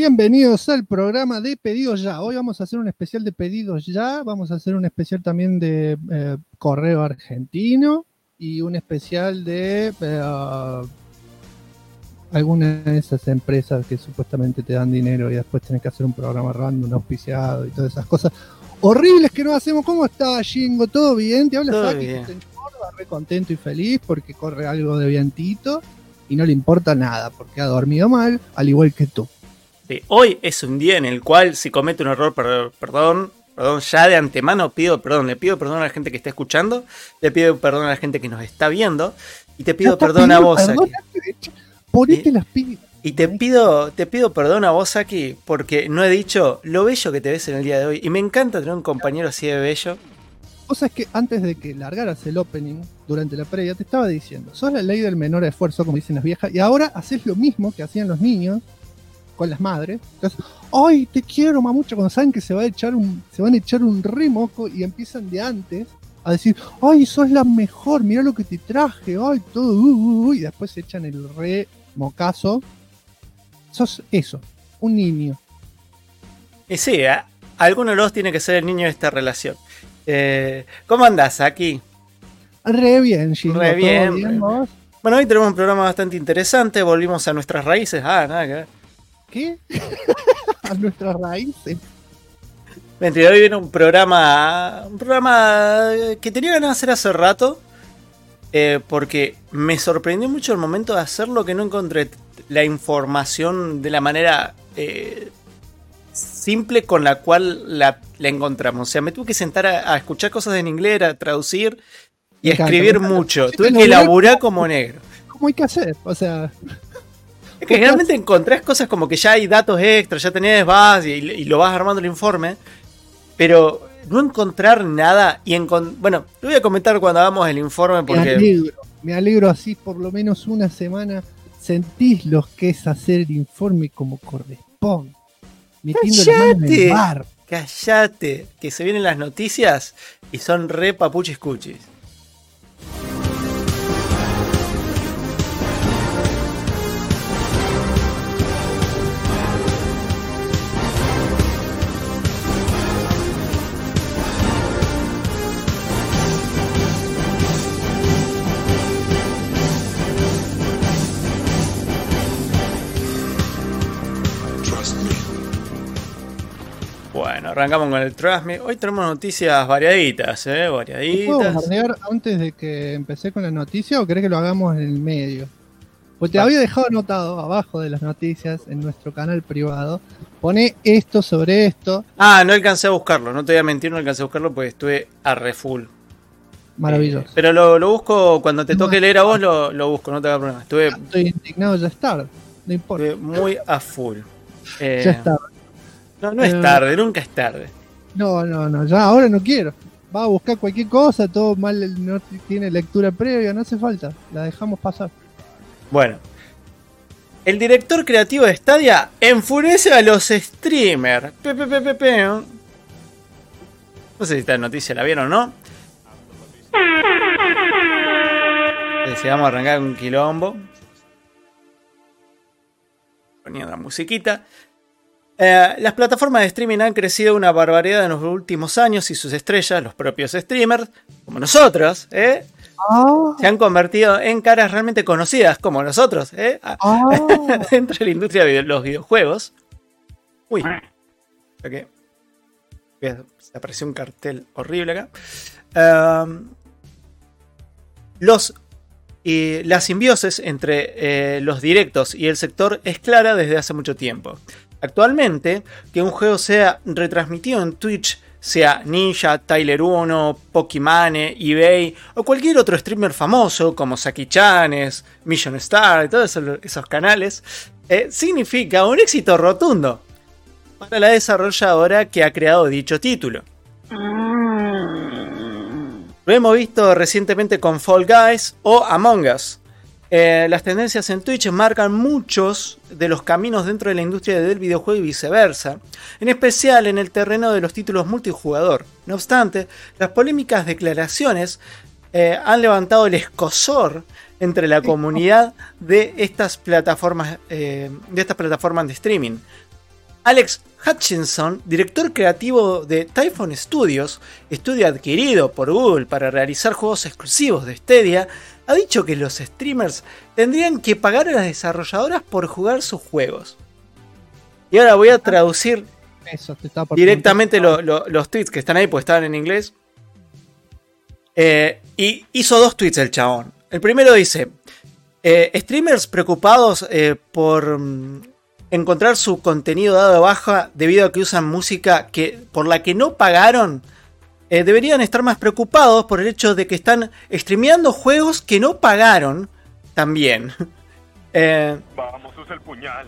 Bienvenidos al programa de Pedidos Ya. Hoy vamos a hacer un especial de Pedidos Ya, vamos a hacer un especial también de Correo Argentino y un especial de alguna de esas empresas que supuestamente te dan dinero y después tenés que hacer un programa random, auspiciado y todas esas cosas horribles que no hacemos. ¿Cómo está, Jingo? ¿Todo bien? Te habla Saki, que se enchorba, re contento y feliz porque corre algo de vientito y no le importa nada porque ha dormido mal, al igual que tú. Sí, hoy es un día en el cual si comete un error, perdón, ya de antemano pido perdón, le pido perdón a la gente que está escuchando, le pido perdón a la gente que nos está viendo y te pido perdón a vos, Saki. Ponete las pilas. Y te pido perdón a vos, Saki, porque no he dicho lo bello que te ves en el día de hoy. Y me encanta tener un compañero así de bello. Vos sabés que antes de que largaras el opening, durante la previa, te estaba diciendo, sos la ley del menor esfuerzo, como dicen las viejas, y ahora haces lo mismo que hacían los niños con las madres. Entonces, ¡ay, te quiero, mamucha! Cuando saben que se van a echar un remoco y empiezan de antes a decir, ¡ay, sos la mejor! Mirá lo que te traje, ¡ay, todo! Y después se echan el remocazo. Sos eso, un niño. Y sí, alguno de los tiene que ser el niño de esta relación. ¿Cómo andás, Saki? Re bien, Gino. Re bien. ¿Bien vos? Bueno, hoy tenemos un programa bastante interesante. Volvimos a nuestras raíces. Nada que ver. ¿Qué? A nuestras raíces. Mentira, hoy viene un programa que tenía ganas de hacer hace rato. Porque me sorprendió mucho el momento de hacerlo, que no encontré la información de la manera simple con la cual la encontramos. O sea, me tuve que sentar a escuchar cosas en inglés, a traducir y a escribir mucho. Tuve que laburar como negro. ¿Cómo hay que hacer? O sea... Es que generalmente encontrás cosas como que ya hay datos extras, ya tenés, y lo vas armando el informe, pero no encontrar nada bueno, lo voy a comentar cuando hagamos el informe porque... Me alegro así por lo menos una semana sentís lo que es hacer el informe como corresponde. Metiendo la mano en el bar. Cállate, que se vienen las noticias y son re papuchis cuchis. Bueno, arrancamos con el Trust Me. Hoy tenemos noticias variaditas, variaditas. ¿Puedo bardear antes de que empecé con la noticia o querés que lo hagamos en el medio? Pues te había dejado anotado abajo de las noticias en nuestro canal privado. Pone esto sobre esto. No alcancé a buscarlo, no te voy a mentir, no alcancé a buscarlo porque estuve a re full. Maravilloso. Pero lo busco cuando te toque leer a vos, lo busco, no te haga problema. Estoy indignado, ya es tarde. No importa. Estuve muy a full. Ya es tarde. No es tarde, nunca es tarde. No, ya ahora no quiero. Va a buscar cualquier cosa, todo mal, no tiene lectura previa, no hace falta. La dejamos pasar. Bueno. El director creativo de Stadia enfurece a los streamers. No sé si esta noticia la vieron o no. Si vamos a arrancar un quilombo. Poniendo la musiquita. Las plataformas de streaming han crecido una barbaridad en los últimos años y sus estrellas, los propios streamers, como nosotros, se han convertido en caras realmente conocidas, como nosotros, dentro de la industria de los videojuegos. Uy, okay. Se apareció un cartel horrible acá. La simbiosis entre los directos y el sector es clara desde hace mucho tiempo. Actualmente, que un juego sea retransmitido en Twitch, sea Ninja, Tyler1, Pokimane, eBay o cualquier otro streamer famoso como Saki-chanes, Mission Star y todos esos canales, significa un éxito rotundo para la desarrolladora que ha creado dicho título. Lo hemos visto recientemente con Fall Guys o Among Us. Las tendencias en Twitch marcan muchos de los caminos dentro de la industria del videojuego y viceversa, en especial en el terreno de los títulos multijugador. No obstante, las polémicas declaraciones han levantado el escozor entre la comunidad de estas plataformas de streaming. Alex Hutchinson, director creativo de Typhon Studios, estudio adquirido por Google para realizar juegos exclusivos de Stadia, ha dicho que los streamers tendrían que pagar a las desarrolladoras por jugar sus juegos. Y ahora voy a traducir directamente los tweets que están ahí, pues estaban en inglés. Y hizo 2 tweets el chabón. El primero dice: streamers preocupados por encontrar su contenido dado de baja debido a que usan música por la que no pagaron, deberían estar más preocupados por el hecho de que están streameando juegos que no pagaron también. Vamos, usa el puñal.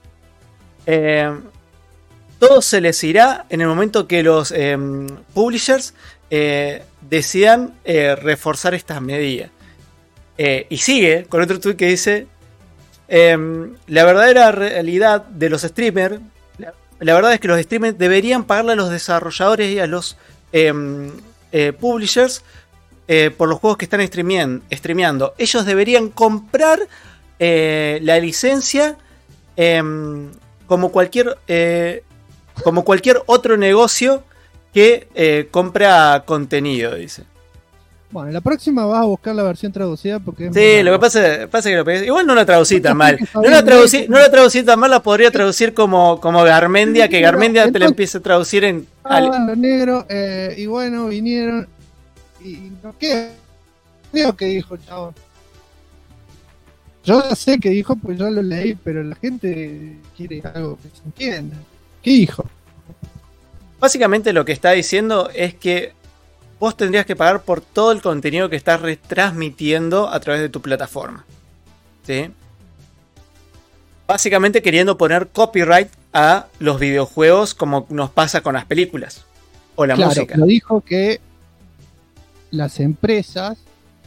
Todo se les irá en el momento que los publishers decidan reforzar estas medidas. Y sigue con otro tweet que dice: la verdadera realidad de los streamers, la verdad es que los streamers deberían pagarle a los desarrolladores y a los publishers por los juegos que están streameando. Ellos deberían comprar la licencia como cualquier otro negocio que compra contenido, dice. Bueno, la próxima vas a buscar la versión traducida porque... Sí, lo que pasa es que lo pedí. Igual no la traducí tan mal. No la traducí tan mal, la podría traducir como Garmendia, que Garmendia te la empiece a traducir en... los negros, y bueno, vinieron y no qué creo que dijo, chabón. Yo ya sé que dijo, pues yo lo leí, pero la gente quiere algo que se entienda. ¿Qué dijo? Básicamente lo que está diciendo es que vos tendrías que pagar por todo el contenido que estás retransmitiendo a través de tu plataforma. ¿Sí? Básicamente queriendo poner copyright a los videojuegos como nos pasa con las películas o la música. Lo dijo que las empresas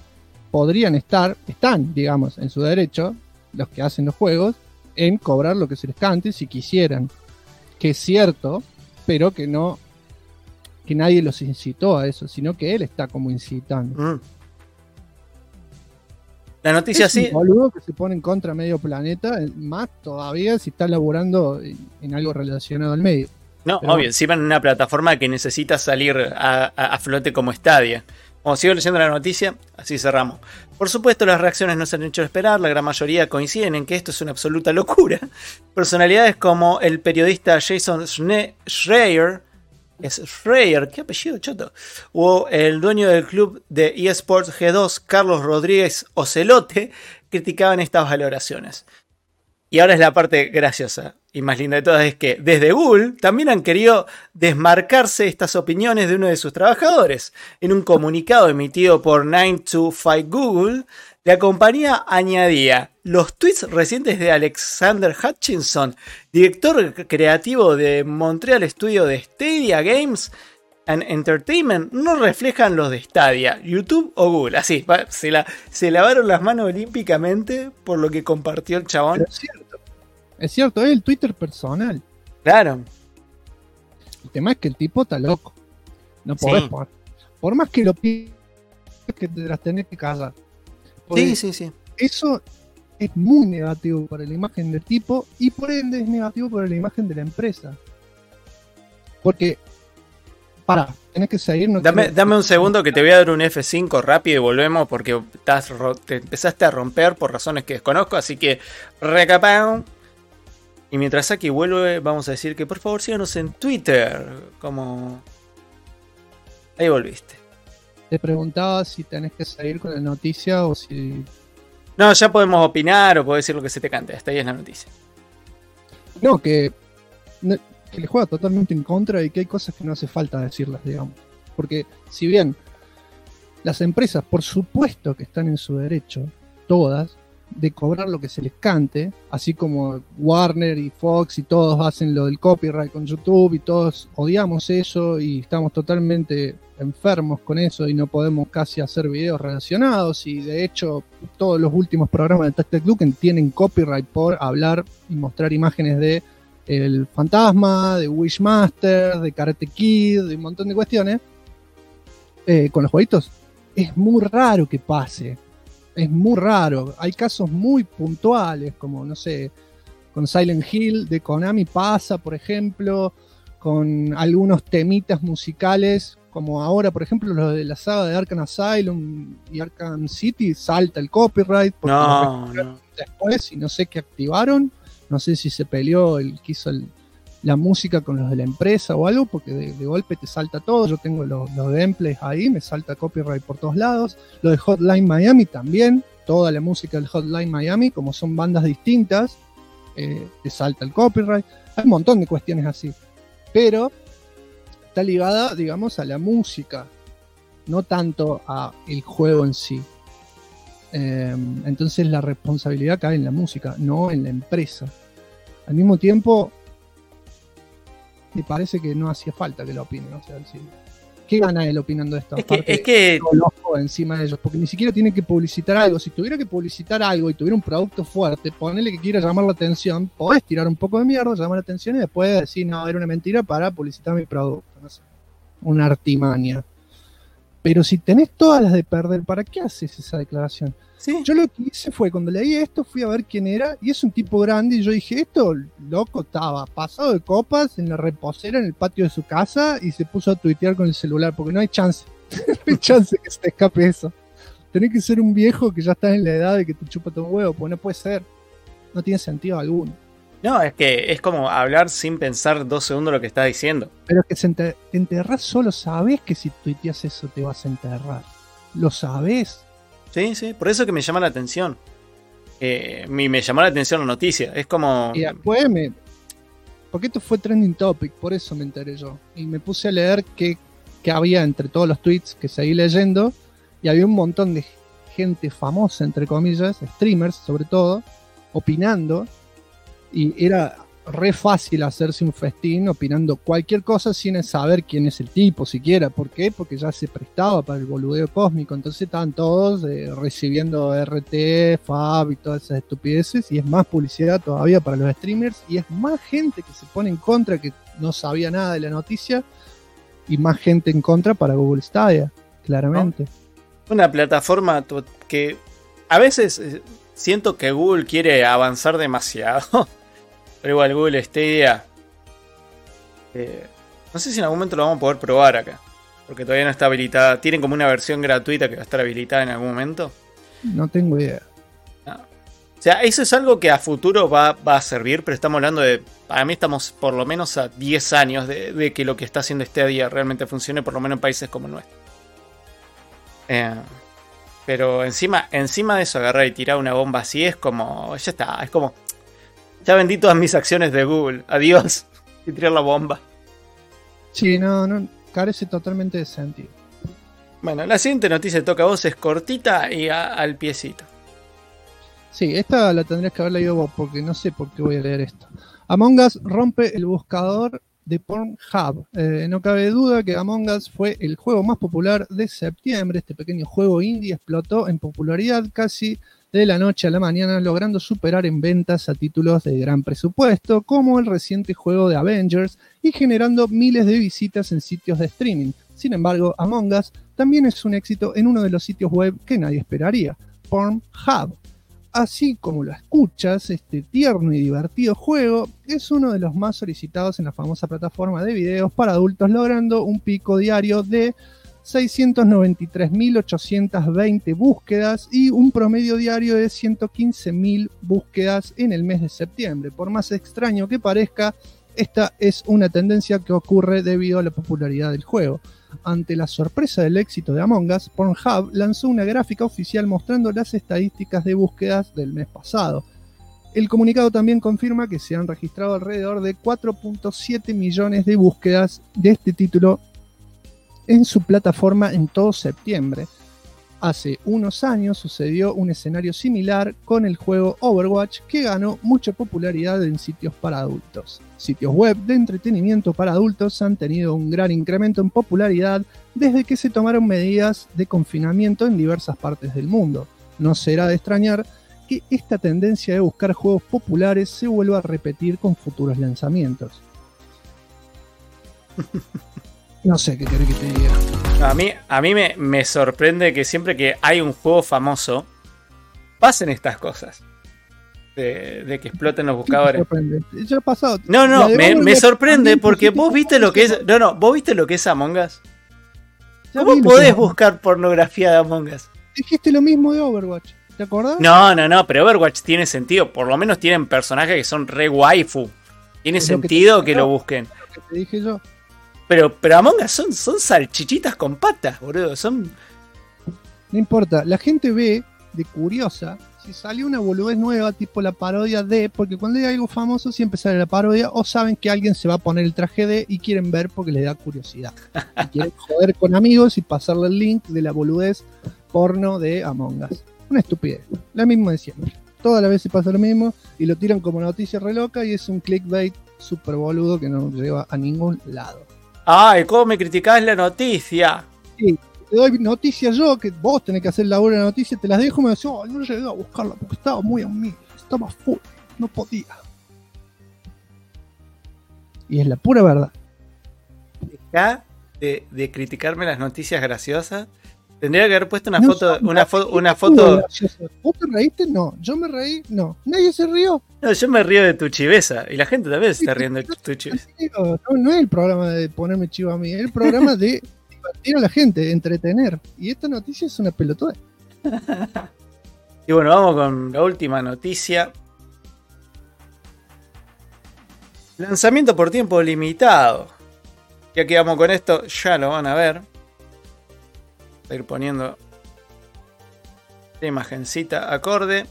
están, digamos, en su derecho, los que hacen los juegos, en cobrar lo que se les cante si quisieran. Que es cierto, pero que no... que nadie los incitó a eso, sino que él está como incitando. La noticia es sí. Un boludo que se pone en contra medio planeta, más todavía si está laburando en algo relacionado al medio. No, pero obvio, encima en una plataforma que necesita salir a flote como Stadia. Como sigo leyendo la noticia, así cerramos. Por supuesto, las reacciones no se han hecho esperar, la gran mayoría coinciden en que esto es una absoluta locura. Personalidades como el periodista Jason Schreier, qué apellido choto, o el dueño del club de eSports G2, Carlos Rodríguez Ocelote, criticaban estas valoraciones. Y ahora es la parte graciosa y más linda de todas, es que desde Google también han querido desmarcarse estas opiniones de uno de sus trabajadores. En un comunicado emitido por 9to5 Google, la compañía añadía: los tweets recientes de Alexander Hutchinson, director creativo de Montreal Studio de Stadia Games and Entertainment, no reflejan los de Stadia, YouTube o Google. Así, se lavaron las manos olímpicamente por lo que compartió el chabón. Pero es cierto, es el Twitter personal. Claro. El tema es que el tipo está loco. No podés poner. Por más que lo pides, que te las tenés que callar. Sí. Eso es muy negativo para la imagen del tipo y por ende es negativo para la imagen de la empresa. Porque, tenés que seguir. Dame un segundo que te voy a dar un F5 rápido y volvemos porque te empezaste a romper por razones que desconozco, así que recapao. Y mientras aquí vuelve, vamos a decir que por favor síganos en Twitter. Como... Ahí volviste. Te preguntaba si tenés que seguir con la noticia o si... No, ya podemos opinar o podés decir lo que se te cante. Hasta ahí es la noticia. No, que le juega totalmente en contra y que hay cosas que no hace falta decirlas, digamos. Porque si bien las empresas, por supuesto que están en su derecho, todas, de cobrar lo que se les cante, así como Warner y Fox y todos hacen lo del copyright con YouTube y todos odiamos eso y estamos totalmente enfermos con eso y no podemos casi hacer videos relacionados, y de hecho todos los últimos programas de Tactic Duken tienen copyright por hablar y mostrar imágenes de El Fantasma, de Wishmaster, de Karate Kid, de un montón de cuestiones. Con los jueguitos es muy raro que pase. Es muy raro. Hay casos muy puntuales, como, no sé, Con Silent Hill de Konami pasa, por ejemplo, con algunos temitas musicales, como ahora, por ejemplo, lo de la saga de Arkham Asylum y Arkham City, salta el copyright porque No. después y no sé qué activaron, no sé si se peleó el que hizo la música con los de la empresa o algo, porque de golpe te salta todo. Yo tengo los gameplays ahí, me salta copyright por todos lados. Lo de Hotline Miami también, toda la música del Hotline Miami, como son bandas distintas, te salta el copyright. Hay un montón de cuestiones así, pero está ligada, digamos, a la música, no tanto a el juego en sí. Entonces la responsabilidad cae en la música, no en la empresa. Al mismo tiempo, me parece que no hacía falta que lo opinen. O sea, sí. ¿Qué gana él opinando esto? Es que loco encima de ellos, porque ni siquiera tiene que publicitar algo. Si tuviera que publicitar algo y tuviera un producto fuerte, ponele que quiera llamar la atención, podés tirar un poco de mierda, llamar la atención y después decir, no, era una mentira para publicitar mi producto. No sé, una artimaña. Pero si tenés todas las de perder, ¿para qué haces esa declaración? sí. Yo lo que hice fue, cuando leí esto, fui a ver quién era, y es un tipo grande, y yo dije, esto, loco, estaba pasado de copas en la reposera en el patio de su casa, y se puso a tuitear con el celular, porque no hay chance, no hay chance que se te escape eso. Tenés que ser un viejo que ya está en la edad de que te chupa todo un huevo, porque no puede ser, no tiene sentido alguno. No, es que es como hablar sin pensar 2 segundos lo que estás diciendo. Pero es que te enterrás solo, sabés que si tuiteas eso te vas a enterrar, lo sabés. Sí, sí, por eso que me llama la atención. Me llamó la atención la noticia. Es como... Y después porque esto fue trending topic, por eso me enteré yo. Y me puse a leer qué había entre todos los tweets que seguí leyendo. Y había un montón de gente famosa, entre comillas, streamers sobre todo, opinando. Y era re fácil hacerse un festín opinando cualquier cosa sin saber quién es el tipo siquiera. ¿Por qué? Porque ya se prestaba para el boludeo cósmico. Entonces estaban todos recibiendo RT, FAB y todas esas estupideces. Y es más publicidad todavía para los streamers. Y es más gente que se pone en contra, que no sabía nada de la noticia. Y más gente en contra para Google Stadia, claramente. ¿No? Una plataforma que a veces siento que Google quiere avanzar demasiado. Pero igual Google Stadia, no sé si en algún momento lo vamos a poder probar acá, porque todavía no está habilitada. Tienen como una versión gratuita que va a estar habilitada en algún momento. No tengo idea. No. O sea, eso es algo que a futuro va a servir, pero estamos hablando de... Para mí estamos por lo menos a 10 años de que lo que está haciendo Stadia realmente funcione, por lo menos en países como el nuestro. Pero encima de eso, agarrar y tirar una bomba así es como... Ya está, es como... Ya vendí todas mis acciones de Google. Adiós. Y tirar la bomba. Sí, no, carece totalmente de sentido. Bueno, la siguiente noticia toca a vos, es cortita y al piecito. Sí, esta la tendrías que haber leído vos, porque no sé por qué voy a leer esto. Among Us rompe el buscador de Pornhub. No cabe duda que Among Us fue el juego más popular de septiembre. Este pequeño juego indie explotó en popularidad casi de la noche a la mañana, logrando superar en ventas a títulos de gran presupuesto, como el reciente juego de Avengers, y generando miles de visitas en sitios de streaming. Sin embargo, Among Us también es un éxito en uno de los sitios web que nadie esperaría, Pornhub. Así como lo escuchas, este tierno y divertido juego es uno de los más solicitados en la famosa plataforma de videos para adultos, logrando un pico diario de 693.820 búsquedas y un promedio diario de 115.000 búsquedas en el mes de septiembre. Por más extraño que parezca, esta es una tendencia que ocurre debido a la popularidad del juego. Ante la sorpresa del éxito de Among Us, Pornhub lanzó una gráfica oficial mostrando las estadísticas de búsquedas del mes pasado. El comunicado también confirma que se han registrado alrededor de 4.7 millones de búsquedas de este título en su plataforma en todo septiembre. Hace unos años sucedió un escenario similar con el juego Overwatch, que ganó mucha popularidad en sitios para adultos. Sitios web de entretenimiento para adultos han tenido un gran incremento en popularidad desde que se tomaron medidas de confinamiento en diversas partes del mundo. No será de extrañar que esta tendencia de buscar juegos populares se vuelva a repetir con futuros lanzamientos. No sé qué querés que te diga. A mí me sorprende que siempre que hay un juego famoso pasen estas cosas. de que exploten los buscadores. Ya ha pasado. No, me sorprende porque vos viste lo que es. No, vos viste lo que es Among Us. ¿Cómo podés buscar pornografía de Among Us? Dijiste lo mismo de Overwatch, ¿te acordás? No, pero Overwatch tiene sentido. Por lo menos tienen personajes que son re waifu. Tiene sentido que lo busquen. Lo que te dije yo. Pero Among Us son salchichitas con patas, boludo. No importa, la gente ve de curiosa si salió una boludez nueva, tipo la parodia de, porque cuando hay algo famoso siempre sale la parodia, o saben que alguien se va a poner el traje de y quieren ver porque les da curiosidad. Y quieren joder con amigos y pasarle el link de la boludez porno de Among Us. Una estupidez, la misma de siempre. Todas las veces pasa lo mismo y lo tiran como noticia re loca y es un clickbait súper boludo que no lleva a ningún lado. Ay, ¿cómo me criticás la noticia? Sí. Te doy noticias yo, que vos tenés que hacer la hora de noticias, te las dejo y me decís, oh, no llegué a buscarla porque estaba muy a mí, estaba full, no podía. Y es la pura verdad. Dejá de criticarme las noticias graciosas. Tendría que haber puesto una foto. ¿Vos te reíste? No. ¿Yo me reí? No. ¿Nadie se rió? No, yo me río de tu chiveza y la gente también se está riendo de tu chiveza. No es el programa de ponerme chivo a mí, es el programa de divertir a la gente, de entretener. Y esta noticia es una pelotuda. Y bueno, vamos con la última noticia. Lanzamiento por tiempo limitado. Ya que vamos con esto, ya lo van a ver. Voy a ir poniendo la imagencita acorde.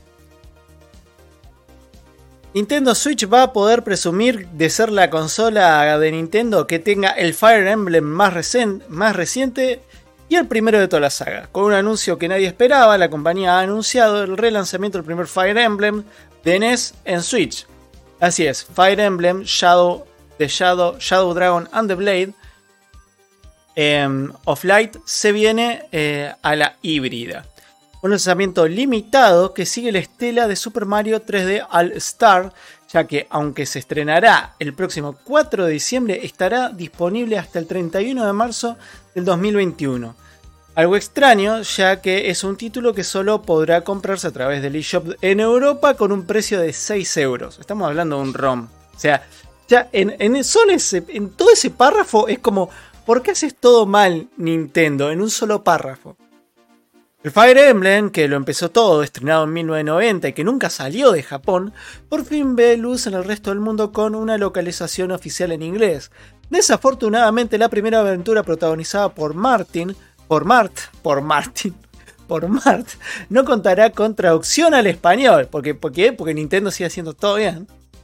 Nintendo Switch va a poder presumir de ser la consola de Nintendo que tenga el Fire Emblem más reciente y el primero de toda la saga. Con un anuncio que nadie esperaba, la compañía ha anunciado el relanzamiento del primer Fire Emblem de NES en Switch. Así es, Fire Emblem Shadow Dragon and the Blade of Light se viene a la híbrida. Un lanzamiento limitado que sigue la estela de Super Mario 3D All Star, ya que aunque se estrenará el próximo 4 de diciembre, estará disponible hasta el 31 de marzo del 2021. Algo extraño, ya que es un título que solo podrá comprarse a través del eShop en Europa con un precio de 6 euros. Estamos hablando de un ROM. O sea, ya en todo ese párrafo es como, ¿por qué haces todo mal, Nintendo? En un solo párrafo. El Fire Emblem, que lo empezó todo, estrenado en 1990 y que nunca salió de Japón, por fin ve luz en el resto del mundo con una localización oficial en inglés. Desafortunadamente, la primera aventura protagonizada por Mart, no contará con traducción al español. ¿Por qué? Porque Nintendo sigue haciendo todo bien.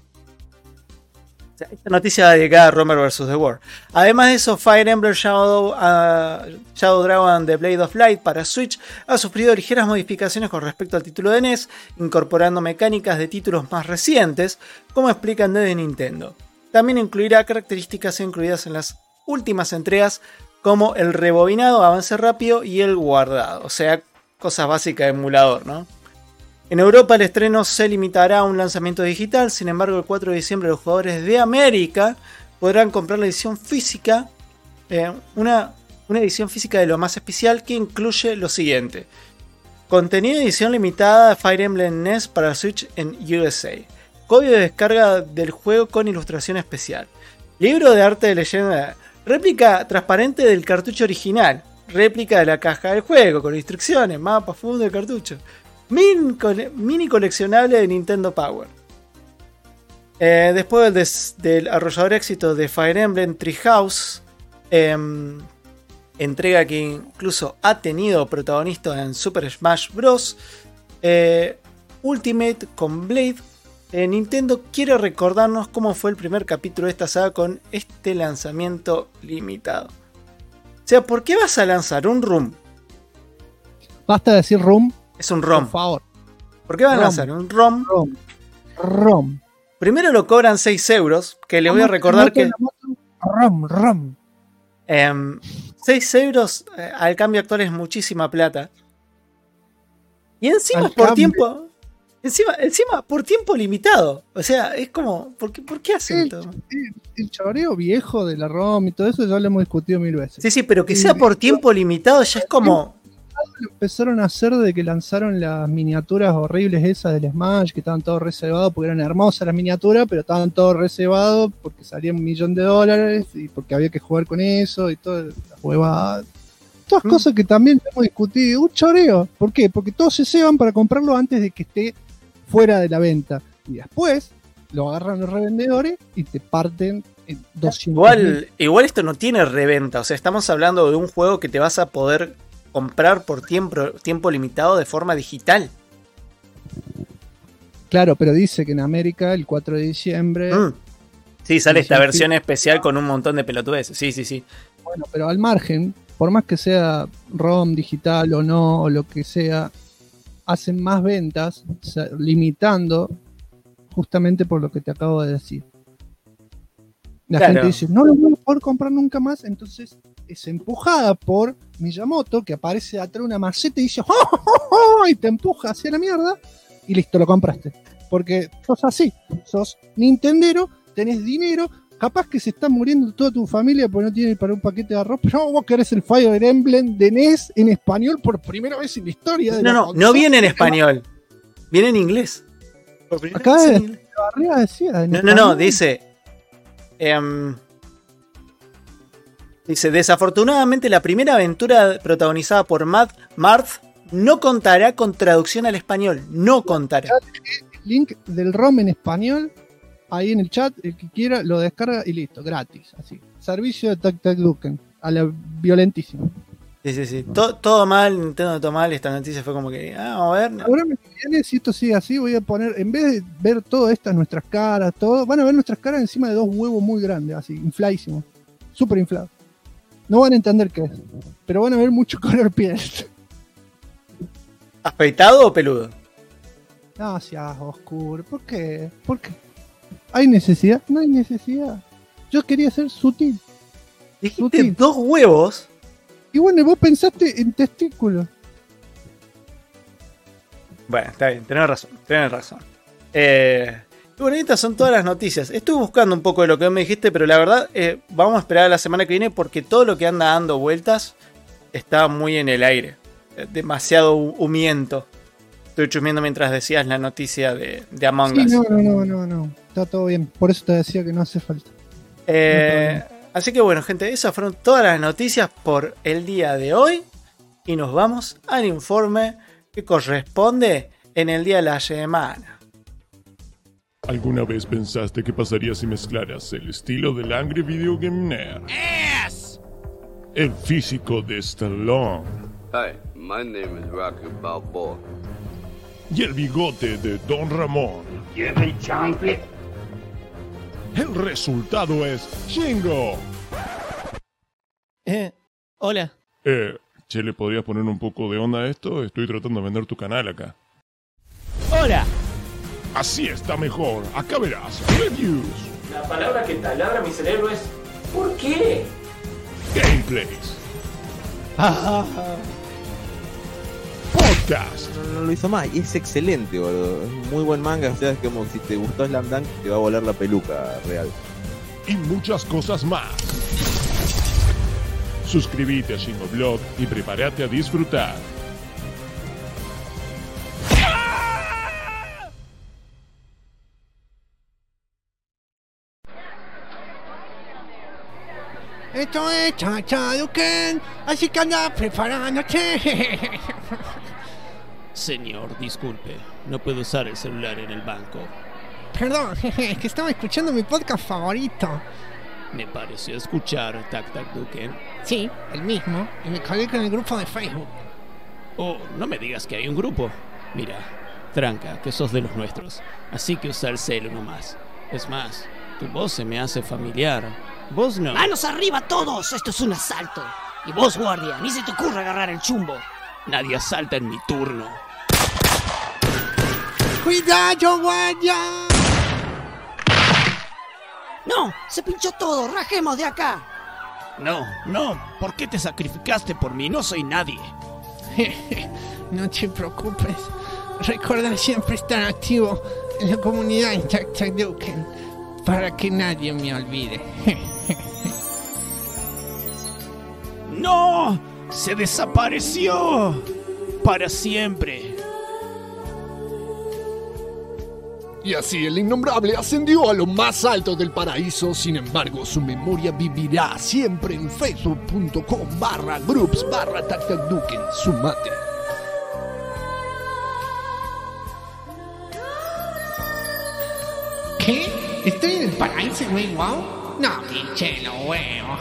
Esta noticia va dedicada a Romer vs. The World. Además de eso, Fire Emblem Shadow Dragon The Blade of Light para Switch ha sufrido ligeras modificaciones con respecto al título de NES, incorporando mecánicas de títulos más recientes, como explican desde Nintendo. También incluirá características incluidas en las últimas entregas, como el rebobinado, avance rápido y el guardado. O sea, cosas básicas de emulador, ¿no? En Europa el estreno se limitará a un lanzamiento digital, sin embargo el 4 de diciembre los jugadores de América podrán comprar la edición física, una edición física de lo más especial que incluye lo siguiente: contenido de edición limitada de Fire Emblem NES para Switch en USA, código de descarga del juego con ilustración especial, libro de arte de leyenda, réplica transparente del cartucho original, réplica de la caja del juego con instrucciones, mapa, fondo del cartucho, mini coleccionable de Nintendo Power. Después del arrollador éxito de Fire Emblem Treehouse, entrega que incluso ha tenido protagonista en Super Smash Bros. Ultimate con Blade, Nintendo quiere recordarnos cómo fue el primer capítulo de esta saga con este lanzamiento limitado. O sea, ¿por qué vas a lanzar un ROM? Basta de decir ROM. Es un ROM. Por favor. ¿Por qué van a lanzar un ROM? ROM. Primero lo cobran 6 euros, que les voy a recordar que... ROM. 6 euros al cambio actual es muchísima plata. Y encima Al por cambio. tiempo... Encima por tiempo limitado. O sea, es como... ¿Por qué hacen todo? El choreo viejo de la ROM y todo eso ya lo hemos discutido 1000 veces. Sí, pero que sea por tiempo limitado ya es como... lo empezaron a hacer de que lanzaron las miniaturas horribles esas del Smash, que estaban todos reservados porque eran hermosas las miniaturas, pero estaban todos reservados porque salían $1.000.000 y porque había que jugar con eso y toda la huevada. Todas cosas que también hemos discutido. Un choreo. ¿Por qué? Porque todos se ceban para comprarlo antes de que esté fuera de la venta. Y después lo agarran los revendedores y te parten en 200. Igual esto no tiene reventa. O sea, estamos hablando de un juego que te vas a poder comprar por tiempo limitado de forma digital. Claro, pero dice que en América el 4 de diciembre... Sí, sale esta versión especial con un montón de pelotudeces. Sí. Bueno, pero al margen, por más que sea ROM digital o no, o lo que sea, hacen más ventas, o sea, limitando justamente por lo que te acabo de decir. La gente dice, no lo voy a poder comprar nunca más, entonces es empujada por Miyamoto, que aparece atrás de una maceta y dice, ¡oh! Y te empuja hacia la mierda, y listo, lo compraste. Porque sos así, sos nintendero, tenés dinero, capaz que se está muriendo toda tu familia porque no tiene para un paquete de arroz, pero vos querés el Fire Emblem de NES en español por primera vez en la historia. No viene en español, viene en inglés. Acá arriba decía. No, dice... dice, desafortunadamente la primera aventura protagonizada por Marth no contará con traducción al español. No contará. El link del ROM en español ahí en el chat, el que quiera lo descarga y listo, gratis, así. Servicio de Taktakuken, a la violentísima. Sí. Todo mal, Nintendo todo mal. Esta noticia fue como que, vamos a ver. Ahora me viene, si esto sigue así, voy a poner, en vez de ver todas estas nuestras caras, todo, van a ver nuestras caras encima de dos huevos muy grandes, así, infladísimos, súper inflados. No van a entender qué es, pero van a ver mucho color piel. ¿Afeitado o peludo? No seas oscuro, ¿por qué? ¿Por qué? ¿Hay necesidad? No hay necesidad. Yo quería ser sutil. Dijiste sutil. 2 huevos. Y bueno, vos pensaste en testículos. Bueno, está bien, tenés razón. Y bueno, estas son todas las noticias. Estuve buscando un poco de lo que me dijiste, pero la verdad, vamos a esperar a la semana que viene porque todo lo que anda dando vueltas está muy en el aire. Demasiado humiento. Estoy chusmeando mientras decías la noticia de Among Us. No. Está todo bien. Por eso te decía que no hace falta. Así que bueno, gente, esas fueron todas las noticias por el día de hoy. Y nos vamos al informe que corresponde en el día de la semana. ¿Alguna vez pensaste qué pasaría si mezclaras el estilo del Angry Video Game Nerd? Yes! El físico de Stallone. Hi, my name is Rocky Balboa. Y el bigote de Don Ramón. Give me chocolate. El resultado es Shingo. Hola. Che, ¿le podrías poner un poco de onda a esto? Estoy tratando de vender tu canal acá. Hola. Así está mejor. Acá verás. Reviews. La palabra que taladra mi cerebro es ¿por qué? Gameplays. Podcast. No lo hizo más y es excelente, boludo. Es un muy buen manga. O sea, es como si te gustó Slam Dunk, te va a volar la peluca real. Y muchas cosas más. Suscríbete a Shingo Blog y prepárate a disfrutar. Esto es Taktakuken, así que anda preparándote. Señor, disculpe, no puedo usar el celular en el banco. Perdón, es que estaba escuchando mi podcast favorito. Me pareció escuchar Taktakuken. Sí, el mismo, y me colgué con el grupo de Facebook. Oh, no me digas que hay un grupo. Mira, tranca, que sos de los nuestros, así que usa el celu nomás. Es más, tu voz se me hace familiar. Vos no. ¡Manos arriba todos! Esto es un asalto. Y vos, guardia, ni se te ocurra agarrar el chumbo. Nadie asalta en mi turno. ¡Cuidado, guardia! ¡No! ¡Se pinchó todo! ¡Rajemos de acá! No, ¿por qué te sacrificaste por mí? No soy nadie. No te preocupes. Recuerda siempre estar activo en la comunidad de Taktakuken para que nadie me olvide. ¡No! ¡Se desapareció! para siempre. Y así el innombrable ascendió a lo más alto del paraíso. Sin embargo, su memoria vivirá siempre en facebook.com/groups/tactacduken. Sumate. ¿Qué? ¿Estoy en el paraíso, güey? ¿Wow? No, pinche, no, huevo.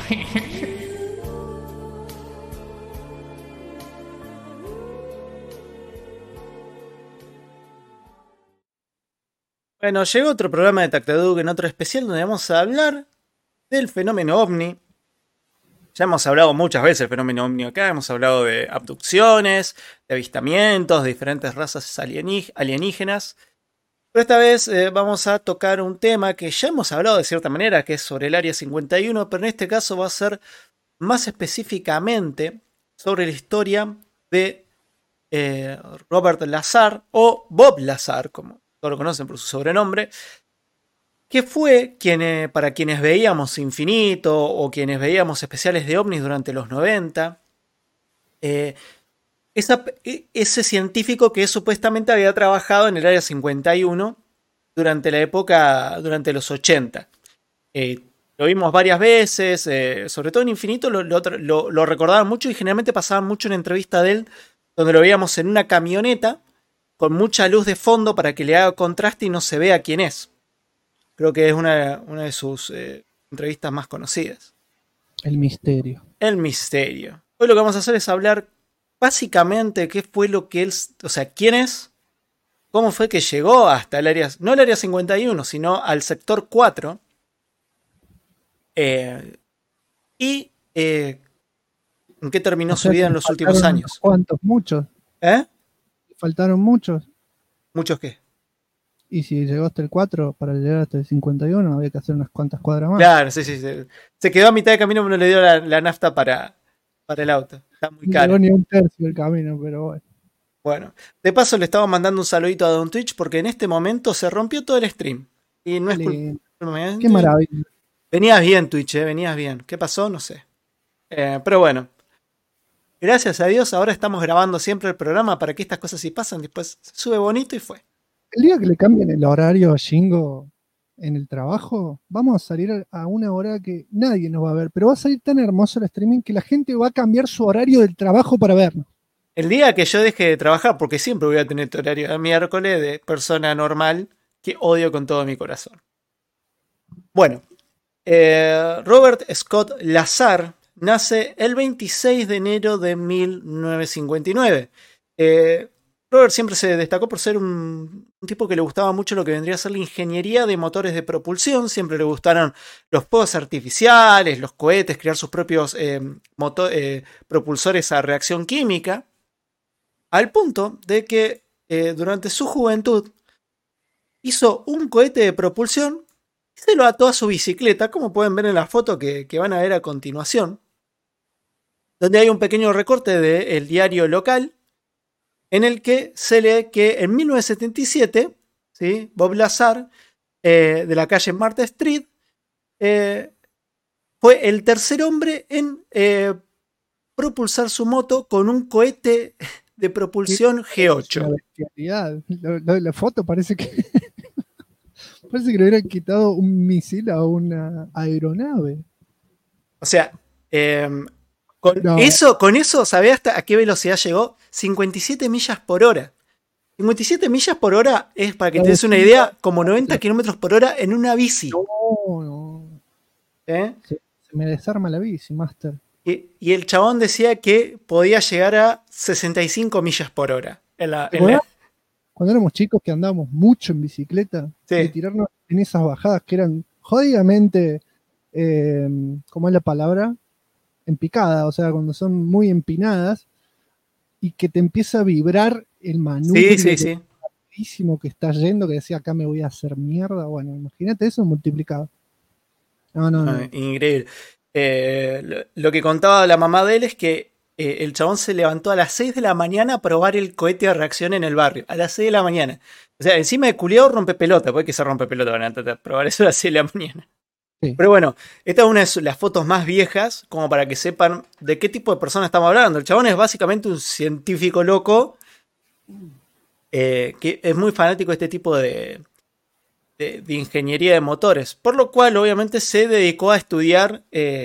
Bueno, llegó otro programa de Tactaduken, otro especial donde vamos a hablar del fenómeno ovni. Ya hemos hablado muchas veces del fenómeno ovni acá, hemos hablado de abducciones, de avistamientos, de diferentes razas alienígenas. Pero esta vez vamos a tocar un tema que ya hemos hablado de cierta manera, que es sobre el Área 51, pero en este caso va a ser más específicamente sobre la historia de Robert Lazar, o Bob Lazar, como todos lo conocen por su sobrenombre, que fue para quienes veíamos Infinito o quienes veíamos especiales de ovnis durante los 90, ese científico que supuestamente había trabajado en el Área 51 durante los 80. Lo vimos varias veces, sobre todo en Infinito lo recordaban mucho y generalmente pasaban mucho en entrevista de él, donde lo veíamos en una camioneta con mucha luz de fondo para que le haga contraste y no se vea quién es. Creo que es una de sus entrevistas más conocidas. El misterio. El misterio. Hoy lo que vamos a hacer es hablar básicamente qué fue lo que él... O sea, quién es, cómo fue que llegó hasta el área... No el área 51, sino al sector 4. Y en qué terminó su vida en los últimos años. ¿Cuántos? Muchos. Faltaron muchos. ¿Muchos qué? Y si llegó hasta el 4, para llegar hasta el 51 había que hacer unas cuantas cuadras más. Claro, sí. Se quedó a mitad de camino, pero no le dio la nafta para el auto. Está muy caro. No llegó ni un tercio del camino, pero bueno. Bueno, de paso le estaba mandando un saludito a Don Twitch porque en este momento se rompió todo el stream. Y no es culpa. Qué maravilla. Venías bien, Twitch, venías bien. ¿Qué pasó? No sé. Pero bueno. Gracias a Dios, ahora estamos grabando siempre el programa para que estas cosas sí pasen. Después se sube bonito y fue. El día que le cambien el horario a Shingo en el trabajo, vamos a salir a una hora que nadie nos va a ver, pero va a salir tan hermoso el streaming que la gente va a cambiar su horario del trabajo para vernos. El día que yo deje de trabajar, porque siempre voy a tener tu horario de miércoles de persona normal que odio con todo mi corazón. Bueno, Robert Scott Lazar nace el 26 de enero de 1959. Robert siempre se destacó por ser un tipo que le gustaba mucho lo que vendría a ser la ingeniería de motores de propulsión. Siempre le gustaron los fuegos artificiales, los cohetes, crear sus propios propulsores a reacción química. Al punto de que durante su juventud hizo un cohete de propulsión y se lo ató a su bicicleta, como pueden ver en la foto que van a ver a continuación, donde hay un pequeño recorte del diario local en el que se lee que en 1977, ¿sí? Bob Lazar, de la calle Martha Street, fue el tercer hombre en propulsar su moto con un cohete de propulsión G8. La foto parece que parece que le hubieran quitado un misil a una aeronave. O sea, con eso, ¿sabés hasta a qué velocidad llegó? 57 millas por hora. 57 millas por hora es, para que te des una idea, como 90 kilómetros por hora en una bici. No. Se me desarma la bici, Master. Y el chabón decía que podía llegar a 65 millas por hora. Cuando éramos chicos que andábamos mucho en bicicleta, de tirarnos en esas bajadas que eran jodidamente, ¿cómo es la palabra? En picada, o sea, cuando son muy empinadas y que te empieza a vibrar el manubrio rapidísimo que está yendo, que decía acá me voy a hacer mierda. Bueno, imagínate eso multiplicado. No. Increíble. Lo que contaba la mamá de él es que el chabón se levantó a las 6 de la mañana a probar el cohete de reacción en el barrio. A las 6 de la mañana. O sea, encima de culiao rompe pelota, porque se rompe pelota van a probar eso a las 6 de la mañana. Sí. Pero bueno, esta es una de las fotos más viejas, como para que sepan de qué tipo de persona estamos hablando. El chabón es básicamente un científico loco que es muy fanático de este tipo de ingeniería de motores, por lo cual obviamente se dedicó a estudiar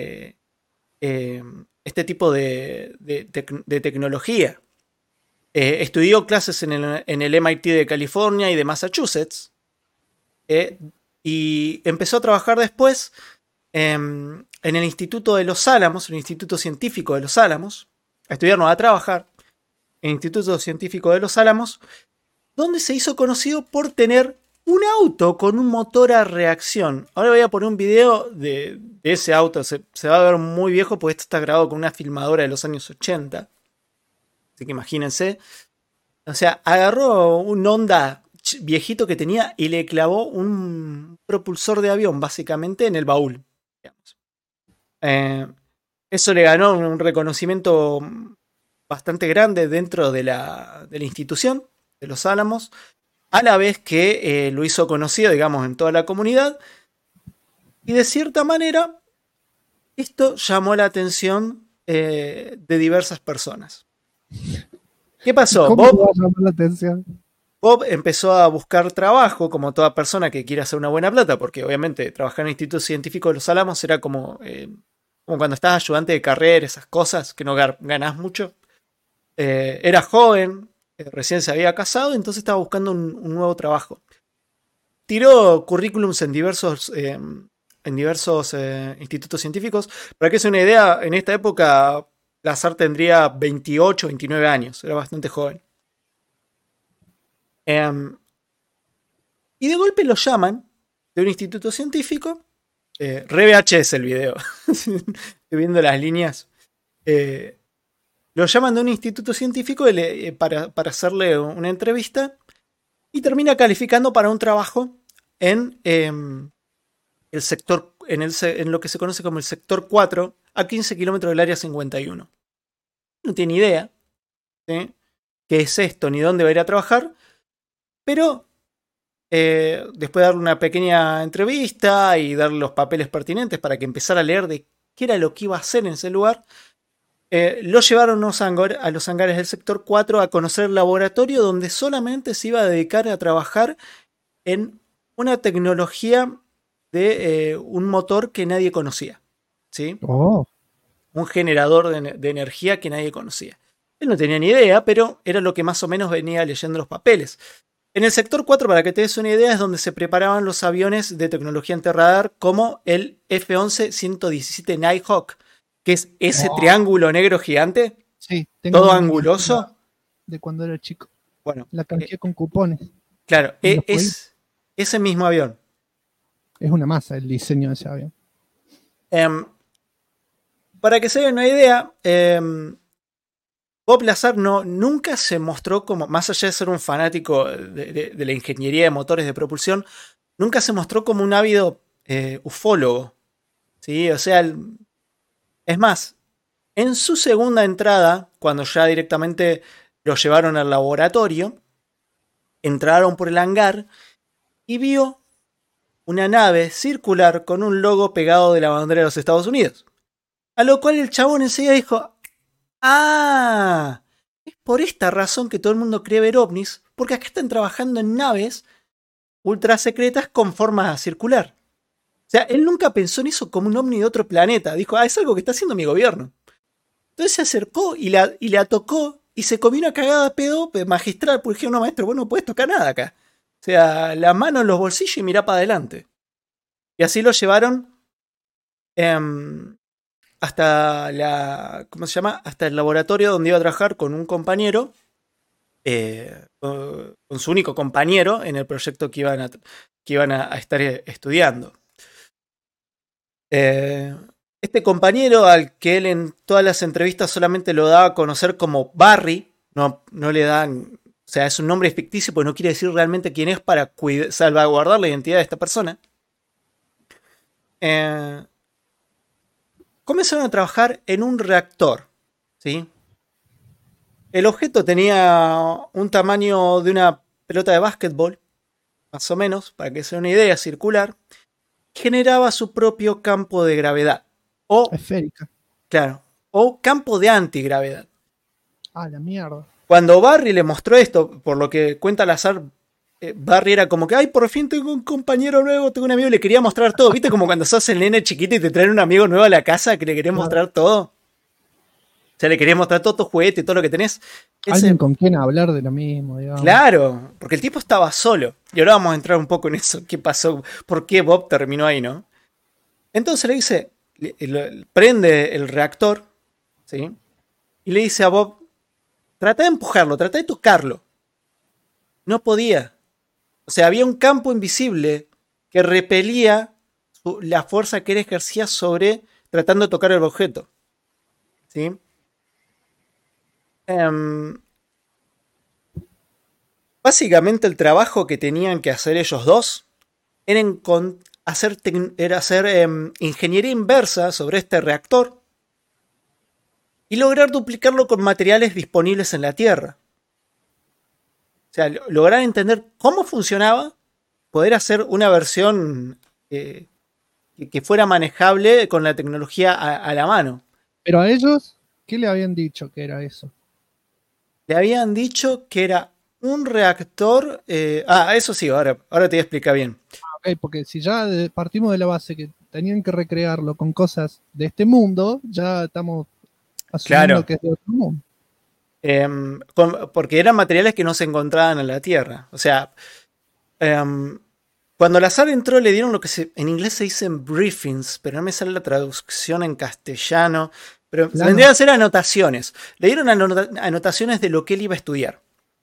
este tipo de tecnología. Estudió clases en el MIT de California y de Massachusetts, y empezó a trabajar después en el Instituto de Los Álamos, el Instituto Científico de Los Álamos, a estudiar, no, a trabajar en el Instituto Científico de Los Álamos, donde se hizo conocido por tener un auto con un motor a reacción. Ahora voy a poner un video de ese auto. Se va a ver muy viejo porque esto está grabado con una filmadora de los años 80. Así que imagínense. O sea, agarró un Honda viejito que tenía y le clavó un propulsor de avión, básicamente, en el baúl. Eso le ganó un reconocimiento bastante grande dentro de la institución de Los Álamos, a la vez que lo hizo conocido, digamos, en toda la comunidad. Y de cierta manera, esto llamó la atención de diversas personas. ¿Qué pasó? ¿Cómo va a llamar la atención? Bob empezó a buscar trabajo, como toda persona que quiere hacer una buena plata, porque obviamente trabajar en el Instituto Científico de Los Álamos era como cuando estás ayudante de carrera, esas cosas que no ganás mucho. Era joven, recién se había casado, entonces estaba buscando un nuevo trabajo. Tiró currículums en diversos institutos científicos. Para que se una idea, en esta época Lazar tendría 28, 29 años, era bastante joven. Y de golpe lo llaman de un instituto científico. Re VHS el video. Estoy viendo las líneas. Lo llaman de un instituto científico para hacerle una entrevista. Y termina calificando para un trabajo en el sector, en lo que se conoce como el sector 4, a 15 kilómetros del área 51. No tiene idea, ¿sí?, qué es esto ni dónde va a ir a trabajar. Pero después de darle una pequeña entrevista y darle los papeles pertinentes para que empezara a leer de qué era lo que iba a hacer en ese lugar, lo llevaron a los hangares del sector 4 a conocer el laboratorio donde solamente se iba a dedicar a trabajar en una tecnología de un motor que nadie conocía, ¿sí? Oh. Un generador de energía que nadie conocía. Él no tenía ni idea, pero era lo que más o menos venía leyendo los papeles. En el sector 4, para que te des una idea, es donde se preparaban los aviones de tecnología antirradar como el F-11-117 Nighthawk, que es ese triángulo negro gigante, sí, todo anguloso. De cuando era chico. Bueno, la canjeé con cupones. Claro, es ese mismo avión. Es una masa el diseño de ese avión. Para que se den una idea, Bob Lazar nunca se mostró como, más allá de ser un fanático de la ingeniería de motores de propulsión, nunca se mostró como un ávido ufólogo. ¿Sí? O sea, es más, en su segunda entrada, cuando ya directamente lo llevaron al laboratorio, entraron por el hangar y vio una nave circular con un logo pegado de la bandera de los Estados Unidos. A lo cual el chabón enseguida dijo: ¡ah! Es por esta razón que todo el mundo cree ver ovnis, porque acá están trabajando en naves ultra secretas con forma circular. O sea, él nunca pensó en eso como un ovni de otro planeta. Dijo: es algo que está haciendo mi gobierno. Entonces se acercó y la tocó y se comió una cagada de pedo magistral, porque dijeron: no, maestro, vos no podés tocar nada acá. O sea, la mano en los bolsillos y mirá para adelante. Y así lo llevaron hasta ¿cómo se llama? Hasta el laboratorio donde iba a trabajar con un compañero, con su único compañero en el proyecto que iban a estar estudiando. Este compañero, al que él en todas las entrevistas solamente lo daba a conocer como Barry, no le dan, o sea, es un nombre ficticio porque no quiere decir realmente quién es para salvaguardar la identidad de esta persona. Comenzaron a trabajar en un reactor, ¿sí? El objeto tenía un tamaño de una pelota de básquetbol, más o menos, para que se den una idea, circular, generaba su propio campo de gravedad. O, Esférica. claro, o campo de antigravedad. Ah, la mierda. Cuando Barry le mostró esto, por lo que cuenta Lazar, Barry era como que, ay, por fin tengo un compañero nuevo, tengo un amigo, le quería mostrar todo. ¿Viste como cuando sos el nene chiquito y te traen un amigo nuevo a la casa que le querés mostrar todo? O sea, le querías mostrar todos tus juguetes y todo lo que tenés. Alguien con quien hablar de lo mismo, digamos. Claro, porque el tipo estaba solo. Y ahora vamos a entrar un poco en eso. ¿Qué pasó? ¿Por qué Bob terminó ahí, no? Entonces le dice, prende el reactor, ¿sí? Y le dice a Bob, trata de empujarlo, trata de tocarlo. No podía. O sea, había un campo invisible que repelía la fuerza que él ejercía sobre tratando de tocar el objeto. ¿Sí? Básicamente el trabajo que tenían que hacer ellos dos era hacer ingeniería inversa sobre este reactor y lograr duplicarlo con materiales disponibles en la Tierra. O sea, lograr entender cómo funcionaba, poder hacer una versión que fuera manejable con la tecnología a la mano. Pero a ellos, ¿qué le habían dicho que era eso? Le habían dicho que era un reactor... eso sí, ahora te voy a explicar bien. Ok, porque si ya partimos de la base que tenían que recrearlo con cosas de este mundo, ya estamos asumiendo que es de otro mundo. Porque eran materiales que no se encontraban en la Tierra. O sea, cuando Lazar entró le dieron lo que en inglés se dicen briefings, pero no me sale la traducción en castellano. Pero claro, vendrían a ser anotaciones. Le dieron anotaciones de lo que él iba a estudiar.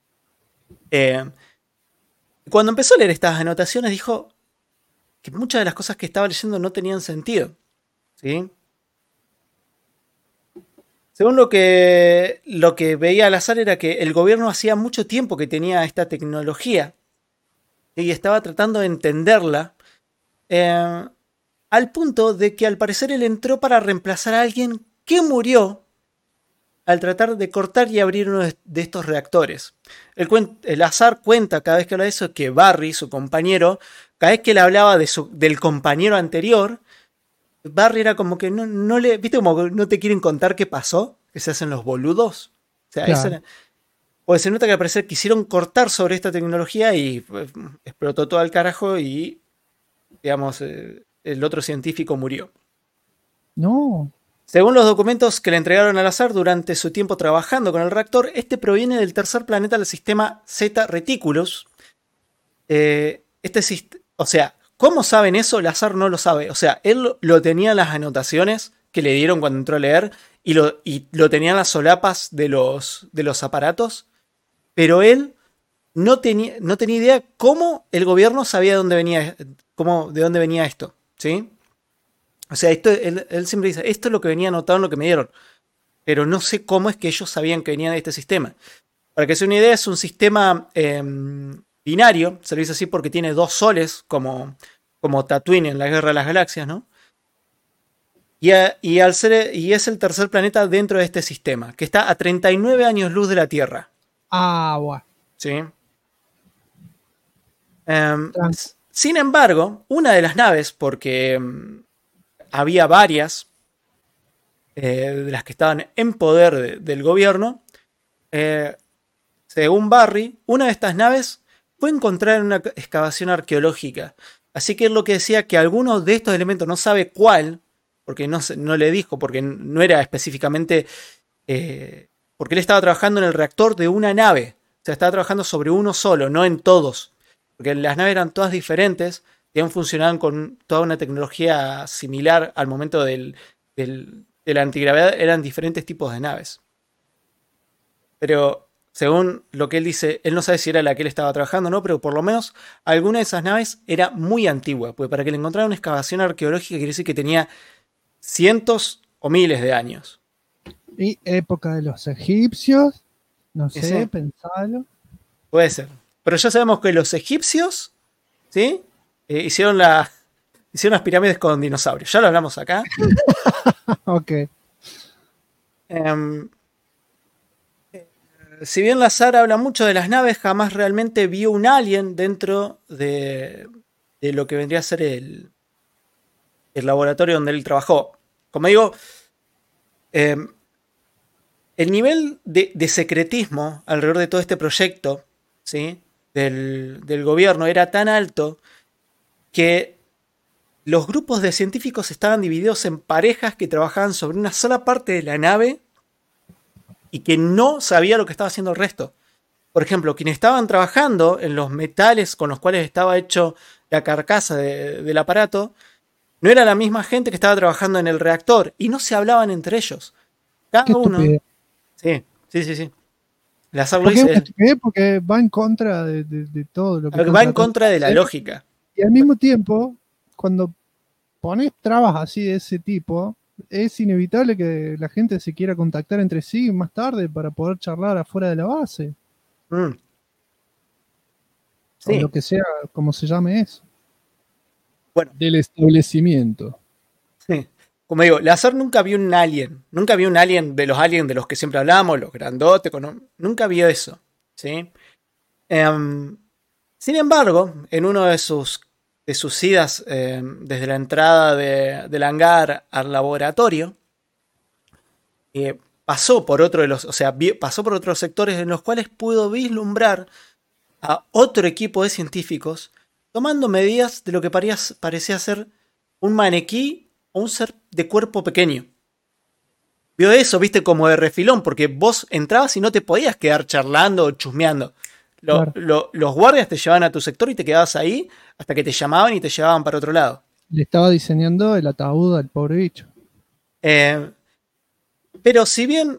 Cuando empezó a leer estas anotaciones dijo que muchas de las cosas que estaba leyendo no tenían sentido. ¿Sí? Según lo que veía Lazar era que el gobierno hacía mucho tiempo que tenía esta tecnología y estaba tratando de entenderla al punto de que al parecer él entró para reemplazar a alguien que murió al tratar de cortar y abrir uno de estos reactores. El Lazar cuenta cada vez que habla de eso que Barry, su compañero, cada vez que le hablaba del compañero anterior, Barry era como que no le... ¿Viste como que no te quieren contar qué pasó? Que se hacen los boludos. O sea, claro. Eso era, pues se nota que al parecer quisieron cortar sobre esta tecnología y pues, explotó todo al carajo y, digamos, el otro científico murió. No. Según los documentos que le entregaron al Lazar durante su tiempo trabajando con el reactor, este proviene del tercer planeta del sistema Zeta Reticulus. O sea, ¿cómo saben eso? Lazar no lo sabe. O sea, él lo tenía en las anotaciones que le dieron cuando entró a leer y lo tenía en las solapas de los aparatos, pero él no tenía idea cómo el gobierno sabía de dónde venía esto, ¿sí? O sea, él siempre dice, esto es lo que venía anotado en lo que me dieron, pero no sé cómo es que ellos sabían que venía de este sistema. Para que se den una idea, es un sistema binario, se lo dice así porque tiene dos soles, como Tatooine en la Guerra de las Galaxias, ¿no? Y es el tercer planeta dentro de este sistema, que está a 39 años luz de la Tierra. Ah, guau. Sí. Sin embargo, una de las naves, porque había varias de las que estaban en poder del gobierno, según Barry, una de estas naves fue encontrada en una excavación arqueológica. Así que es lo que decía que algunos de estos elementos, no sabe cuál, porque no le dijo, porque no era específicamente... porque él estaba trabajando en el reactor de una nave. O sea, estaba trabajando sobre uno solo, no en todos. Porque las naves eran todas diferentes, funcionaban con toda una tecnología similar al momento de la antigravedad, eran diferentes tipos de naves. Pero según lo que él dice, él no sabe si era la que él estaba trabajando o no, pero por lo menos alguna de esas naves era muy antigua, porque para que le encontraran una excavación arqueológica quiere decir que tenía cientos o miles de años. Y época de los egipcios, no sé, ¿sí? Pensalo. Puede ser. Pero ya sabemos que los egipcios, ¿sí? Hicieron las pirámides con dinosaurios. Ya lo hablamos acá. Ok. Si bien Lazar habla mucho de las naves, jamás realmente vio un alien dentro de lo que vendría a ser el laboratorio donde él trabajó. Como digo, el nivel de secretismo alrededor de todo este proyecto, ¿sí? del gobierno era tan alto que los grupos de científicos estaban divididos en parejas que trabajaban sobre una sola parte de la nave y que no sabía lo que estaba haciendo el resto. Por ejemplo, quienes estaban trabajando en los metales con los cuales estaba hecho la carcasa del aparato, no era la misma gente que estaba trabajando en el reactor y no se hablaban entre ellos. Cada uno. Sí. Lazar lo dice. Porque va en contra de todo lo que va en contra de la lógica. Y al mismo tiempo, cuando pones trabas así de ese tipo, es inevitable que la gente se quiera contactar entre sí más tarde para poder charlar afuera de la base. Sí. O lo que sea, como se llame eso. Bueno. Del establecimiento. Sí. Como digo, Lazar nunca vio un alien. Nunca vio un alien de los aliens de los que siempre hablamos, los grandotes. Nunca vio eso. ¿Sí? Sin embargo, en uno de sus idas desde la entrada del hangar al laboratorio, pasó por pasó por otros sectores en los cuales pudo vislumbrar a otro equipo de científicos tomando medidas de lo que parecía ser un maniquí o un ser de cuerpo pequeño. Vio eso, viste, como de refilón, porque vos entrabas y no te podías quedar charlando o chusmeando. Los guardias te llevaban a tu sector y te quedabas ahí hasta que te llamaban y te llevaban para otro lado. Le estaba diseñando el ataúd al pobre bicho. Pero si bien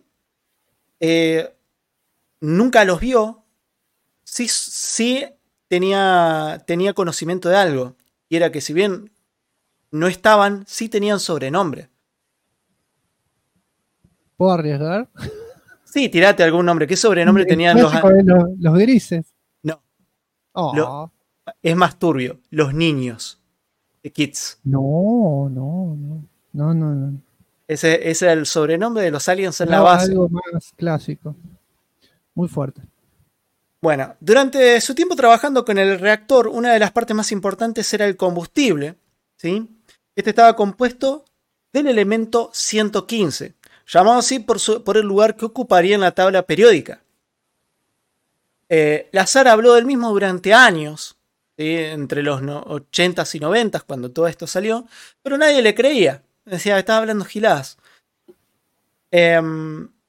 nunca los vio, sí tenía conocimiento de algo. Y era que si bien no estaban, sí tenían sobrenombre. ¿Puedo arriesgar? Sí, tirate algún nombre. ¿Qué sobrenombre tenían los grises? No. Oh. Es más turbio. Los niños. The Kids. No. Ese era el sobrenombre de los aliens en la base. Algo más clásico. Muy fuerte. Bueno, durante su tiempo trabajando con el reactor, una de las partes más importantes era el combustible. ¿Sí? Este estaba compuesto del elemento 115. Llamado así por el lugar que ocuparía en la tabla periódica. Lazar habló del mismo durante años, ¿sí? Entre los 80s y 90s, cuando todo esto salió, pero nadie le creía. Decía, estaba hablando giladas. Sin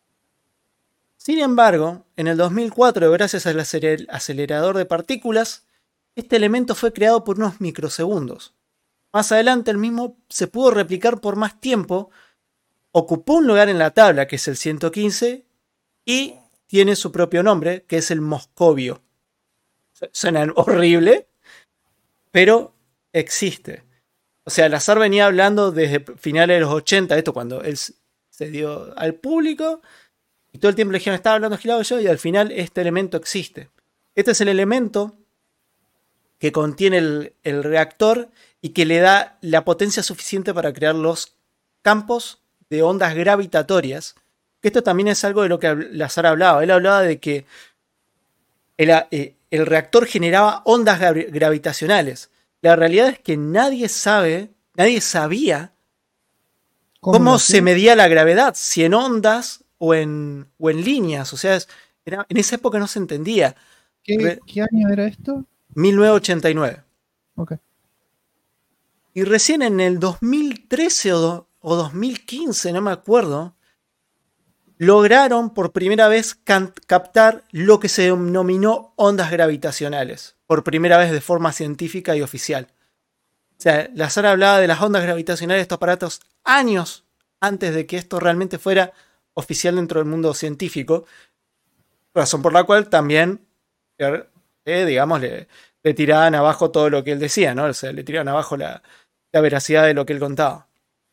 embargo, en el 2004, gracias al acelerador de partículas, este elemento fue creado por unos microsegundos. Más adelante, el mismo se pudo replicar por más tiempo. Ocupó un lugar en la tabla, que es el 115, y tiene su propio nombre, que es el moscovio. Suena horrible, pero existe. O sea, Lazar venía hablando desde finales de los 80, esto cuando él se dio al público, y todo el tiempo le dijeron, estaba hablando gilado yo, y al final este elemento existe. Este es el elemento que contiene el reactor y que le da la potencia suficiente para crear los campos de ondas gravitatorias, que esto también es algo de lo que Lazar hablaba. Él hablaba de que el reactor generaba ondas gravitacionales. La realidad es que nadie sabía cómo se medía la gravedad, si en ondas o en líneas. O sea, en esa época no se entendía. ¿Qué año era esto? 1989. Ok. Y recién en el 2013 o 2015, no me acuerdo, lograron por primera vez captar lo que se denominó ondas gravitacionales, por primera vez de forma científica y oficial. O sea, Lazar hablaba de las ondas gravitacionales de estos aparatos años antes de que esto realmente fuera oficial dentro del mundo científico, razón por la cual también, digamos, le tiraban abajo todo lo que él decía, ¿no? O sea, le tiraban abajo la veracidad de lo que él contaba.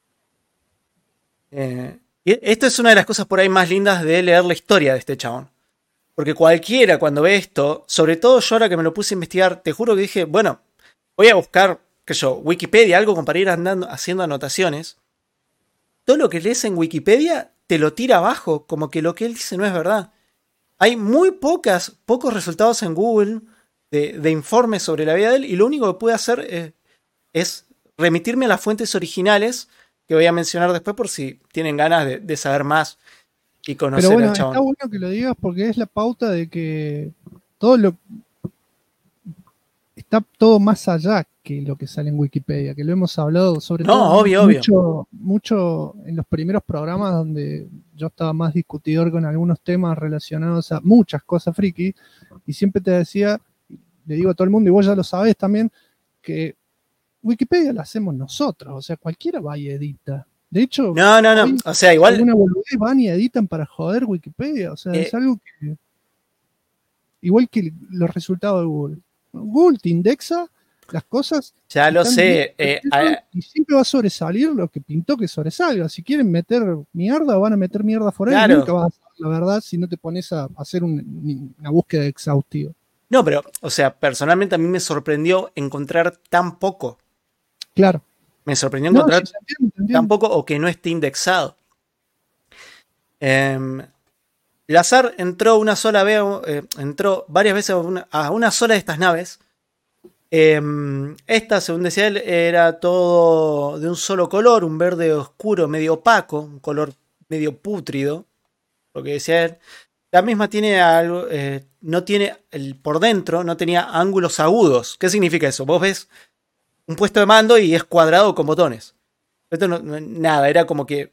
Y esto es una de las cosas por ahí más lindas de leer la historia de este chabón. Porque cualquiera cuando ve esto, sobre todo yo ahora que me lo puse a investigar, te juro que dije, bueno, voy a buscar, Wikipedia, algo como para ir andando, haciendo anotaciones. Todo lo que lees en Wikipedia te lo tira abajo, como que lo que él dice no es verdad. Hay muy pocos resultados en Google de informes sobre la vida de él, y lo único que puede hacer es remitirme a las fuentes originales que voy a mencionar después por si tienen ganas de saber más y conocer Pero bueno, al chabón. está bueno que lo digas porque es la pauta de que todo lo está todo más allá que lo que sale en Wikipedia, que lo hemos hablado sobre todo mucho en los primeros programas donde yo estaba más discutidor con algunos temas relacionados a muchas cosas friki, y siempre te decía, le digo a todo el mundo, y vos ya lo sabés también, que Wikipedia la hacemos nosotros, o sea, cualquiera va y edita. De hecho, no, o sea, igual alguna boludez van y editan para joder Wikipedia, o sea, es algo que igual que los resultados de Google. Google te indexa las cosas. Ya lo sé. Y siempre va a sobresalir lo que pintó que sobresalga. Si quieren meter mierda, van a meter mierda por ahí. Claro. Nunca vas a saber la verdad si no te pones a hacer una búsqueda exhaustiva. No, pero, o sea, personalmente a mí me sorprendió encontrar tan poco. Claro. Me sorprendió encontrar sí, te entiendo. tan poco o que no esté indexado. Lazar entró una sola vez, entró varias veces a una sola de estas naves. Esta, según decía él, era todo de un solo color, un verde oscuro, medio opaco, un color medio pútrido, lo que decía él. La misma tiene algo, no tiene, por dentro no tenía ángulos agudos. ¿Qué significa eso? Vos ves un puesto de mando y es cuadrado con botones. Esto nada, era como que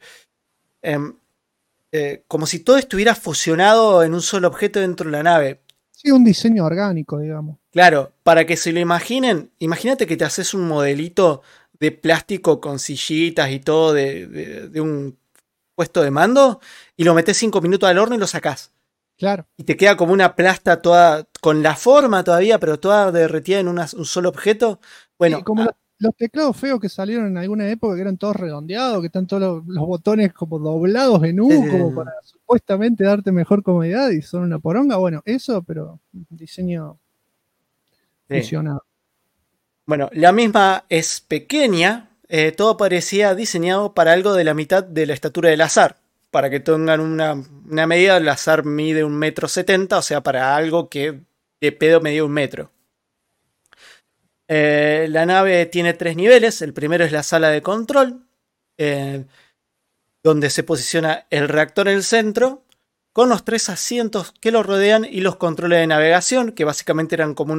como si todo estuviera fusionado en un solo objeto dentro de la nave. Sí, un diseño orgánico, digamos. Claro, para que se lo imaginen, imagínate que te haces un modelito de plástico con sillitas y todo de un puesto de mando y lo metes 5 minutos al horno y lo sacás. Claro. Y te queda como una plasta toda, con la forma todavía, pero toda derretida en un solo objeto. Bueno, sí, como los teclados feos que salieron en alguna época, que eran todos redondeados, que están todos los botones como doblados en U, como para supuestamente darte mejor comodidad, y son una poronga. Bueno, eso, pero diseño fusionado. Bueno, la misma es pequeña, todo parecía diseñado para algo de la mitad de la estatura del Lazar. Para que tengan una medida, el Lazar mide 1,70 m, o sea, para algo que de pedo medía 1 metro. La nave tiene 3 niveles. El primero es la sala de control, donde se posiciona el reactor en el centro, con los 3 asientos que lo rodean y los controles de navegación, que básicamente eran como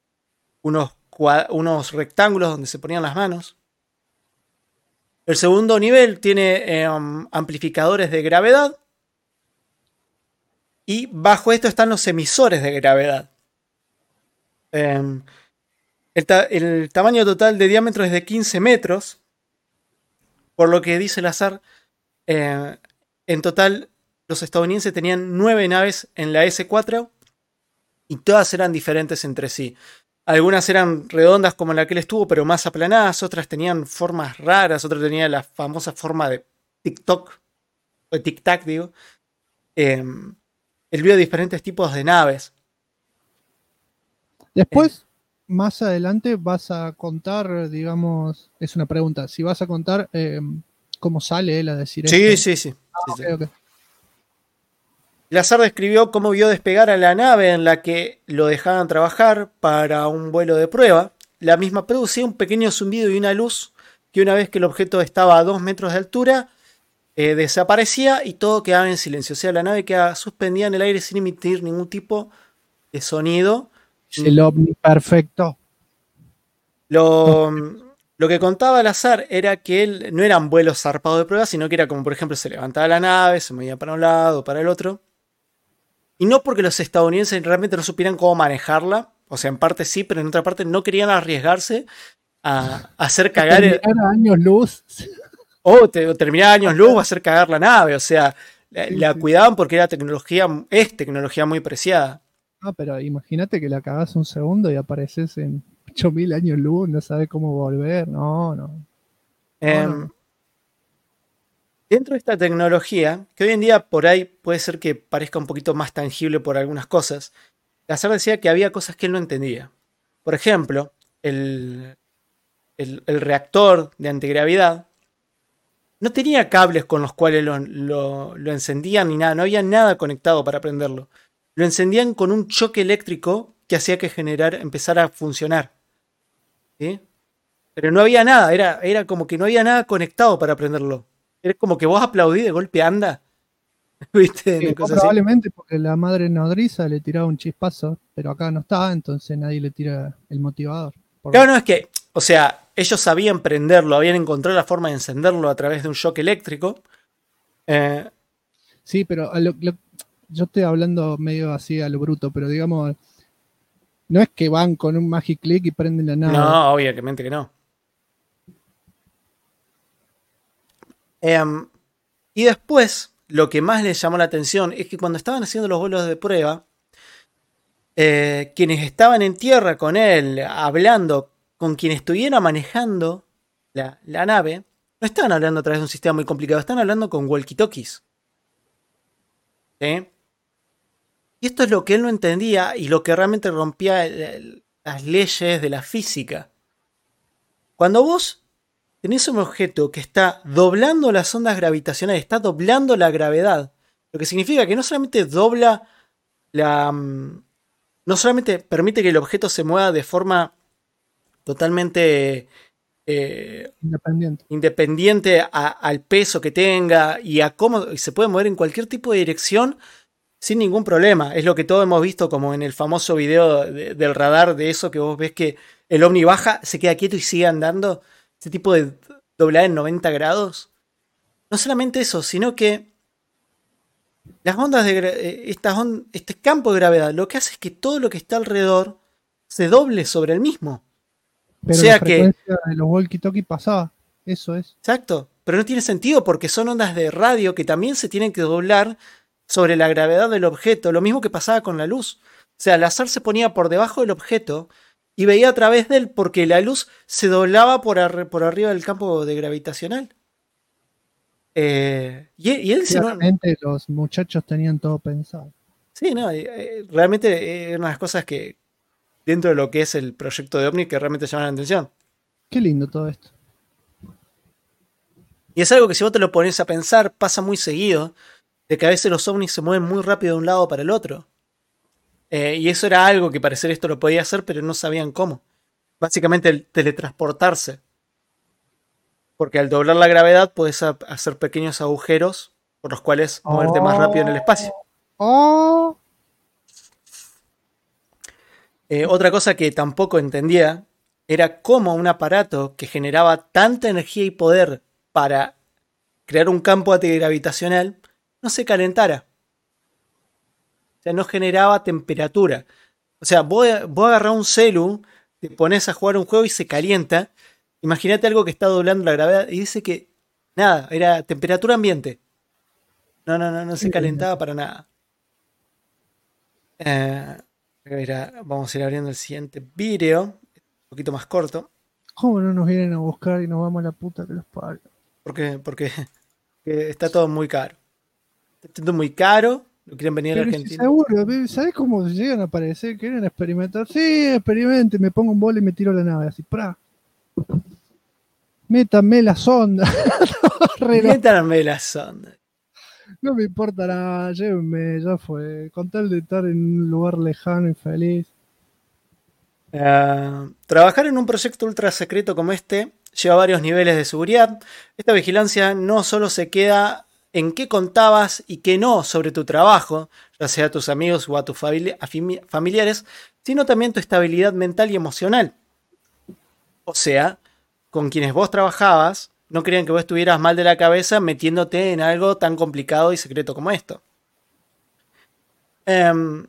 unos rectángulos donde se ponían las manos. El segundo nivel tiene amplificadores de gravedad. Y bajo esto están los emisores de gravedad. El tamaño total de diámetro es de 15 metros. Por lo que dice Lazar, en total los estadounidenses tenían 9 naves en la S4 y todas eran diferentes entre sí. Algunas eran redondas como la que él estuvo, pero más aplanadas. Otras tenían formas raras. Otras tenían la famosa forma de TikTok. O de tic-tac, digo. Él vio diferentes tipos de naves. Después, más adelante, vas a contar, digamos, es una pregunta, si vas a contar cómo sale él a decir esto. Sí. Okay. Lazar describió cómo vio despegar a la nave en la que lo dejaban trabajar para un vuelo de prueba. La misma producía un pequeño zumbido y una luz que una vez que el objeto estaba a 2 metros de altura, desaparecía y todo quedaba en silencio. O sea, la nave quedaba suspendida en el aire sin emitir ningún tipo de sonido. El ovni perfecto. Lo que contaba Lazar era que él no eran vuelos zarpados de prueba, sino que era como, por ejemplo, se levantaba la nave, se movía para un lado, para el otro. Y no porque los estadounidenses realmente no supieran cómo manejarla, o sea, en parte sí, pero en otra parte no querían arriesgarse a hacer cagar. Terminar a años luz. O terminar a años luz o hacer cagar la nave, o sea, la cuidaban porque es tecnología muy preciada. Ah, pero imagínate que la cagás un segundo y apareces en 8000 años luz, no sabes cómo volver, no. Dentro de esta tecnología, que hoy en día por ahí puede ser que parezca un poquito más tangible por algunas cosas, Lazar decía que había cosas que él no entendía. Por ejemplo, el reactor de antigravedad no tenía cables con los cuales lo encendían ni nada, no había nada conectado para prenderlo. Lo encendían con un choque eléctrico que hacía que empezara a funcionar. ¿Sí? Pero no había nada, era como que no había nada conectado para prenderlo. Era como que vos aplaudís de golpe anda. ¿Viste? Sí, Una cosa probablemente porque la madre nodriza le tiraba un chispazo, pero acá no está, entonces nadie le tira el motivador. Claro, no, es que, o sea, ellos sabían prenderlo, habían encontrado la forma de encenderlo a través de un shock eléctrico. Sí, pero yo estoy hablando medio así a lo bruto, pero digamos, no es que van con un magic click y prenden la nave. No, obviamente que no. Y después, lo que más les llamó la atención es que cuando estaban haciendo los vuelos de prueba, quienes estaban en tierra con él, hablando con quien estuviera manejando la nave, no estaban hablando a través de un sistema muy complicado, estaban hablando con walkie-talkies. ¿Sí? Y esto es lo que él no entendía y lo que realmente rompía las leyes de la física. Cuando vos tenés un objeto que está doblando las ondas gravitacionales, está doblando la gravedad, lo que significa que no solamente dobla no solamente permite que el objeto se mueva de forma totalmente independiente al peso que tenga y a cómo se puede mover en cualquier tipo de dirección sin ningún problema. Es lo que todos hemos visto como en el famoso video del radar, de eso que vos ves que el ovni baja, se queda quieto y sigue andando. Ese tipo de doblada en 90 grados. No solamente eso, sino que las ondas este campo de gravedad lo que hace es que todo lo que está alrededor se doble sobre el mismo. Pero o sea la frecuencia de los walkie-talkie pasaba. Eso es. Exacto. Pero no tiene sentido porque son ondas de radio que también se tienen que doblar sobre la gravedad del objeto. Lo mismo que pasaba con la luz. O sea, el láser se ponía por debajo del objeto y veía a través de él porque la luz se doblaba por arriba del campo de gravitacional. Y él dice, realmente los muchachos tenían todo pensado. Sí, no, realmente es una de las cosas que dentro de lo que es el proyecto de OVNI que realmente llaman la atención. Qué lindo todo esto. Y es algo que si vos te lo pones a pensar, pasa muy seguido, de que a veces los ovnis se mueven muy rápido de un lado para el otro. Y eso era algo que parecer esto lo podía hacer, pero no sabían cómo. Básicamente el teletransportarse. Porque al doblar la gravedad puedes hacer pequeños agujeros por los cuales moverte más rápido en el espacio. Otra cosa que tampoco entendía era cómo un aparato que generaba tanta energía y poder para crear un campo antigravitacional no se calentara. O sea, no generaba temperatura. O sea, vos agarrás un celu, te pones a jugar un juego y se calienta. Imagínate algo que está doblando la gravedad y dice que nada, era temperatura ambiente. No se calentaba para nada. Vamos a ir abriendo el siguiente video, un poquito más corto. ¿Cómo no nos vienen a buscar y nos vamos a la puta que los parió? Porque está todo muy caro. Está todo muy caro. No quieren venir a Argentina. Si seguro, ¿sabes cómo llegan a aparecer? ¿Quieren experimentar? Sí, experimente. Me pongo un bol y me tiro la nave así. ¡Pra! Métanme la sonda. Métanme la sonda. No me importa nada, llévenme, ya fue. Con tal de estar en un lugar lejano y feliz. Trabajar en un proyecto ultra secreto como este lleva varios niveles de seguridad. Esta vigilancia no solo se queda en qué contabas y qué no sobre tu trabajo, ya sea a tus amigos o a tus familiares, sino también tu estabilidad mental y emocional. O sea, con quienes vos trabajabas no querían que vos estuvieras mal de la cabeza metiéndote en algo tan complicado y secreto como esto. De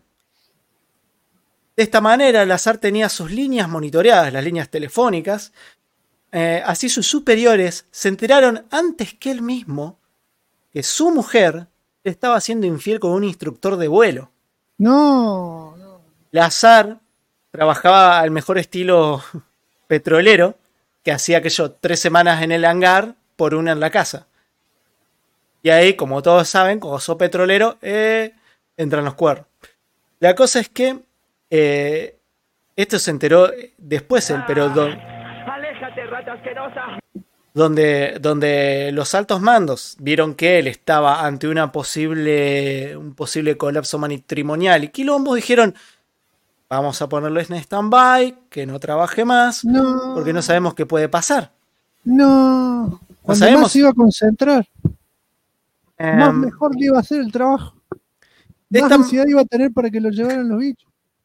esta manera, Lazar tenía sus líneas monitoreadas, las líneas telefónicas. Así sus superiores se enteraron antes que él mismo que su mujer estaba siendo infiel con un instructor de vuelo. No. Lazar trabajaba al mejor estilo petrolero, que hacía aquello 3 semanas en el hangar por una en la casa. Y ahí, como todos saben, como sos petrolero, entran los cuernos. La cosa es que esto se enteró después él, pero ¡Aléjate, rata asquerosa! Donde los altos mandos vieron que él estaba ante un posible colapso matrimonial y quilombos, dijeron: vamos a ponerlo en stand-by, que no trabaje más, porque no sabemos qué puede pasar. No. Cuando sabemos. más se iba a concentrar, más mejor le iba a hacer el trabajo. Más ansiedad iba a tener para que lo llevaran los bichos.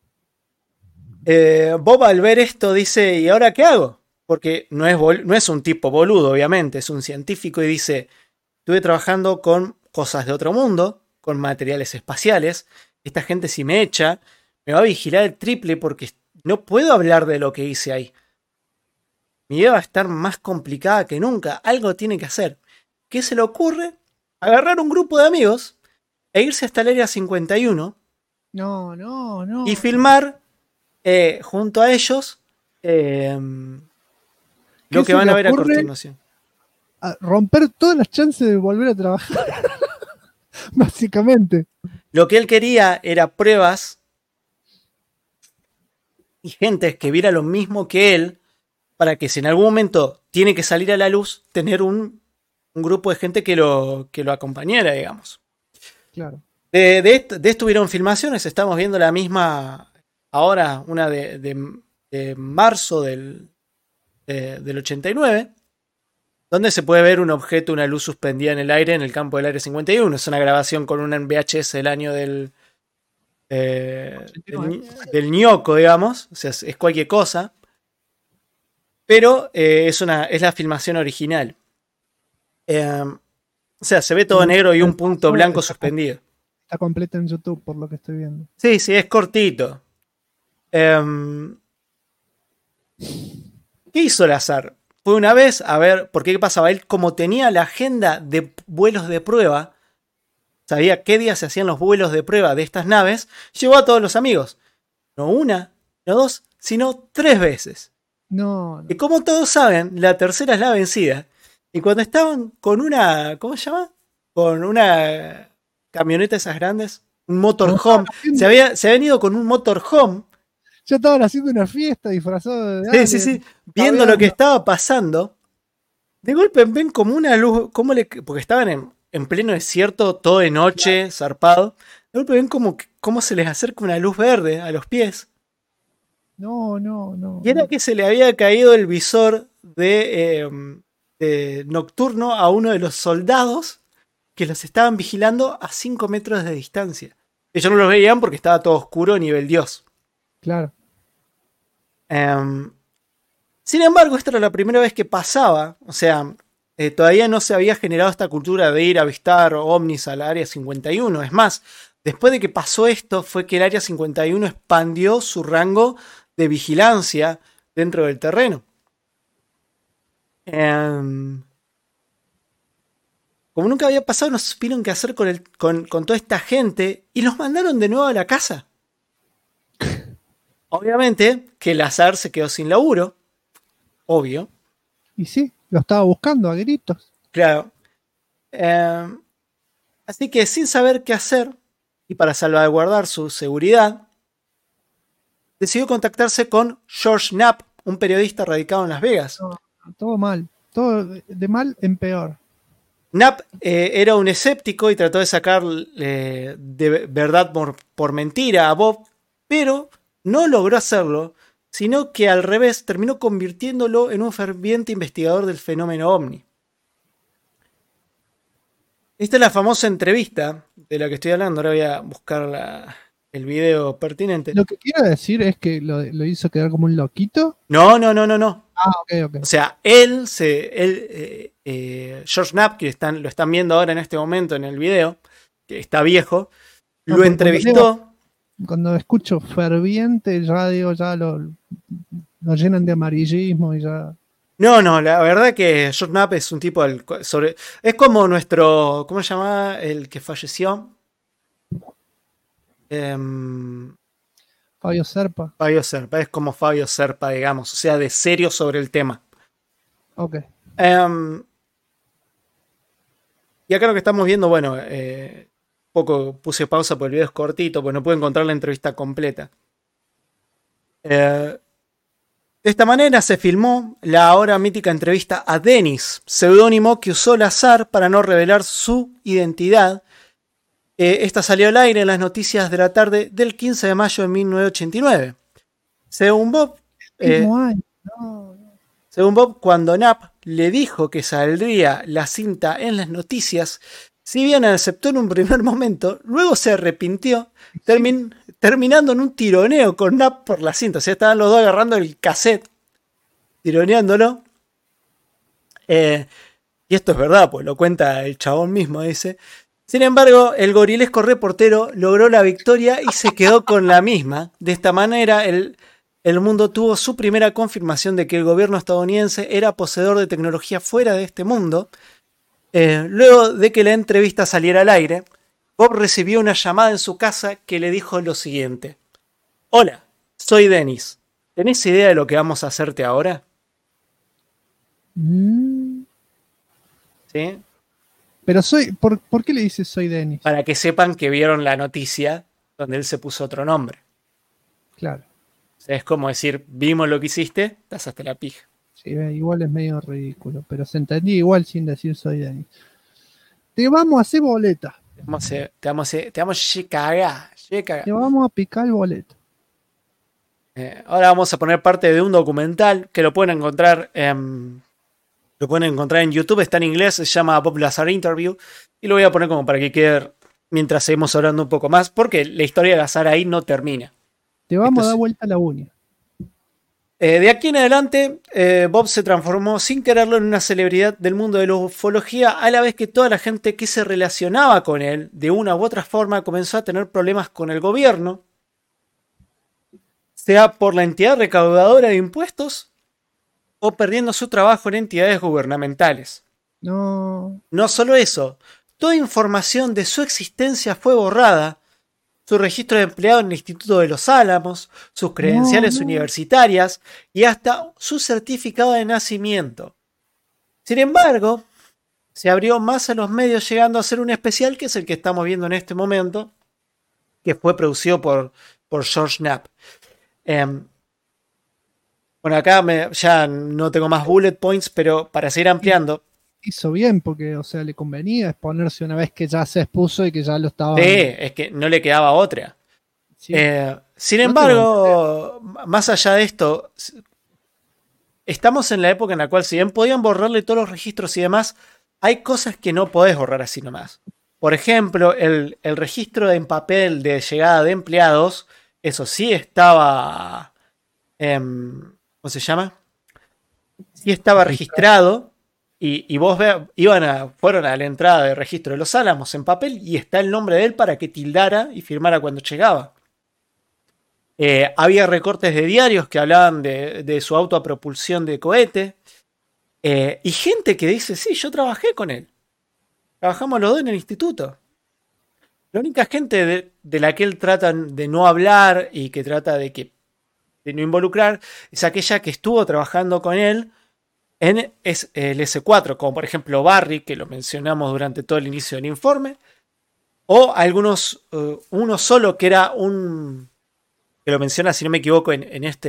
Bob al ver esto dice, ¿y ahora qué hago? Porque no es un tipo boludo, obviamente, es un científico y dice, estuve trabajando con cosas de otro mundo, con materiales espaciales, esta gente si me echa, me va a vigilar el triple porque no puedo hablar de lo que hice ahí. Mi vida va a estar más complicada que nunca, algo tiene que hacer. ¿Qué se le ocurre? Agarrar un grupo de amigos e irse hasta el área 51 y filmar junto a ellos lo que van a ver a continuación. Romper todas las chances de volver a trabajar. Básicamente. Lo que él quería era pruebas y gente que viera lo mismo que él, para que si en algún momento tiene que salir a la luz, tener un grupo de gente que lo acompañara, digamos. Claro. De esto hubieron filmaciones, estamos viendo la misma ahora, una de marzo del 89, donde se puede ver un objeto, una luz suspendida en el aire en el campo del Área 51. Es una grabación con un VHS del año del ñoco, digamos, o sea, es cualquier cosa, pero es la filmación original. O sea, se ve todo negro y un punto blanco suspendido. Está completa en YouTube, por lo que estoy viendo. Sí, es cortito. ¿Qué hizo Lazar? Fue una vez a ver, porque ¿qué pasaba? Él, como tenía la agenda de vuelos de prueba, sabía qué días se hacían los vuelos de prueba de estas naves, llevó a todos los amigos. No una, no dos, sino 3 veces. No. Y como todos saben, la tercera es la vencida. Y cuando estaban con una, ¿cómo se llama? Con una camioneta esas grandes, un motorhome. Se habían ido con un motorhome. Ya estaban haciendo una fiesta disfrazado de... Sí. Viendo lo que estaba pasando. De golpe ven como una luz, porque estaban en pleno desierto, todo de noche, zarpado. De golpe ven como se les acerca una luz verde a los pies. No. Y era que se le había caído el visor de nocturno a uno de los soldados que los estaban vigilando a 5 metros de distancia. Ellos no los veían porque estaba todo oscuro, nivel Dios. Claro. Sin embargo, esta era la primera vez que pasaba. O sea, todavía no se había generado esta cultura de ir a avistar ovnis al área 51. Es más, después de que pasó esto, fue que el área 51 expandió su rango de vigilancia dentro del terreno. Como nunca había pasado, no supieron qué hacer con toda esta gente y los mandaron de nuevo a la casa. Obviamente que Lazar se quedó sin laburo. Obvio. Y sí, lo estaba buscando a gritos. Claro. Así que sin saber qué hacer y para salvaguardar su seguridad, decidió contactarse con George Knapp, un periodista radicado en Las Vegas. No, todo mal. Todo de mal en peor. Knapp era un escéptico y trató de sacar de verdad por mentira a Bob, pero no logró hacerlo, sino que al revés terminó convirtiéndolo en un ferviente investigador del fenómeno ovni. Esta es la famosa entrevista de la que estoy hablando. Ahora voy a buscar el video pertinente. Lo que quiero decir es que lo hizo quedar como un loquito. No. Ah, ok. O sea, George Knapp, que lo están viendo ahora en este momento en el video, que está viejo, lo entrevistó. Cuando escucho ferviente radio ya lo llenan de amarillismo y ya... No, la verdad que George Knapp es un tipo es como nuestro, ¿cómo se llama? El que falleció. Fabio Serpa. Es como Fabio Serpa, digamos, o sea, de serio sobre el tema. Ok. Y acá lo que estamos viendo, bueno, poco puse pausa porque el video es cortito, pues no puedo encontrar la entrevista completa. De esta manera se filmó la ahora mítica entrevista a Dennis, seudónimo que usó Lazar para no revelar su identidad Esta salió al aire en las noticias de la tarde del 15 de mayo de 1989. Según Bob, cuando Knapp le dijo que saldría la cinta en las noticias, si bien aceptó en un primer momento, luego se arrepintió, terminando en un tironeo con Knapp por la cinta. O sea, estaban los dos agarrando el cassette, tironeándolo. Y esto es verdad, pues lo cuenta el chabón mismo, dice. Sin embargo, el gorilesco reportero logró la victoria y se quedó con la misma. De esta manera, el mundo tuvo su primera confirmación de que el gobierno estadounidense era poseedor de tecnología fuera de este mundo. Luego de que la entrevista saliera al aire, Bob recibió una llamada en su casa que le dijo lo siguiente. Hola, soy Dennis. ¿Tenés idea de lo que vamos a hacerte ahora? ¿Sí? Pero ¿por qué le dices soy Dennis? Para que sepan que vieron la noticia donde él se puso otro nombre. Claro. O sea, es como decir, vimos lo que hiciste, estás hasta la pija. Sí, igual es medio ridículo, pero se entendía igual sin decir soy Dennis. Te vamos a hacer boleta. Te vamos a cagar. Te vamos a picar el boleto. Ahora vamos a poner parte de un documental que lo pueden encontrar en YouTube, está en inglés, se llama Bob Lazar Interview, y lo voy a poner como para que quede mientras seguimos hablando un poco más, porque la historia de Lazar ahí no termina. Te vamos a dar vuelta a la uña. De aquí en adelante, Bob se transformó sin quererlo en una celebridad del mundo de la ufología, a la vez que toda la gente que se relacionaba con él, de una u otra forma, comenzó a tener problemas con el gobierno, sea por la entidad recaudadora de impuestos, o perdiendo su trabajo en entidades gubernamentales. No solo eso, toda información de su existencia fue borrada, su registro de empleado en el Instituto de los Álamos, sus credenciales universitarias y hasta su certificado de nacimiento. Sin embargo, se abrió más a los medios, llegando a ser un especial que es el que estamos viendo en este momento, que fue producido por George Knapp. Bueno, acá ya no tengo más bullet points, pero para seguir ampliando. Hizo bien, porque, o sea, le convenía exponerse una vez que ya se expuso y que ya lo estaba. Sí, es que no le quedaba otra. Sí. Sin embargo, más allá de esto, estamos en la época en la cual, si bien podían borrarle todos los registros y demás, hay cosas que no podés borrar así nomás. Por ejemplo, el registro en papel de llegada de empleados, eso sí estaba. ¿Cómo se llama? Sí estaba registrado. Y vos fueron a la entrada de registro de los Álamos en papel y está el nombre de él para que tildara y firmara cuando llegaba. Había recortes de diarios que hablaban de su auto a propulsión de cohete. Y gente que dice, sí, yo trabajé con él. Trabajamos los dos en el instituto. La única gente de la que él trata de no hablar y que trata de no involucrar es aquella que estuvo trabajando con él en el S4, como por ejemplo Barry, que lo mencionamos durante todo el inicio del informe, o algunos, uno solo que era que lo menciona, si no me equivoco, en esta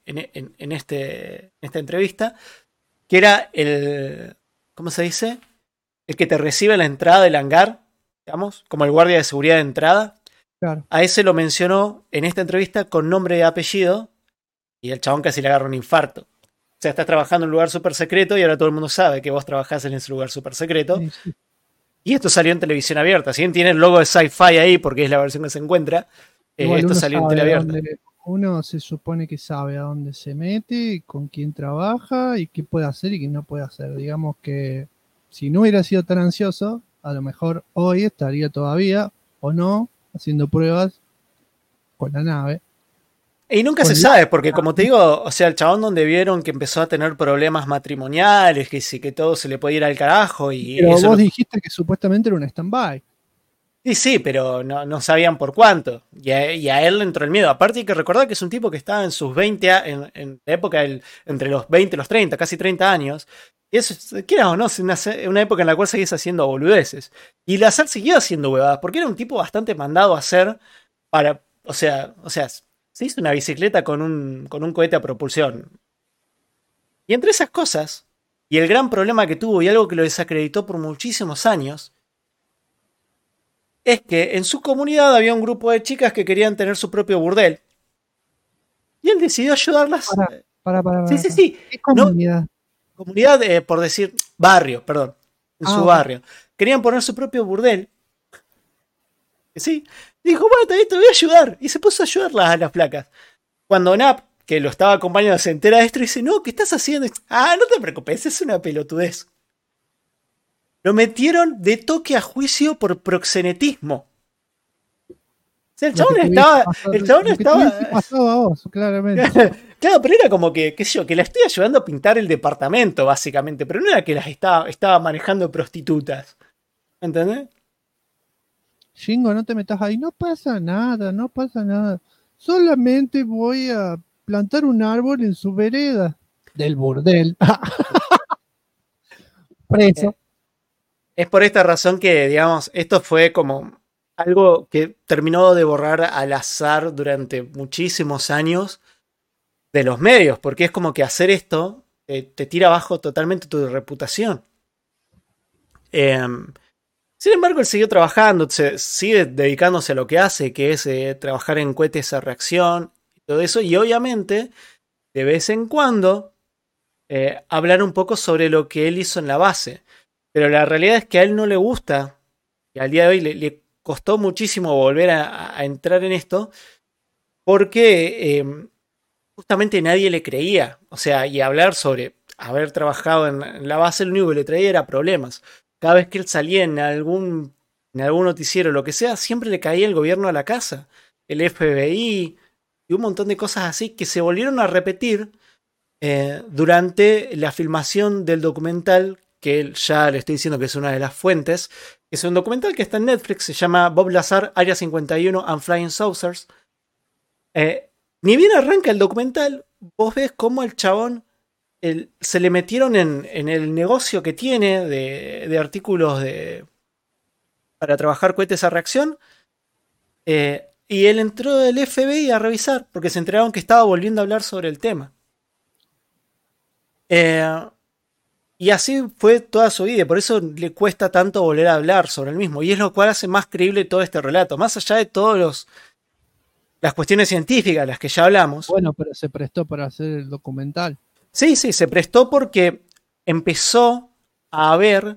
entrevista, que era ¿cómo se dice? El que te recibe a la entrada del hangar, digamos, como el guardia de seguridad de entrada. Claro. A ese lo mencionó en esta entrevista con nombre y apellido, y el chabón casi le agarra un infarto. O sea, estás trabajando en un lugar súper secreto y ahora todo el mundo sabe que vos trabajás en ese lugar súper secreto. Sí. Y esto salió en televisión abierta. Si bien tiene el logo de Sci-Fi ahí, porque es la versión que se encuentra, esto salió en tele abierta. Uno se supone que sabe a dónde se mete, con quién trabaja y qué puede hacer y qué no puede hacer. Digamos que si no hubiera sido tan ansioso, a lo mejor hoy estaría todavía, o no, haciendo pruebas con la nave. Y nunca se sabe, porque como te digo, o sea, el chabón donde vieron que empezó a tener problemas matrimoniales, que todo se le podía ir al carajo. Pero vos dijiste que supuestamente era un stand-by. Sí, pero no sabían por cuánto. Y a él le entró el miedo. Aparte hay que recordar que es un tipo que estaba en sus 20, en la época entre los 20 y los 30, casi 30 años. Y eso, quieras o no, es una época en la cual seguís haciendo boludeces. Y Lazar siguió haciendo huevadas, porque era un tipo bastante mandado a hacer para, o sea, se hizo una bicicleta con un cohete a propulsión. Y entre esas cosas, y el gran problema que tuvo y algo que lo desacreditó por muchísimos años, es que en su comunidad había un grupo de chicas que querían tener su propio burdel. Y él decidió ayudarlas. Para. Sí. ¿Qué comunidad? No, comunidad, por decir, barrio, perdón. En su barrio. Querían poner su propio burdel. Sí. Dijo, bueno, te voy a ayudar. Y se puso a ayudarlas a las flacas. Cuando Nap, que lo estaba acompañando, se entera de esto y dice, no, ¿qué estás haciendo? No te preocupes, es una pelotudez. Lo metieron de toque a juicio por proxenetismo. O sea, el chabón estaba... pasado a vos, claramente. Claro, pero era como que, qué sé yo, que la estoy ayudando a pintar el departamento, básicamente. Pero no era que las estaba manejando prostitutas. ¿Entendés? Shingo, no te metas ahí. No pasa nada. Solamente voy a plantar un árbol en su vereda. Del burdel. Preso. Es por esta razón que, digamos, esto fue como algo que terminó de borrar al azar durante muchísimos años de los medios, porque es como que hacer esto te tira abajo totalmente tu reputación. Sin embargo, él siguió trabajando, sigue dedicándose a lo que hace, que es trabajar en cohetes a reacción y todo eso, y obviamente, de vez en cuando, hablar un poco sobre lo que él hizo en la base. Pero la realidad es que a él no le gusta, y al día de hoy le costó muchísimo volver a entrar en esto, porque justamente nadie le creía. O sea, y hablar sobre haber trabajado en la base, lo único que le traía era problemas. Cada vez que él salía en algún noticiero o lo que sea, siempre le caía el gobierno a la casa, el FBI y un montón de cosas así que se volvieron a repetir durante la filmación del documental, que él ya le estoy diciendo que es una de las fuentes, que es un documental que está en Netflix, se llama Bob Lazar, Área 51 and Flying Saucers. Ni bien arranca el documental, vos ves cómo el chabón se le metieron en el negocio que tiene de artículos para trabajar cohetes a reacción, y él entró del FBI a revisar, porque se enteraron que estaba volviendo a hablar sobre el tema. Y así fue toda su vida, y por eso le cuesta tanto volver a hablar sobre el mismo, y es lo cual hace más creíble todo este relato, más allá de todas las cuestiones científicas, las que ya hablamos. Bueno, pero se prestó para hacer el documental. Sí, se prestó porque empezó a haber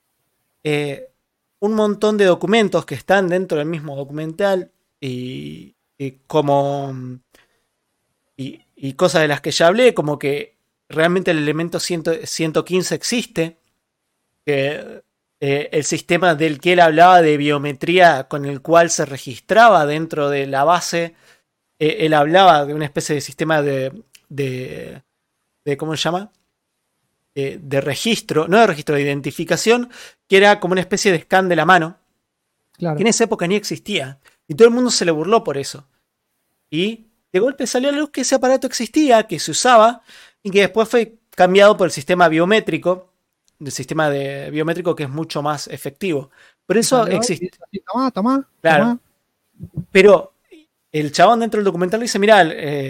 un montón de documentos que están dentro del mismo documental y cosas de las que ya hablé, como que realmente el elemento 115 existe, que el sistema del que él hablaba de biometría con el cual se registraba dentro de la base, él hablaba de una especie de sistema de ¿cómo se llama? De registro, no de registro, de identificación, que era como una especie de scan de la mano, claro, que en esa época ni existía, y todo el mundo se le burló por eso. Y de golpe salió a la luz que ese aparato existía, que se usaba, y que después fue cambiado por el sistema biométrico, biométrico que es mucho más efectivo. Por eso existe. Tomá. Claro. Pero el chabón dentro del documental dice, mirá,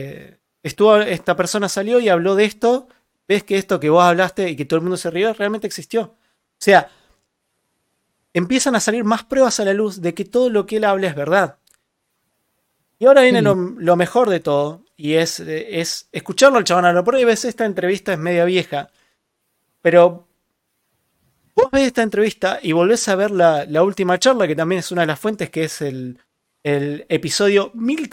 esta persona salió y habló de esto, ves que esto que vos hablaste y que todo el mundo se rió realmente existió. O sea, empiezan a salir más pruebas a la luz de que todo lo que él habla es verdad. Y ahora viene lo mejor de todo, y es escucharlo al chabón hablar. Por ahí ves, esta entrevista es media vieja, pero vos ves esta entrevista y volvés a ver la última charla, que también es una de las fuentes, que es el episodio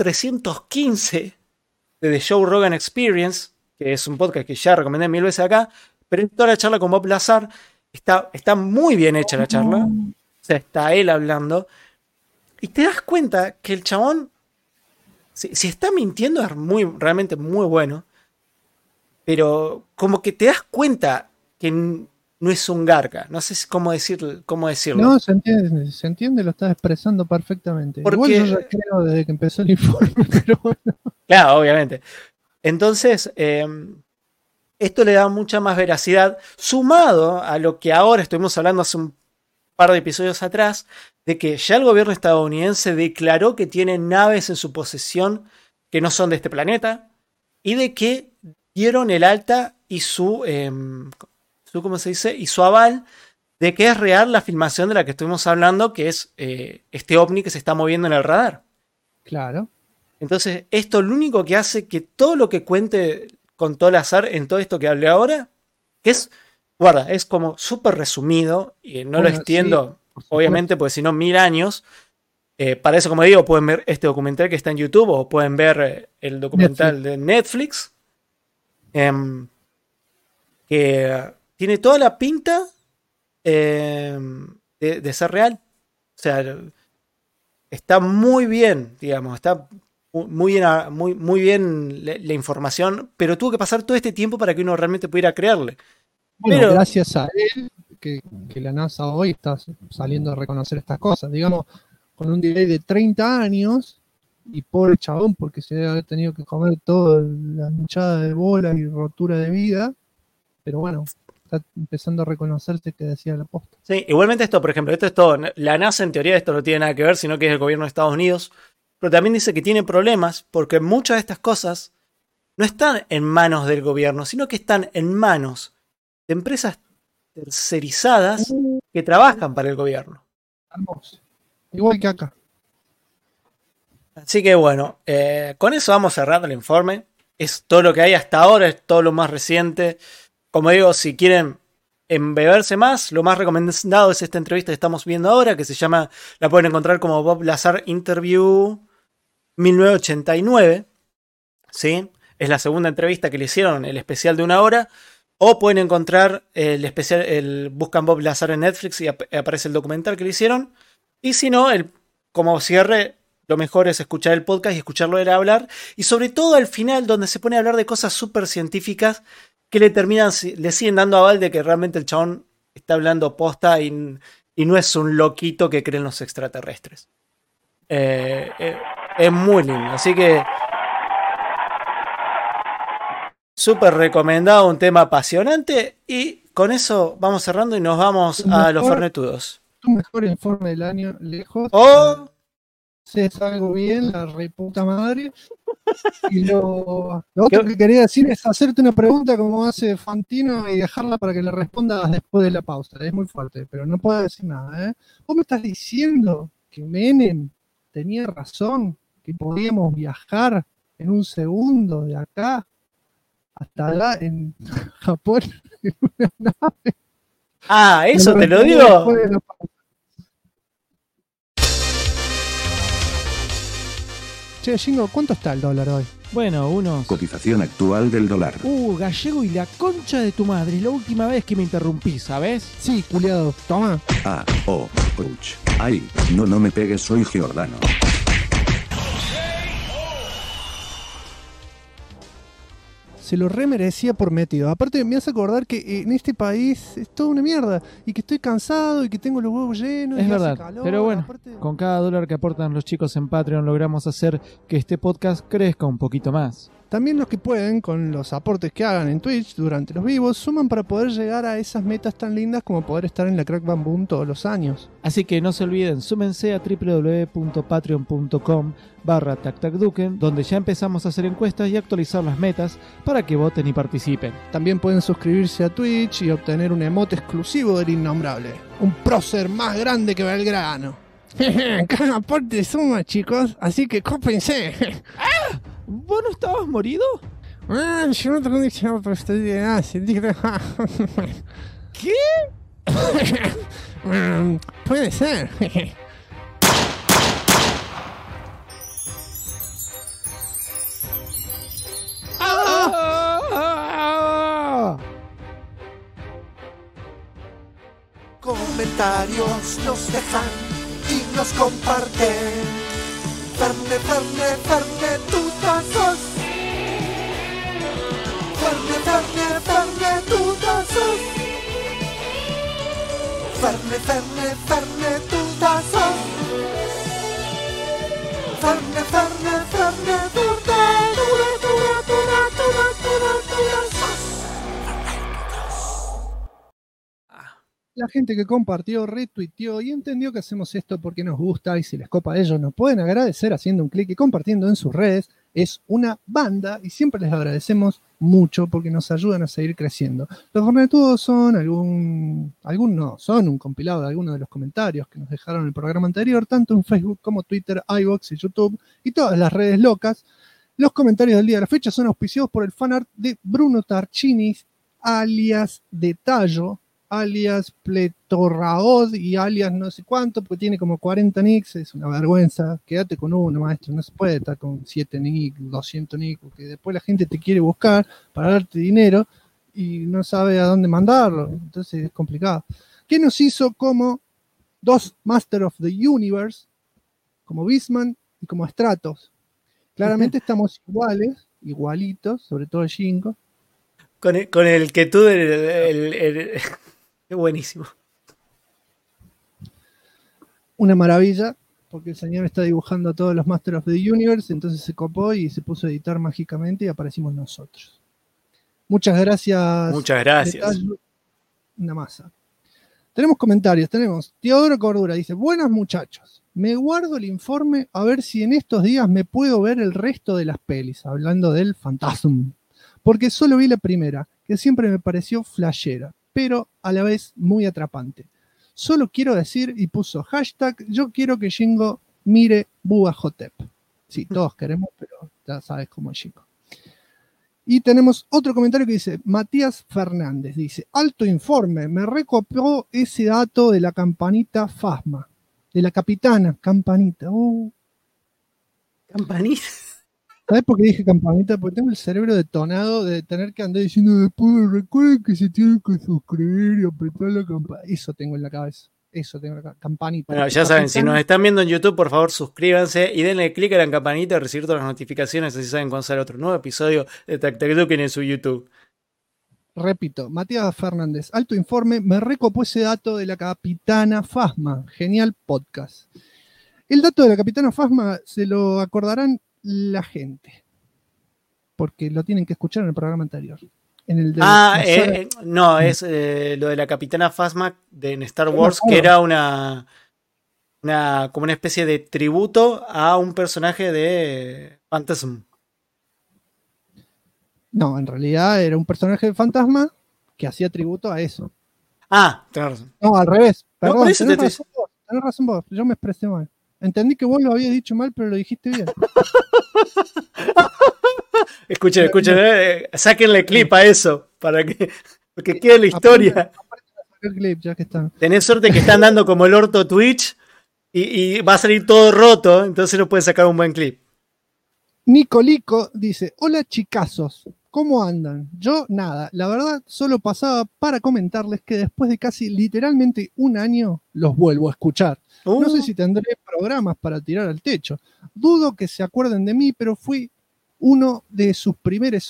1315 de The Joe Rogan Experience, que es un podcast que ya recomendé 1000 veces acá, pero en toda la charla con Bob Lazar está muy bien hecha la charla. O sea, está él hablando y te das cuenta que el chabón, si está mintiendo, es realmente muy bueno, pero como que te das cuenta que no es un garca. No sé cómo decirlo. No, se entiende, lo estás expresando perfectamente. Porque, igual yo ya creo desde que empezó el informe, pero bueno. Claro, obviamente. Entonces, esto le da mucha más veracidad, sumado a lo que ahora estuvimos hablando hace un par de episodios atrás, de que ya el gobierno estadounidense declaró que tiene naves en su posesión que no son de este planeta, y de que dieron el alta y ¿cómo se dice? Y su aval de que es real la filmación de la que estuvimos hablando, que es este ovni que se está moviendo en el radar. Claro. Entonces, esto lo único que hace que todo lo que cuente con todo el azar en todo esto que hablé ahora, que es, guarda, es como súper resumido, y no lo extiendo, sí, obviamente, porque si no, 1000 años. Para eso, como digo, pueden ver este documental que está en YouTube, o pueden ver el documental de Netflix, que tiene toda la pinta de ser real. O sea, está muy bien, digamos, está muy bien la información, pero tuvo que pasar todo este tiempo para que uno realmente pudiera creerle. Bueno, pero, gracias a él que la NASA hoy está saliendo a reconocer estas cosas, digamos, con un delay de 30 años, y pobre chabón, porque se debe haber tenido que comer toda la hinchada de bola y rotura de vida, pero bueno, está empezando a reconocerse que decía la posta. Sí, igualmente esto, por ejemplo, esto es todo, la NASA en teoría esto no tiene nada que ver, sino que es el gobierno de Estados Unidos, pero también dice que tiene problemas porque muchas de estas cosas no están en manos del gobierno, sino que están en manos de empresas tercerizadas que trabajan para el gobierno. Hermoso. Igual que acá. Así que bueno, con eso vamos cerrando el informe. Es todo lo que hay hasta ahora, es todo lo más reciente. Como digo, si quieren embeberse más, lo más recomendado es esta entrevista que estamos viendo ahora, que se llama, la pueden encontrar como Bob Lazar Interview 1989. ¿Sí? Es la segunda entrevista que le hicieron, el especial de 1 hora. O pueden encontrar el especial, buscan Bob Lazar en Netflix y aparece el documental que le hicieron. Y si no, como cierre, lo mejor es escuchar el podcast y escucharlo él hablar. Y sobre todo al final, donde se pone a hablar de cosas súper científicas que le siguen dando aval de que realmente el chabón está hablando posta y no es un loquito que cree en los extraterrestres. Es muy lindo. Así que súper recomendado, un tema apasionante. Y con eso vamos cerrando y nos vamos a los fernetudos. Tu mejor informe del año lejos. ¡Oh! Se salgo bien, la reputa madre. Y lo otro que quería decir es hacerte una pregunta como hace Fantino y dejarla para que le respondas después de la pausa. Es muy fuerte, pero no puedo decir nada. ¿Vos me estás diciendo que Menem tenía razón? Que podíamos viajar en un segundo de acá hasta allá en Japón en una nave. Ah, eso te lo digo. Che, Jingo, ¿cuánto está el dólar hoy? Bueno, unos... Cotización actual del dólar. Gallego y la concha de tu madre. Es la última vez que me interrumpí, ¿sabes? Sí, culiado. Toma. Ouch. Ay, no me pegues, soy Giordano. Se lo remerecía por metido. Aparte me hace acordar que en este país es toda una mierda. Y que estoy cansado y que tengo los huevos llenos. Es y verdad, hace calor. pero bueno, Aparte... con cada dólar que aportan los chicos en Patreon logramos hacer que este podcast crezca un poquito más. También los que pueden, con los aportes que hagan en Twitch durante los vivos, suman para poder llegar a esas metas tan lindas como poder estar en la Crack Bam Boom todos los años. Así que no se olviden, súmense a www.patreon.com/tactacduken, donde ya empezamos a hacer encuestas y actualizar las metas para que voten y participen. También pueden suscribirse a Twitch y obtener un emote exclusivo del Innombrable. Un prócer más grande que Belgrano. Cada aporte suma, chicos, así que cópense. ¡Ah! ¿Vos no estabas morido? Yo no tengo dicho, pero estoy de ¿Qué? Puede ser. Comentarios nos dejan y nos comparten. Ferne, tutazos. Ferne, tutazos. Ferne, tutazos. Ferne, La gente que compartió, retuiteó y entendió que hacemos esto porque nos gusta y si les copa a ellos nos pueden agradecer haciendo un clic y compartiendo en sus redes Es una banda y siempre les agradecemos mucho porque nos ayudan a seguir creciendo. Los Fornetudos son algunos son un compilado de algunos de los comentarios que nos dejaron en el programa anterior, tanto en Facebook como Twitter, iVoox y YouTube y todas las redes locas. Los comentarios del día de la fecha son auspiciados por el fanart de Bruno Tarchini, alias Detallo, alias Pletorraod y alias no sé cuánto, porque tiene como 40 nicks, es una vergüenza. Quédate con uno, maestro, no se puede estar con 7 nicks, 200 nicks, porque después la gente te quiere buscar para darte dinero y no sabe a dónde mandarlo, entonces es complicado. ¿Qué nos hizo como dos Master of the Universe, como Bisman y como Stratos? Claramente estamos igualitos, sobre todo el Jingo. Con el que tú... Qué buenísimo. Una maravilla, porque el señor está dibujando a todos los Masters of the Universe, entonces se copó y se puso a editar mágicamente y aparecimos nosotros. Muchas gracias. Muchas gracias. Una masa. Tenemos comentarios, tenemos Teodoro Cordura, dice, buenas muchachos, me guardo el informe a ver si en estos días me puedo ver el resto de las pelis, hablando del Phantasm, porque solo vi la primera, que siempre me pareció flashera, pero a la vez muy atrapante. Solo quiero decir, y puso hashtag, yo quiero que Jingo mire Bubba Hotep. Sí, todos queremos, pero ya sabes cómo es Jingo. Y tenemos otro comentario que dice, Matías Fernández, dice, alto informe, me recopió ese dato de la campanita Fasma, de la capitana, campanita. ¿Campanita? ¿Sabes por qué dije campanita? Porque tengo el cerebro detonado de tener que andar diciendo después, recuerden que se tienen que suscribir y apretar la campanita. Eso tengo en la cabeza. Campanita. Bueno, ya saben, si nos están viendo en YouTube, por favor suscríbanse y denle clic a la campanita para recibir todas las notificaciones, así saben cuando sale otro nuevo episodio de TacTacDuken en su YouTube. Repito, Matías Fernández, alto informe, me recopó ese dato de la capitana Fasma. Genial podcast. El dato de la capitana Fasma se lo acordarán la gente, porque lo tienen que escuchar en el programa anterior. En el de no, es lo de la Capitana Phasma en Star Wars, que era como una especie de tributo a un personaje de Phantasm. No, en realidad era un personaje de fantasma que hacía tributo a eso. Ah, tenés razón. No, al revés. Perdón, no, por eso tenés razón vos, yo me expresé mal. Entendí que vos lo habías dicho mal, pero lo dijiste bien. Escuchen, sáquenle clip a eso para que quede la historia. Clip, ya que está. Tenés suerte que están dando como el orto Twitch y va a salir todo roto, entonces no pueden sacar un buen clip. Nicolico dice, hola chicazos, ¿cómo andan? Yo nada, la verdad solo pasaba para comentarles que después de casi literalmente un año los vuelvo a escuchar. No sé si tendré programas para tirar al techo. Dudo que se acuerden de mí, pero fui uno de sus primeros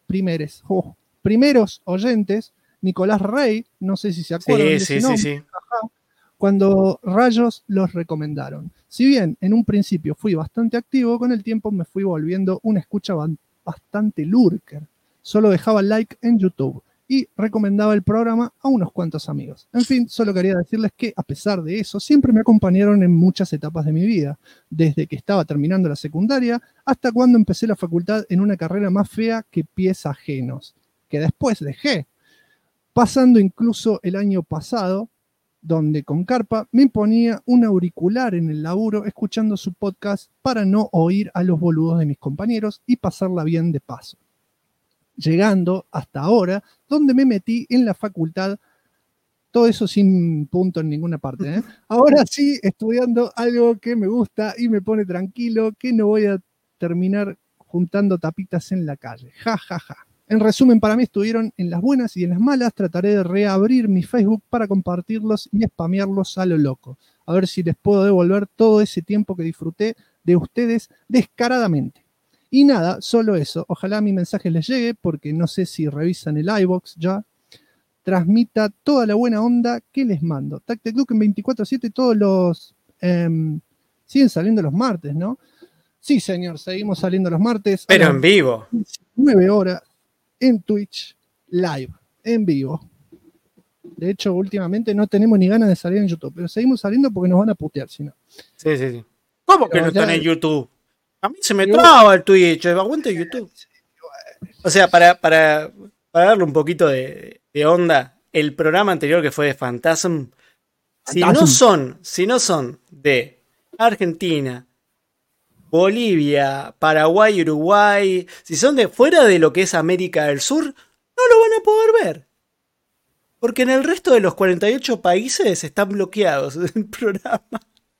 oyentes, Nicolás Rey, no sé si se acuerdan de ese nombre, sí. Ajá, cuando Rayos los recomendaron. Si bien en un principio fui bastante activo, con el tiempo me fui volviendo una escucha bastante lurker. Solo dejaba like en YouTube y recomendaba el programa a unos cuantos amigos. En fin, solo quería decirles que, a pesar de eso, siempre me acompañaron en muchas etapas de mi vida, desde que estaba terminando la secundaria hasta cuando empecé la facultad en una carrera más fea que pies ajenos, que después dejé, pasando incluso el año pasado, donde con Carpa me ponía un auricular en el laburo escuchando su podcast para no oír a los boludos de mis compañeros y pasarla bien de paso. Llegando hasta ahora, donde me metí en la facultad, todo eso sin punto en ninguna parte, ¿eh? Ahora sí, estudiando algo que me gusta y me pone tranquilo, que no voy a terminar juntando tapitas en la calle. Ja, ja, ja. En resumen, para mí estuvieron en las buenas y en las malas. Trataré de reabrir mi Facebook para compartirlos y spamearlos a lo loco. A ver si les puedo devolver todo ese tiempo que disfruté de ustedes descaradamente. Y nada, solo eso. Ojalá mi mensaje les llegue, porque no sé si revisan el iVoox ya. Transmita toda la buena onda que les mando. TacTacDuken 24/7, todos los... siguen saliendo los martes, ¿no? Sí, señor, seguimos saliendo los martes. Pero en vivo. 9 horas en Twitch, live, en vivo. De hecho, últimamente no tenemos ni ganas de salir en YouTube, pero seguimos saliendo porque nos van a putear, si no. Sí. ¿Cómo que no están en YouTube? A mí se me traba el Twitch, aguante YouTube. O sea, para darle un poquito de onda, el programa anterior que fue de Phantasm, si no son de Argentina, Bolivia, Paraguay, Uruguay, si son de fuera de lo que es América del Sur, no lo van a poder ver. Porque en el resto de los 48 países están bloqueados el programa.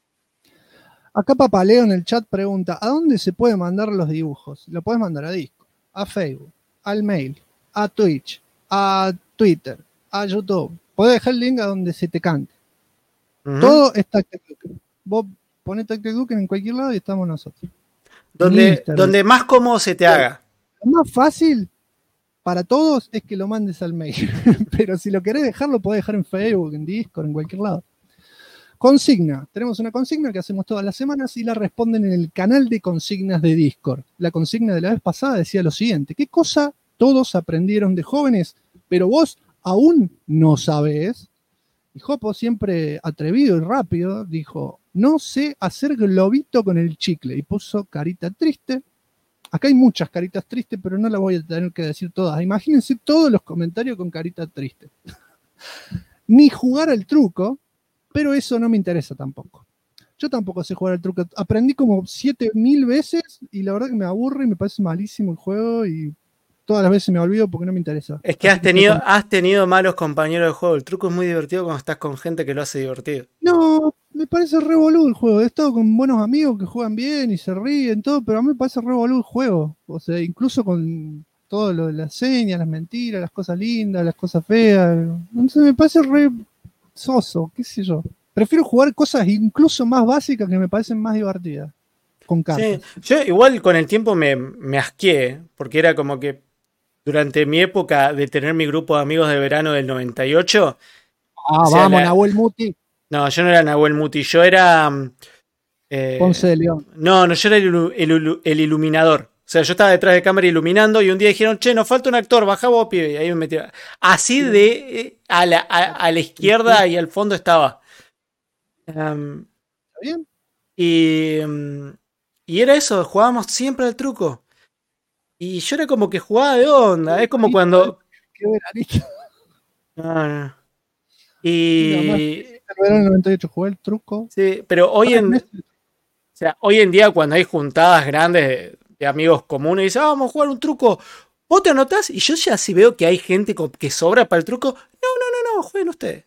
Acá Papaleo en el chat pregunta, ¿a dónde se puede mandar los dibujos? Lo puedes mandar a Discord, a Facebook, al mail, a Twitch, a Twitter, a YouTube. Podés dejar el link a donde se te cante. Todo es Tactic Duken. Vos ponés Tactic Duken en cualquier lado y estamos nosotros. Donde más cómodo se te haga. Lo más fácil para todos es que lo mandes al mail. Pero si lo querés dejar, lo podés dejar en Facebook, en Discord, en cualquier lado. Consigna. Tenemos una consigna que hacemos todas las semanas y la responden en el canal de consignas de Discord. La consigna de la vez pasada decía lo siguiente. ¿Qué cosa todos aprendieron de jóvenes, pero vos aún no sabés? Y Jopo, siempre atrevido y rápido, dijo, no sé hacer globito con el chicle. Y puso carita triste. Acá hay muchas caritas tristes, pero no las voy a tener que decir todas. Imagínense todos los comentarios con carita triste. Ni jugar al truco, pero eso no me interesa tampoco. Yo tampoco sé jugar al truco. Aprendí como 7.000 veces y la verdad que me aburre y me parece malísimo el juego y todas las veces me olvido porque no me interesa. Es que has tenido malos compañeros de juego. El truco es muy divertido cuando estás con gente que lo hace divertido. No, me parece re boludo el juego. He estado con buenos amigos que juegan bien y se ríen, todo, pero a mí me parece re boludo el juego. O sea, incluso con todo lo de las señas, las mentiras, las cosas lindas, las cosas feas. Entonces me parece re soso, qué sé yo. Prefiero jugar cosas incluso más básicas que me parecen más divertidas. Con cartas. Sí, yo igual con el tiempo me asqué, porque era como que durante mi época de tener mi grupo de amigos de verano del 98. Vamos, Nahuel Muti. No, yo no era Nahuel Muti, yo era. Ponce de León. No, yo era el iluminador. O sea, yo estaba detrás de cámara iluminando y un día dijeron, che, nos falta un actor, bajá vos, pibe. Y ahí me metí. Así de a la izquierda y al fondo estaba. ¿Está bien? Y era eso, jugábamos siempre al truco. Y yo era como que jugaba de onda. Es como cuando. Qué veranito. No. Y. El verano del 98 jugué el truco. Sí, pero hoy en día, cuando hay juntadas grandes de amigos comunes, dicen, vamos a jugar un truco. ¿Vos te anotás? Y yo ya si veo que hay gente que sobra para el truco, no, jueguen ustedes.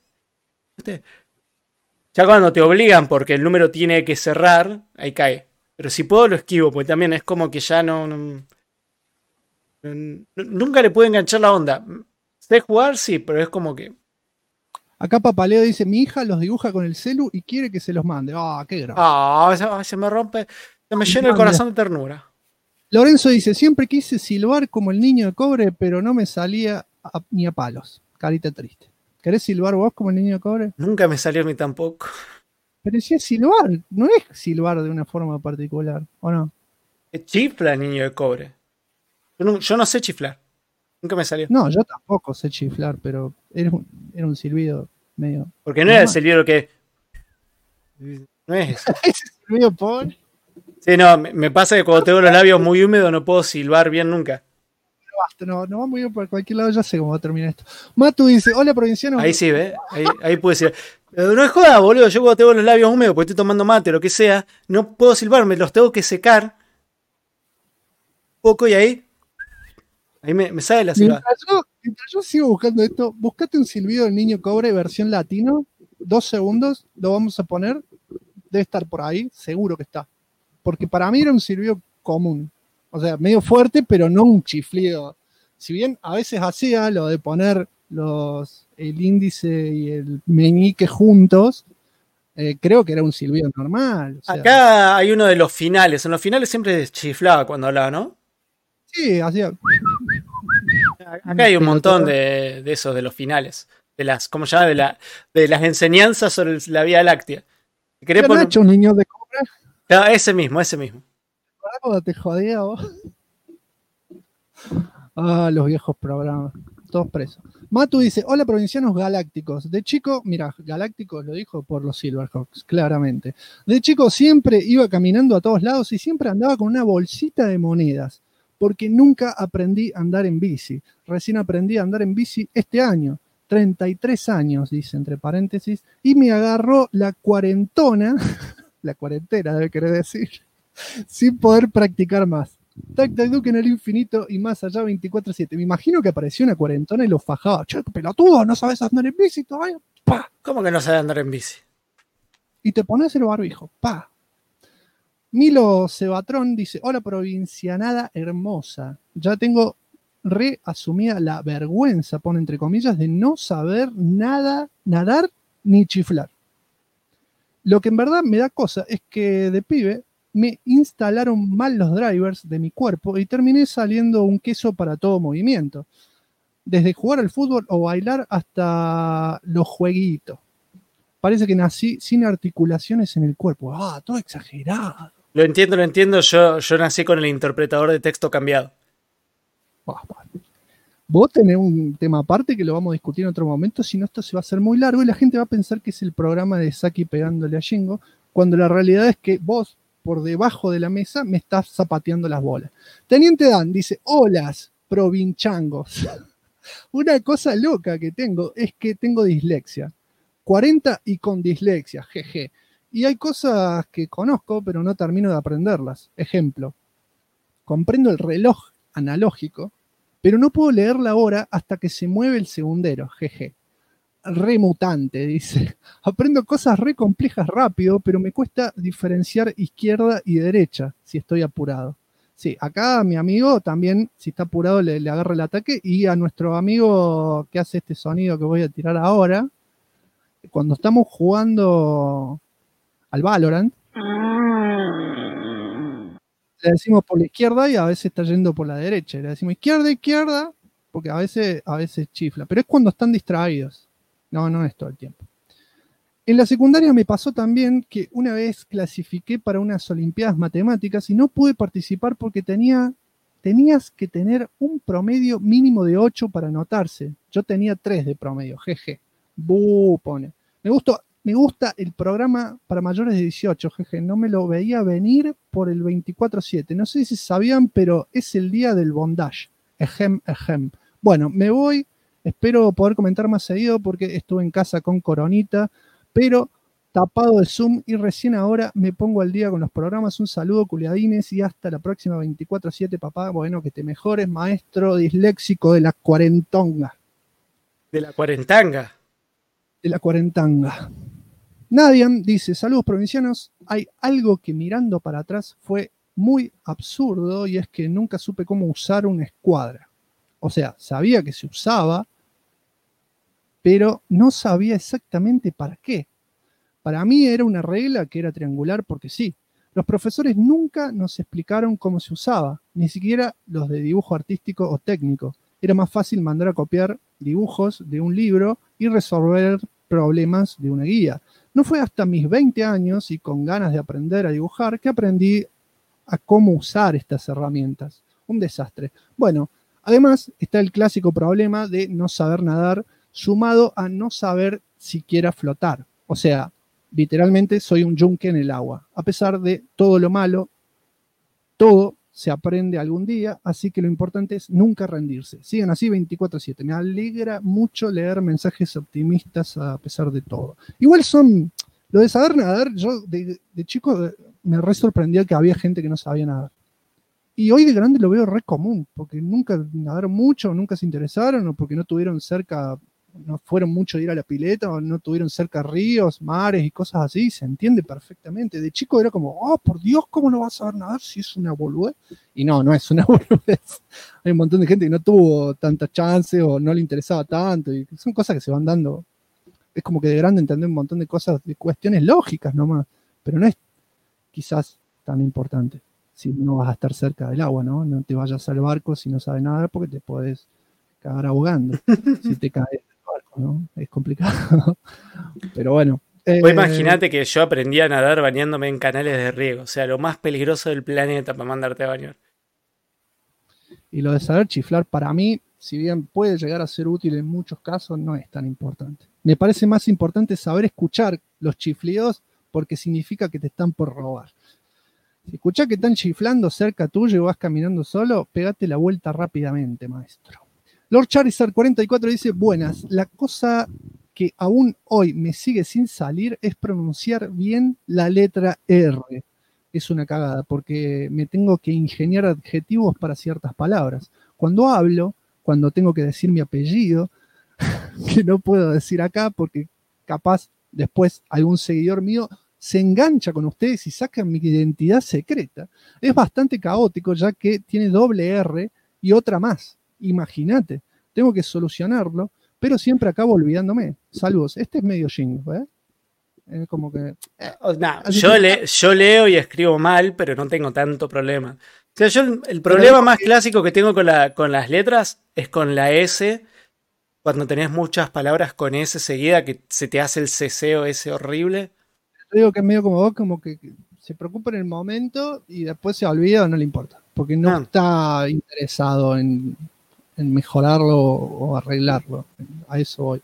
Ya cuando te obligan porque el número tiene que cerrar, ahí cae. Pero si puedo lo esquivo, porque también es como que ya nunca le puedo enganchar la onda. Sé jugar, sí, pero es como que... Acá Papaleo dice, mi hija los dibuja con el celu y quiere que se los mande. Qué grave. Se me rompe, se me llena el corazón de ternura. Lorenzo dice, siempre quise silbar como el niño de cobre, pero no me salía ni a palos. Carita triste. ¿Querés silbar vos como el niño de cobre? Nunca me salió a mí tampoco. Pero si es silbar, no es silbar de una forma particular, ¿o no? Chifla el niño de cobre. Yo no sé chiflar. Nunca me salió. No, yo tampoco sé chiflar, pero era un silbido medio... Porque no era el silbido que... No es eso. Ese silbido pobre. Sí, no, me pasa que cuando tengo los labios muy húmedos no puedo silbar bien nunca. Basta, no vamos a ir por cualquier lado, ya sé cómo va a terminar esto. Matu dice, hola provinciano. Ahí sí, ¿ves? Ahí puede ser. Pero no es joda, boludo. Yo cuando tengo los labios húmedos porque estoy tomando mate o lo que sea, no puedo silbar, me los tengo que secar un poco y ahí me sale la silbada. Mientras yo sigo buscando esto, buscate un silbido del niño cobre versión latino, 2 segundos, lo vamos a poner, debe estar por ahí, seguro que está. Porque para mí era un silbido común. O sea, medio fuerte, pero no un chiflido. Si bien a veces hacía lo de poner el índice y el meñique juntos, creo que era un silbido normal. O sea, acá hay uno de los finales. En los finales siempre chiflaba cuando hablaba, ¿no? Sí, hacía... Acá hay un montón de esos, de los finales. De las, ¿cómo se llama? De las enseñanzas sobre la Vía Láctea. ¿Qué han hecho un niño de cobre? No, ese mismo. Cuando te jodía vos. Los viejos programas. todos presos. Matu dice, hola provincianos galácticos. De chico, mira, galácticos lo dijo por los Silverhawks, claramente. De chico siempre iba caminando a todos lados y siempre andaba con una bolsita de monedas, porque nunca aprendí a andar en bici. Recién aprendí a andar en bici este año. 33 años, dice entre paréntesis, y me agarró la cuarentona, la cuarentena debe querer decir, sin poder practicar más. Tac Tac Duke en el infinito y más allá 24/7. Me imagino que apareció una cuarentona y lo fajaba. Che, pelotudo, no sabes andar en bici todavía. ¡Pah! ¿Cómo que no sabes andar en bici? Y te pones el barbijo. ¡Pah! Milo Cebatrón dice, hola provincianada hermosa. Ya tengo reasumida la vergüenza, pone entre comillas, de no saber nada, nadar ni chiflar. Lo que en verdad me da cosa es que de pibe me instalaron mal los drivers de mi cuerpo y terminé saliendo un queso para todo movimiento. Desde jugar al fútbol o bailar hasta los jueguitos. Parece que nací sin articulaciones en el cuerpo. Ah, todo exagerado. Lo entiendo. Yo nací con el interpretador de texto cambiado. Vos tenés un tema aparte que lo vamos a discutir en otro momento, si no esto se va a hacer muy largo y la gente va a pensar que es el programa de Saki pegándole a Shingo, cuando la realidad es que vos, por debajo de la mesa, me estás zapateando las bolas. Teniente Dan dice, holas, provinchangos. Una cosa loca que tengo es que tengo dislexia. 40 y con dislexia, jeje. Y hay cosas que conozco, pero no termino de aprenderlas. Ejemplo, comprendo el reloj analógico, pero no puedo leer la hora hasta que se mueve el segundero, jeje. Remutante, dice. Aprendo cosas re complejas rápido, pero me cuesta diferenciar izquierda y derecha si estoy apurado. Sí, acá a mi amigo también, si está apurado, le agarra el ataque. Y a nuestro amigo que hace este sonido que voy a tirar ahora, cuando estamos jugando al Valorant, le decimos por la izquierda y a veces está yendo por la derecha. Le decimos izquierda, porque a veces chifla. Pero es cuando están distraídos. No es todo el tiempo. En la secundaria me pasó también que una vez clasifiqué para unas Olimpiadas Matemáticas y no pude participar porque tenías que tener un promedio mínimo de 8 para anotarse. Yo tenía 3 de promedio, jeje. Pone. Me gusta el programa para mayores de 18, jeje. No me lo veía venir por el 24/7. No sé si sabían, pero es el día del bondage. Ejem. Bueno, me voy. Espero poder comentar más seguido porque estuve en casa con coronita, pero tapado de Zoom y recién ahora me pongo al día con los programas. Un saludo, culiadines, y hasta la próxima 24/7, papá. Bueno, que te mejores, maestro disléxico de la cuarentonga. De la cuarentanga. De la cuarentanga. Nadian dice, saludos provincianos, hay algo que mirando para atrás fue muy absurdo y es que nunca supe cómo usar una escuadra. O sea, sabía que se usaba, pero no sabía exactamente para qué. Para mí era una regla que era triangular porque sí. Los profesores nunca nos explicaron cómo se usaba, ni siquiera los de dibujo artístico o técnico. Era más fácil mandar a copiar dibujos de un libro y resolver problemas de una guía. No fue hasta mis 20 años y con ganas de aprender a dibujar que aprendí a cómo usar estas herramientas. Un desastre. Bueno, además está el clásico problema de no saber nadar, sumado a no saber siquiera flotar. O sea, literalmente soy un yunque en el agua. A pesar de todo lo malo, todo se aprende algún día, así que lo importante es nunca rendirse. Sigan así 24/7. Me alegra mucho leer mensajes optimistas a pesar de todo. Igual lo de saber nadar, yo de chico me re sorprendía que había gente que no sabía nadar. Y hoy de grande lo veo re común, porque nunca nadaron mucho, nunca se interesaron, o porque no tuvieron cerca, no fueron mucho de ir a la pileta, o no tuvieron cerca ríos, mares y cosas así, se entiende perfectamente. De chico era como, oh, por Dios, ¿cómo no vas a saber nadar si es una boludez? Y no es una boludez. Hay un montón de gente que no tuvo tanta chance o no le interesaba tanto, y son cosas que se van dando. Es como que de grande entender un montón de cosas, de cuestiones lógicas nomás, pero no es quizás tan importante. Si no vas a estar cerca del agua, ¿no? No te vayas al barco si no sabes nadar porque te puedes cagar ahogando si te caes del barco, ¿no? Es complicado. Pero bueno. Vos imaginate que yo aprendí a nadar bañándome en canales de riego. O sea, lo más peligroso del planeta para mandarte a bañar. Y lo de saber chiflar para mí si bien puede llegar a ser útil en muchos casos, no es tan importante. Me parece más importante saber escuchar los chiflidos porque significa que te están por robar. Si escuchás que están chiflando cerca tuyo y vas caminando solo, pegate la vuelta rápidamente, maestro. Lord Charizard 44 dice, buenas, la cosa que aún hoy me sigue sin salir es pronunciar bien la letra R. Es una cagada, porque me tengo que ingeniar adjetivos para ciertas palabras. Cuando hablo, cuando tengo que decir mi apellido, que no puedo decir acá porque capaz después algún seguidor mío se engancha con ustedes y saca mi identidad secreta. Es bastante caótico ya que tiene doble R y otra más. Imagínate, tengo que solucionarlo, pero siempre acabo olvidándome. Saludos, este es medio Shingo, ¿eh? Como que... yo leo y escribo mal, pero no tengo tanto problema. O sea, yo el problema más clásico que tengo con las letras es con la S. Cuando tenés muchas palabras con S seguida, que se te hace el ceseo ese horrible. Digo que es medio como vos, como que se preocupa en el momento y después se olvida o no le importa. Porque no está interesado en mejorarlo o arreglarlo. A eso voy.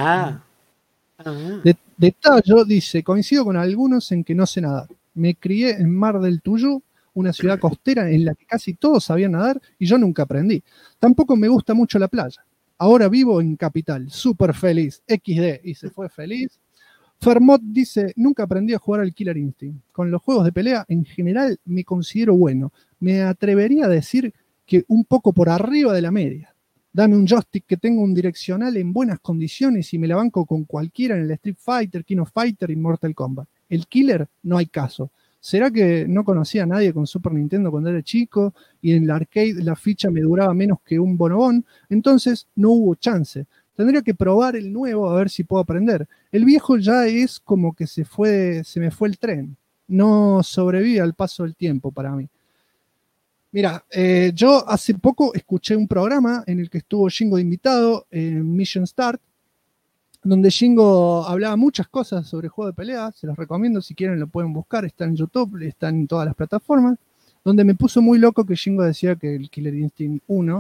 De Tallo dice, coincido con algunos en que no sé nadar. Me crié en Mar del Tuyú, una ciudad costera en la que casi todos sabían nadar y yo nunca aprendí. Tampoco me gusta mucho la playa. Ahora vivo en Capital, súper feliz, XD, y se fue feliz. Fermot dice, nunca aprendí a jugar al Killer Instinct. Con los juegos de pelea, en general, me considero bueno. Me atrevería a decir que un poco por arriba de la media. Dame un joystick que tenga un direccional en buenas condiciones y me la banco con cualquiera en el Street Fighter, King of Fighter y Mortal Kombat. El Killer, no hay caso. ¿Será que no conocía a nadie con Super Nintendo cuando era chico y en el arcade la ficha me duraba menos que un bonobón? Entonces no hubo chance. Tendría que probar el nuevo a ver si puedo aprender. El viejo ya es como que se me fue el tren. No sobrevive al paso del tiempo para mí. Mira, yo hace poco escuché un programa en el que estuvo Shingo de invitado, en Mission Start, donde Shingo hablaba muchas cosas sobre juego de pelea. Se los recomiendo, si quieren lo pueden buscar, está en YouTube, está en todas las plataformas, donde me puso muy loco que Shingo decía que el Killer Instinct 1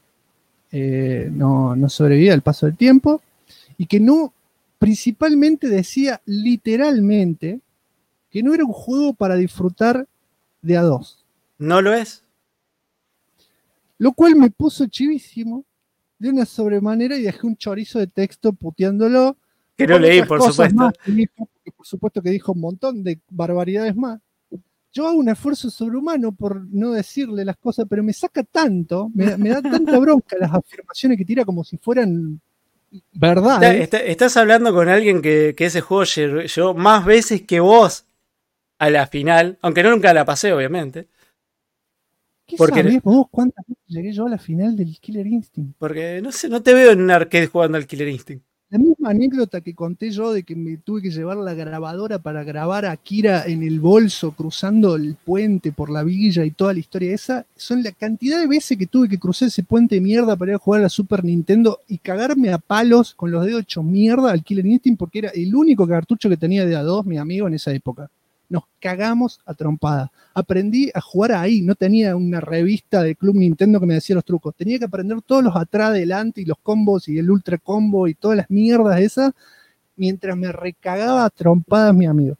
no sobrevivía al paso del tiempo y que no, principalmente decía literalmente que no era un juego para disfrutar de a dos. ¿No lo es? Lo cual me puso chivísimo de una sobremanera y dejé un chorizo de texto puteándolo. Que no leí, por supuesto. Por supuesto que dijo un montón de barbaridades más. Yo hago un esfuerzo sobrehumano por no decirle las cosas, pero me saca tanto, me da tanta bronca las afirmaciones que tira como si fueran verdad. Estás hablando con alguien que ese juego llegó más veces que vos a la final, aunque nunca la pasé, obviamente. ¿Qué sabés vos cuántas veces llegué yo a la final del Killer Instinct? Porque no sé, no te veo en un arcade jugando al Killer Instinct. La misma anécdota que conté yo de que me tuve que llevar la grabadora para grabar a Kira en el bolso cruzando el puente por la villa y toda la historia esa, son la cantidad de veces que tuve que cruzar ese puente de mierda para ir a jugar a la Super Nintendo y cagarme a palos con los dedos hechos mierda al Killer Instinct porque era el único cartucho que tenía de A2 mi amigo en esa época. Nos cagamos a trompada. Aprendí a jugar ahí, no tenía una revista de Club Nintendo que me decía los trucos. Tenía que aprender todos los atrás, adelante y los combos y el ultra combo y todas las mierdas esas, mientras me recagaba a trompadas mi amigo.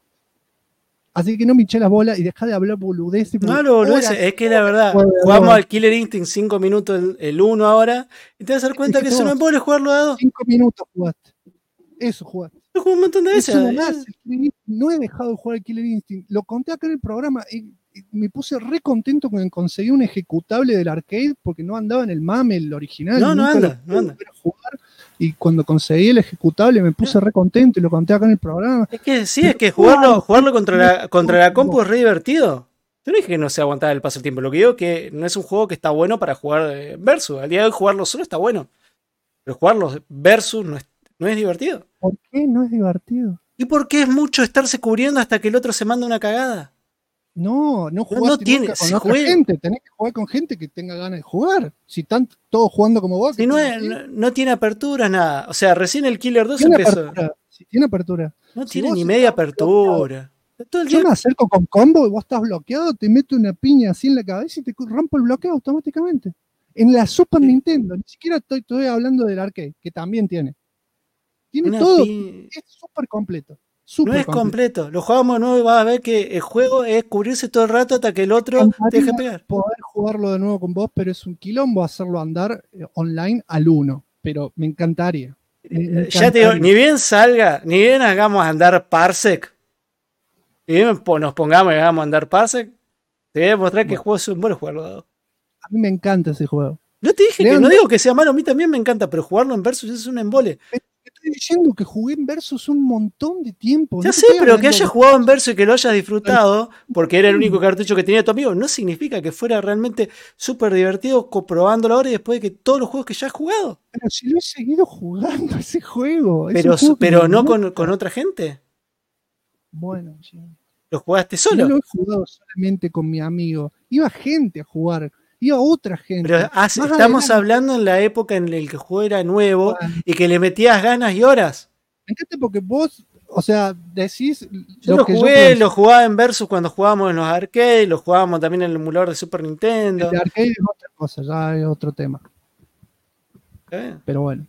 Así que no me eché las bolas y dejá de hablar boludeces. No, lo boludeces, es que la verdad, jugamos al Killer Instinct 5 minutos el 1 ahora y te vas a dar cuenta que eso no me puede jugarlo a 2. 5 minutos jugaste. Eso jugaste. Lo jugué un montón de veces. No he dejado de jugar al Killer Instinct. Lo conté acá en el programa y me puse re contento cuando conseguí un ejecutable del arcade porque no andaba en el MAME, el original. No anda. Jugar. Y cuando conseguí el ejecutable me puse re contento y lo conté acá en el programa. Es que sí, es que jugarlo contra la compu es re divertido. Yo no dije que no se aguantaba el paso del tiempo. Lo que digo es que no es un juego que está bueno para jugar versus. Al día de hoy jugarlo solo está bueno. Pero jugarlo versus no es divertido. ¿Por qué no es divertido? ¿Y por qué es mucho estarse cubriendo hasta que el otro se manda una cagada? No jugaste nunca con otra gente. Tenés que jugar con gente que tenga ganas de jugar. Si están todos jugando como vos. Si no tiene apertura, nada. O sea, recién el Killer 2 empezó. Si tiene apertura. No tiene ni media apertura. Yo me acerco con combo y vos estás bloqueado, te meto una piña así en la cabeza y te rompo el bloqueo automáticamente. En la Super Nintendo, ni siquiera estoy hablando del arcade, que también tiene. Tiene todo, es súper completo. No es completo. Lo jugamos de nuevo y vas a ver que el juego es cubrirse todo el rato hasta que el otro te deje pegar. Poder jugarlo de nuevo con vos, pero es un quilombo hacerlo andar online al 1. Pero me encantaría. Ya te digo, ni bien salga, ni bien hagamos andar Parsec, ni bien nos pongamos y hagamos andar Parsec, te voy a demostrar que el juego es un buen jugarlo. A mí me encanta ese juego. Yo te dije que no digo que sea malo, a mí también me encanta, pero jugarlo en Versus es un embole. Estoy diciendo que jugué en Versus un montón de tiempo. Ya sé, pero que hayas jugado en Versus y que lo hayas disfrutado, porque era el único cartucho que tenía tu amigo, no significa que fuera realmente súper divertido probándolo ahora y después de que todos los juegos que ya has jugado. Pero si lo he seguido jugando ese juego. Pero no con otra gente. Bueno, sí. ¿Lo jugaste solo? No lo he jugado solamente con mi amigo. Iba gente a jugar. Iba otra gente. Pero estamos hablando en la época en la que el juego era nuevo y que le metías ganas y horas. Me encanta porque vos, o sea, decís... Yo lo jugaba en Versus cuando jugábamos en los arcades, lo jugábamos también en el emulador de Super Nintendo. El arcade es otra cosa, ya es otro tema. Pero bueno.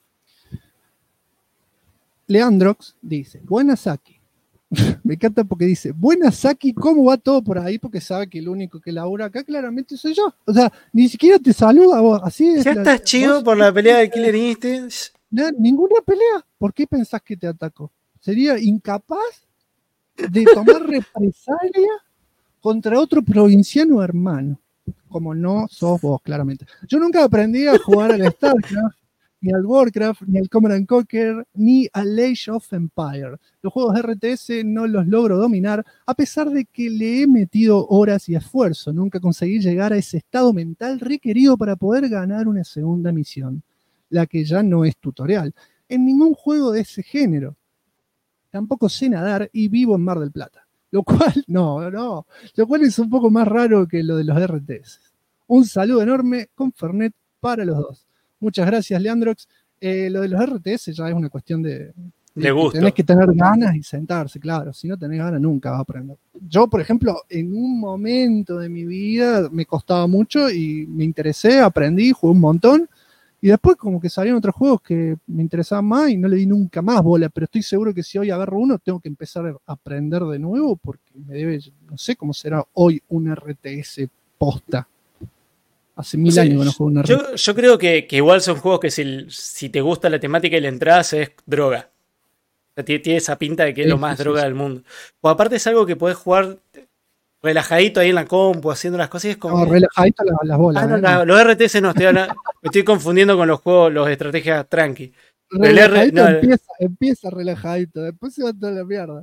Leandrox dice, buenas Saki. Me encanta porque dice, buenas Saki, ¿cómo va todo por ahí? Porque sabe que el único que labura acá claramente soy yo. O sea, ni siquiera te saluda vos. Así es. Ya estás chido por la pelea de Killer Instinct. No, ninguna pelea. ¿Por qué pensás que te atacó? ¿Sería incapaz de tomar represalia contra otro provinciano hermano? Como no sos vos, claramente. Yo nunca aprendí a jugar al StarCraft, ni al Warcraft, ni al Command & Conquer, ni al Age of Empires. Los juegos RTS no los logro dominar, a pesar de que le he metido horas y esfuerzo. Nunca conseguí llegar a ese estado mental requerido para poder ganar una segunda misión, la que ya no es tutorial, en ningún juego de ese género. Tampoco sé nadar y vivo en Mar del Plata. Lo cual, lo cual es un poco más raro que lo de los RTS. Un saludo enorme con Fernet para los dos. Muchas gracias, Leandrox. Lo de los RTS ya es una cuestión de gusto. Tenés que tener ganas y sentarse, claro. Si no tenés ganas, nunca vas a aprender. Yo, por ejemplo, en un momento de mi vida me costaba mucho y me interesé, aprendí, jugué un montón. Y después como que salieron otros juegos que me interesaban más y no le di nunca más bola. Pero estoy seguro que si hoy agarro uno, tengo que empezar a aprender de nuevo porque me debe, no sé cómo será hoy un RTS posta. Hace 1000 años que no juego una RTS. Yo creo que igual son juegos que si te gusta la temática y la entrada es droga. O sea, tiene esa pinta de que es lo más droga del mundo. O aparte es algo que podés jugar relajadito ahí en la compu, haciendo las cosas. Y es como... No, relajadito las bolas. Los RTS no, me estoy confundiendo con los juegos, los estrategias tranqui. Empieza relajadito, después se va toda la mierda.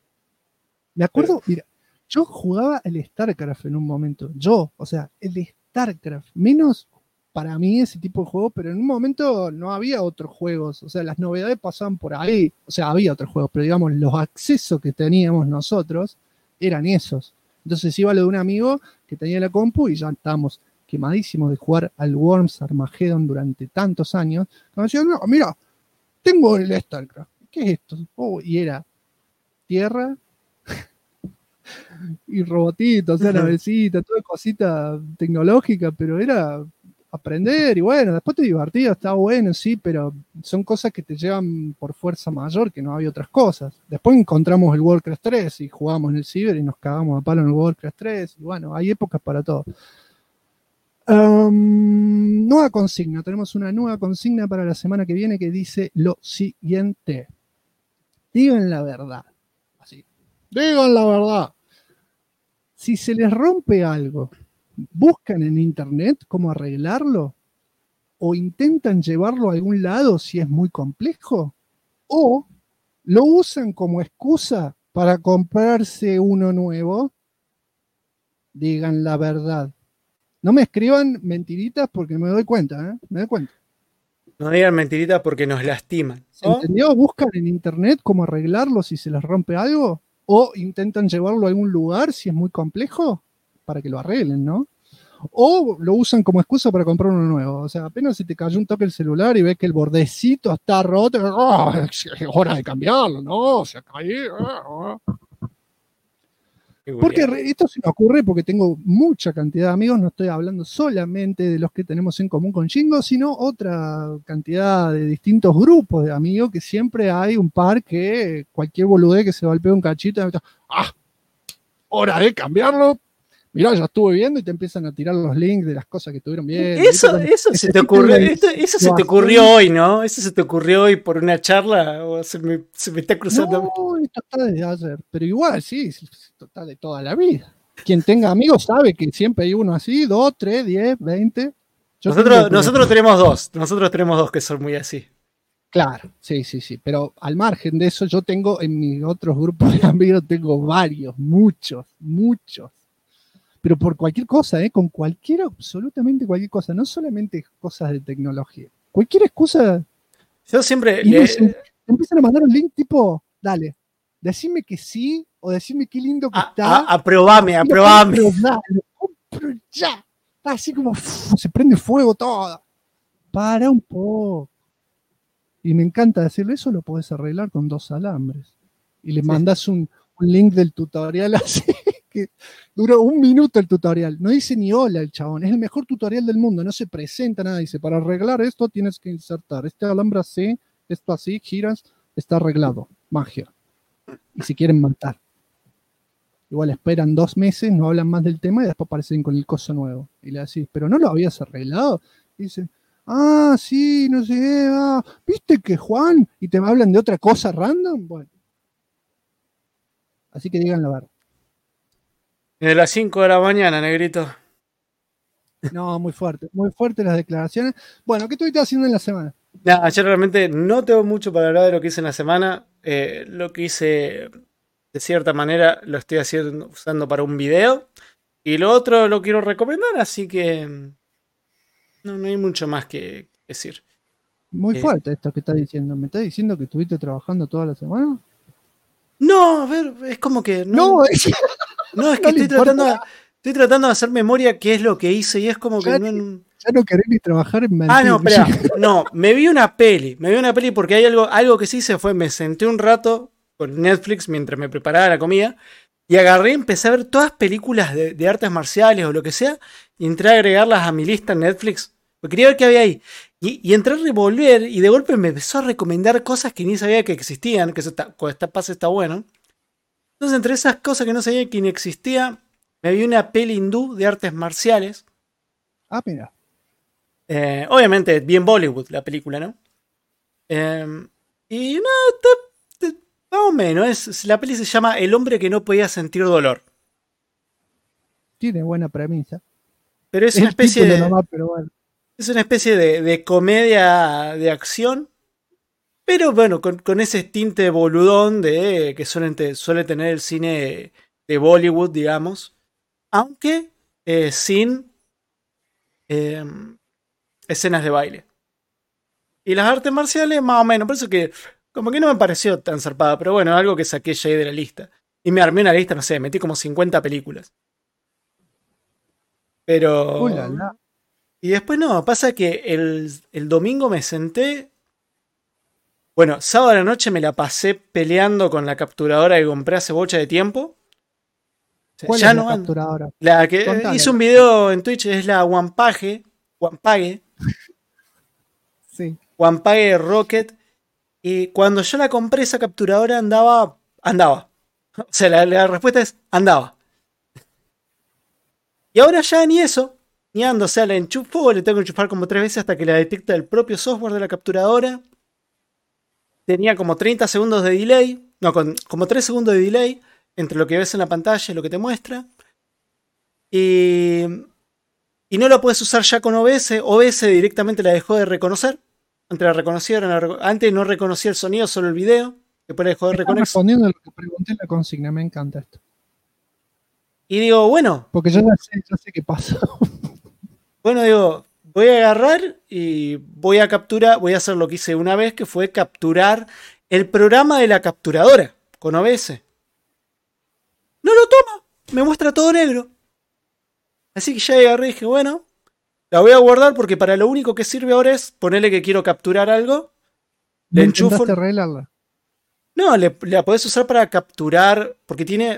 Me acuerdo, mira, yo jugaba el StarCraft en un momento. El StarCraft, menos para mí ese tipo de juego, pero en un momento no había otros juegos, o sea, las novedades pasaban por ahí, o sea, había otros juegos, pero digamos, los accesos que teníamos nosotros eran esos. Entonces iba lo de un amigo que tenía la compu y ya estábamos quemadísimos de jugar al Worms Armageddon durante tantos años. Cuando decían, no, mira, tengo el StarCraft, ¿qué es esto? Y era tierra y robotitos, o sea, navecita, toda cosita tecnológica, pero era aprender y bueno, después te divertías, estaba bueno, sí, pero son cosas que te llevan por fuerza mayor, que no había otras cosas. Después encontramos el Warcraft 3 y jugamos en el Ciber y nos cagamos a palo en el Warcraft 3 y bueno, hay épocas para todo. Nueva consigna, tenemos una nueva consigna para la semana que viene que dice lo siguiente: digan la verdad, así, digan la verdad. Si se les rompe algo, ¿buscan en internet cómo arreglarlo? ¿O intentan llevarlo a algún lado si es muy complejo? ¿O lo usan como excusa para comprarse uno nuevo? Digan la verdad. No me escriban mentiritas porque me doy cuenta, me doy cuenta. No digan mentiritas porque nos lastiman. ¿Se entendió? ¿Buscan en internet cómo arreglarlo si se les rompe algo? ¿O intentan llevarlo a algún lugar si es muy complejo? Para que lo arreglen, ¿no? O lo usan como excusa para comprar uno nuevo. O sea, apenas se te cayó un toque el celular y ves que el bordecito está roto, es hora de cambiarlo, ¿no? Se ha caído. Porque esto se me ocurre porque tengo mucha cantidad de amigos, no estoy hablando solamente de los que tenemos en común con Jingo, sino otra cantidad de distintos grupos de amigos que siempre hay un par que cualquier boludez que se golpea un cachito, hora de cambiarlo. Mirá, ya estuve viendo y te empiezan a tirar los links de las cosas que estuvieron bien. Eso se te ocurrió, eso se te ocurrió hoy, ¿no? Eso se te ocurrió hoy por una charla o se me está cruzando. No, esto está desde ayer, pero igual, sí, esto está de toda la vida. Quien tenga amigos sabe que siempre hay uno así, 2, 3, 10, 20. Nosotros tenemos dos que son muy así. Claro, sí, pero al margen de eso yo tengo en mis otros grupos de amigos, tengo varios, muchos. Pero por cualquier cosa, absolutamente cualquier cosa, no solamente cosas de tecnología. Cualquier excusa. Yo siempre te empiezan a mandar un link tipo, dale, decime que sí, o decime qué lindo que está. Aprobame. Lo compro ya. Está así como, se prende fuego todo. Para un poco. Y me encanta decirle, eso lo podés arreglar con 2 alambres. Y le mandás un link del tutorial así. Que duró 1 minuto el tutorial, no dice ni hola el chabón, es el mejor tutorial del mundo, no se presenta nada, dice, para arreglar esto tienes que insertar este alambre así, esto así, giras, está arreglado, magia. Y si quieren matar. Igual esperan 2 meses, no hablan más del tema y después aparecen con el coso nuevo. Y le decís, pero no lo habías arreglado. Y dice, sí, no sé, ¿viste que Juan? Y te hablan de otra cosa random, bueno. Así que digan la verdad. De las 5 de la mañana, negrito. No, muy fuerte las declaraciones. Bueno, ¿qué estuviste haciendo en la semana? Ayer realmente no tengo mucho para hablar de lo que hice en la semana. Lo que hice, de cierta manera, lo estoy usando para un video. Y lo otro lo quiero recomendar, así que no hay mucho más que decir. Muy fuerte esto que estás diciendo. ¿Me estás diciendo que estuviste trabajando toda la semana? No, a ver, es como que... No, es que estoy tratando de hacer memoria qué es lo que hice y es como que... Ya no querés ni trabajar en mentir. No, espera. No, me vi una peli porque hay algo que sí hice fue, me senté un rato con Netflix mientras me preparaba la comida y agarré y empecé a ver todas películas de artes marciales o lo que sea y entré a agregarlas a mi lista en Netflix. Porque quería ver qué había ahí. Y entré a revolver y de golpe me empezó a recomendar cosas que ni sabía que existían, que eso cuando está bueno. Entonces, entre esas cosas que no sabía que ni existía, me vi una peli hindú de artes marciales. Mira. Obviamente, bien Bollywood la película, ¿no? Y no, más o menos. La peli se llama El hombre que no podía sentir dolor. Tiene buena premisa. Pero es una especie de... nomás, pero bueno. Es una especie de comedia de acción. Pero bueno, con ese tinte boludón que suele tener el cine de Bollywood, digamos. Aunque sin escenas de baile. Y las artes marciales, más o menos. Por eso que como que no me pareció tan zarpada. Pero bueno, algo que saqué ya de la lista. Y me armé una lista, no sé, metí como 50 películas. Pero... Y después no, pasa que el domingo me senté... Bueno, sábado a la noche me la pasé peleando con la capturadora que compré hace bocha de tiempo. ¿Cuál es la capturadora? La que hice un video en Twitch, es la Wampage. Sí. Wampage Rocket. Y cuando yo la compré, esa capturadora andaba. O sea, la respuesta es andaba. Y ahora ya ni eso. Ni ando, o sea, la enchufo, le tengo que enchufar como 3 veces hasta que la detecta el propio software de la capturadora. Tenía como 30 segundos de delay. No, como 3 segundos de delay entre lo que ves en la pantalla y lo que te muestra. Y no la puedes usar ya con OBS. OBS directamente la dejó de reconocer. Antes no reconocía el sonido, solo el video. Después la dejó de reconocer. Respondiendo a lo que pregunté en la consigna, me encanta esto. Y digo, bueno. Porque yo ya sé qué pasa. Bueno, digo, voy a agarrar y voy a hacer lo que hice una vez, que fue capturar el programa de la capturadora con OBS. No lo toma, me muestra todo negro. Así que ya agarré y dije, bueno, la voy a guardar porque para lo único que sirve ahora es ponerle que quiero capturar algo. Le enchufo. ¿Intentaste arreglarla? No, la podés usar para capturar, porque tiene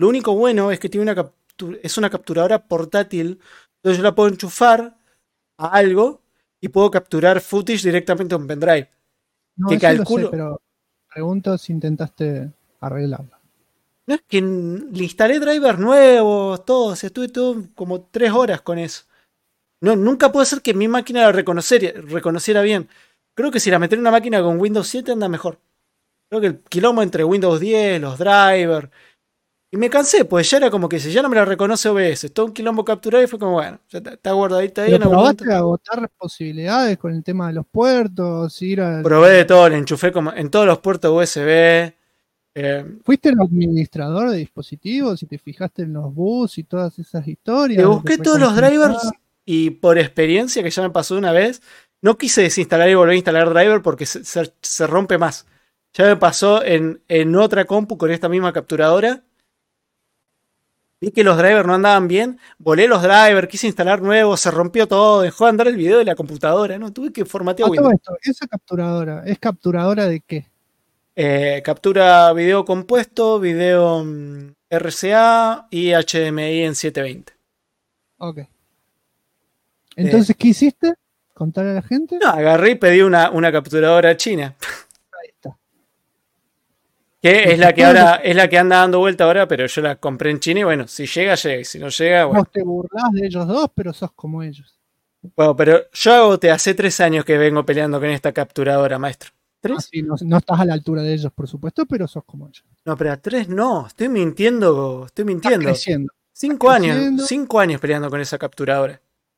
Lo único bueno es que tiene es una capturadora portátil, entonces yo la puedo enchufar a algo y puedo capturar footage directamente a un pendrive. No, que eso calculo. lo sé, pero pregunto si intentaste arreglarlo. No es que le instalé drivers nuevos, todos, estuve todo como 3 horas con eso. No, nunca puede ser que mi máquina la reconociera bien. Creo que si la meter en una máquina con Windows 7 anda mejor. Creo que el quilombo entre Windows 10, los drivers. Y me cansé, pues ya era como que si ya no me la reconoce OBS, todo un quilombo capturado y fue como, bueno, ya está guardadita ahí. ¿Pero probaste a agotar posibilidades con el tema de los puertos? Probé de todo, le enchufé como en todos los puertos USB. ¿Fuiste el administrador de dispositivos y te fijaste en los bus y todas esas historias? Le busqué todos los drivers y por experiencia, que ya me pasó una vez, no quise desinstalar y volver a instalar driver porque se rompe más. Ya me pasó en otra compu con esta misma capturadora. Vi que los drivers no andaban bien, volé los drivers, quise instalar nuevos, se rompió todo, dejó de andar el video de la computadora, ¿no? Tuve que formatear Windows. ¿Esa capturadora es capturadora de qué? Captura video compuesto, video RCA y HDMI en 720. Ok. Entonces, ¿qué hiciste? ¿Contarle a la gente? No, agarré y pedí una capturadora china. Ahí está. Que es la que ahora es la que anda dando vuelta ahora, pero yo la compré en China y bueno, si llega, llega. Y si no llega, bueno. Vos te burlás de ellos dos, pero sos como ellos. Bueno, pero yo hace 3 años que vengo peleando con esta capturadora, maestro. ¿3? Sí, no estás a la altura de ellos, por supuesto, pero sos como ellos. No, pero a 3 no, estoy mintiendo. Estás creciendo. 5 años, 5 años peleando con esa capturadora.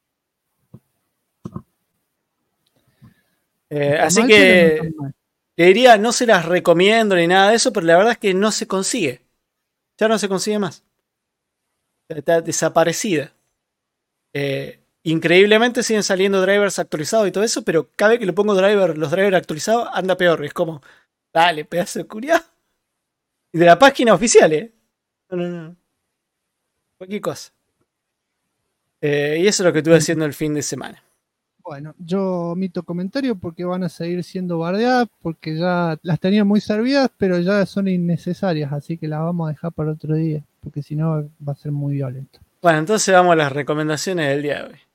Así que le diría, no se las recomiendo ni nada de eso, pero la verdad es que no se consigue. Ya no se consigue más. Está desaparecida. Increíblemente siguen saliendo drivers actualizados y todo eso, pero cada vez que le pongo los drivers actualizados, anda peor. Es como, dale, pedazo de curiado. Y de la página oficial, No. Cualquier cosa. Y eso es lo que estuve haciendo el fin de semana. Bueno, yo omito comentario porque van a seguir siendo bardeadas, porque ya las tenía muy servidas, pero ya son innecesarias, así que las vamos a dejar para otro día, porque si no va a ser muy violento. Bueno, entonces vamos a las recomendaciones del día de hoy.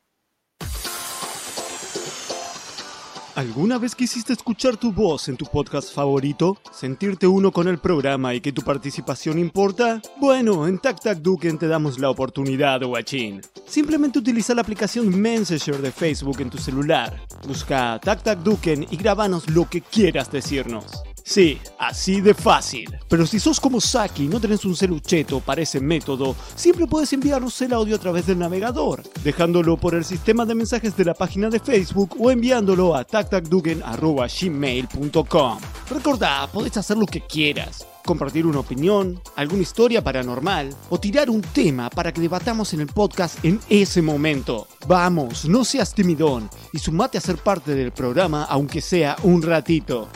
¿Alguna vez quisiste escuchar tu voz en tu podcast favorito? ¿Sentirte uno con el programa y que tu participación importa? Bueno, en TacTacDuken te damos la oportunidad, guachín. Simplemente utiliza la aplicación Messenger de Facebook en tu celular. Busca TacTacDuken y grabanos lo que quieras decirnos. Sí, así de fácil. Pero si sos como Saki y no tenés un celucheto para ese método, siempre puedes enviarnos el audio a través del navegador, dejándolo por el sistema de mensajes de la página de Facebook o enviándolo a tactacduken@gmail.com. Recordá, podés hacer lo que quieras. Compartir una opinión, alguna historia paranormal o tirar un tema para que debatamos en el podcast en ese momento. Vamos, no seas timidón y sumate a ser parte del programa aunque sea un ratito.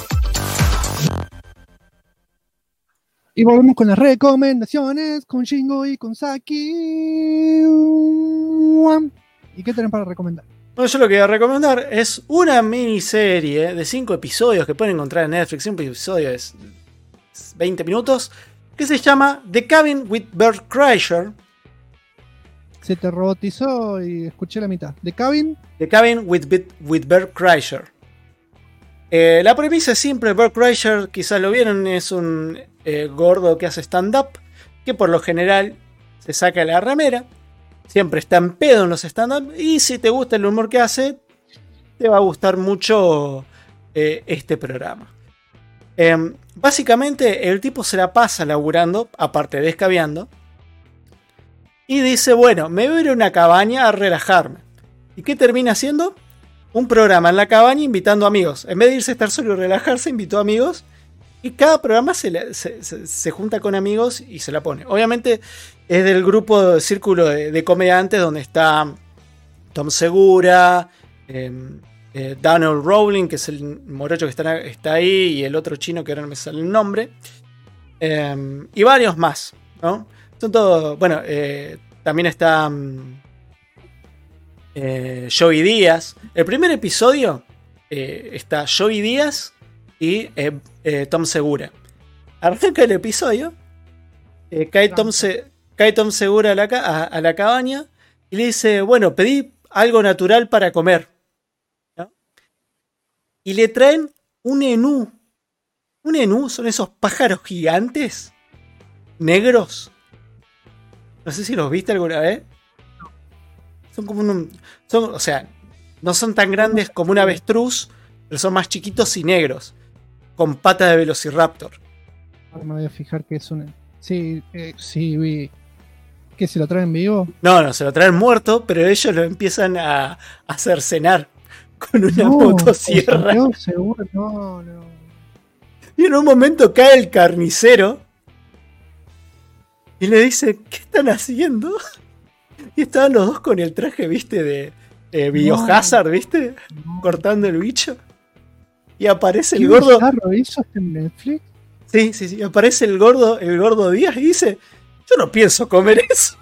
Y volvemos con las recomendaciones, con Shingo y con Saki. ¿Y qué tenés para recomendar? Bueno, yo lo que voy a recomendar es una miniserie de 5 episodios que pueden encontrar en Netflix. Un episodio es 20 minutos, que se llama The Cabin with Bert Kreischer. Se te robotizó y escuché la mitad. ¿The Cabin? The Cabin with Bert Kreischer. La premisa es simple. Bert Kreischer, quizás lo vieron, es un gordo que hace stand-up, que por lo general se saca la remera, siempre está en pedo en los stand-up, y si te gusta el humor que hace, te va a gustar mucho este programa. Básicamente el tipo se la pasa laburando, aparte de escabeando, y dice, bueno, me voy a ir a una cabaña a relajarme. ¿Y qué termina haciendo? Un programa en la cabaña invitando amigos. En vez de irse a estar solo y relajarse, invitó amigos. Y cada programa se junta con amigos y se la pone. Obviamente es del grupo círculo de comediantes donde está Tom Segura, Daniel Rowling, que es el morocho que está ahí, y el otro chino que ahora no me sale el nombre. Y varios más, ¿no? Son todos... Bueno, también está Joey Díaz. El primer episodio está Joey Díaz y Tom Segura. Arranca el episodio cae Tom Segura a la cabaña y le dice, bueno, pedí algo natural para comer, ¿no? Y le traen un enú. Un enú son esos pájaros gigantes negros. No sé si los viste alguna vez. Son como o sea, no son tan grandes como un avestruz, pero son más chiquitos y negros, con pata de velociraptor. Ahora me voy a fijar que es una... Sí, sí, vi. ¿Qué, se lo traen vivo? No, se lo traen muerto, pero ellos lo empiezan a hacer cenar con una motosierra. Seguro, no. Y en un momento cae el carnicero y le dice, ¿qué están haciendo? Y estaban los dos con el traje, ¿viste? De Biohazard, ¿viste? Cortando el bicho. Y aparece el gordo. ¿Eso está en Netflix? Sí. Aparece el gordo Díaz y dice, yo no pienso comer eso.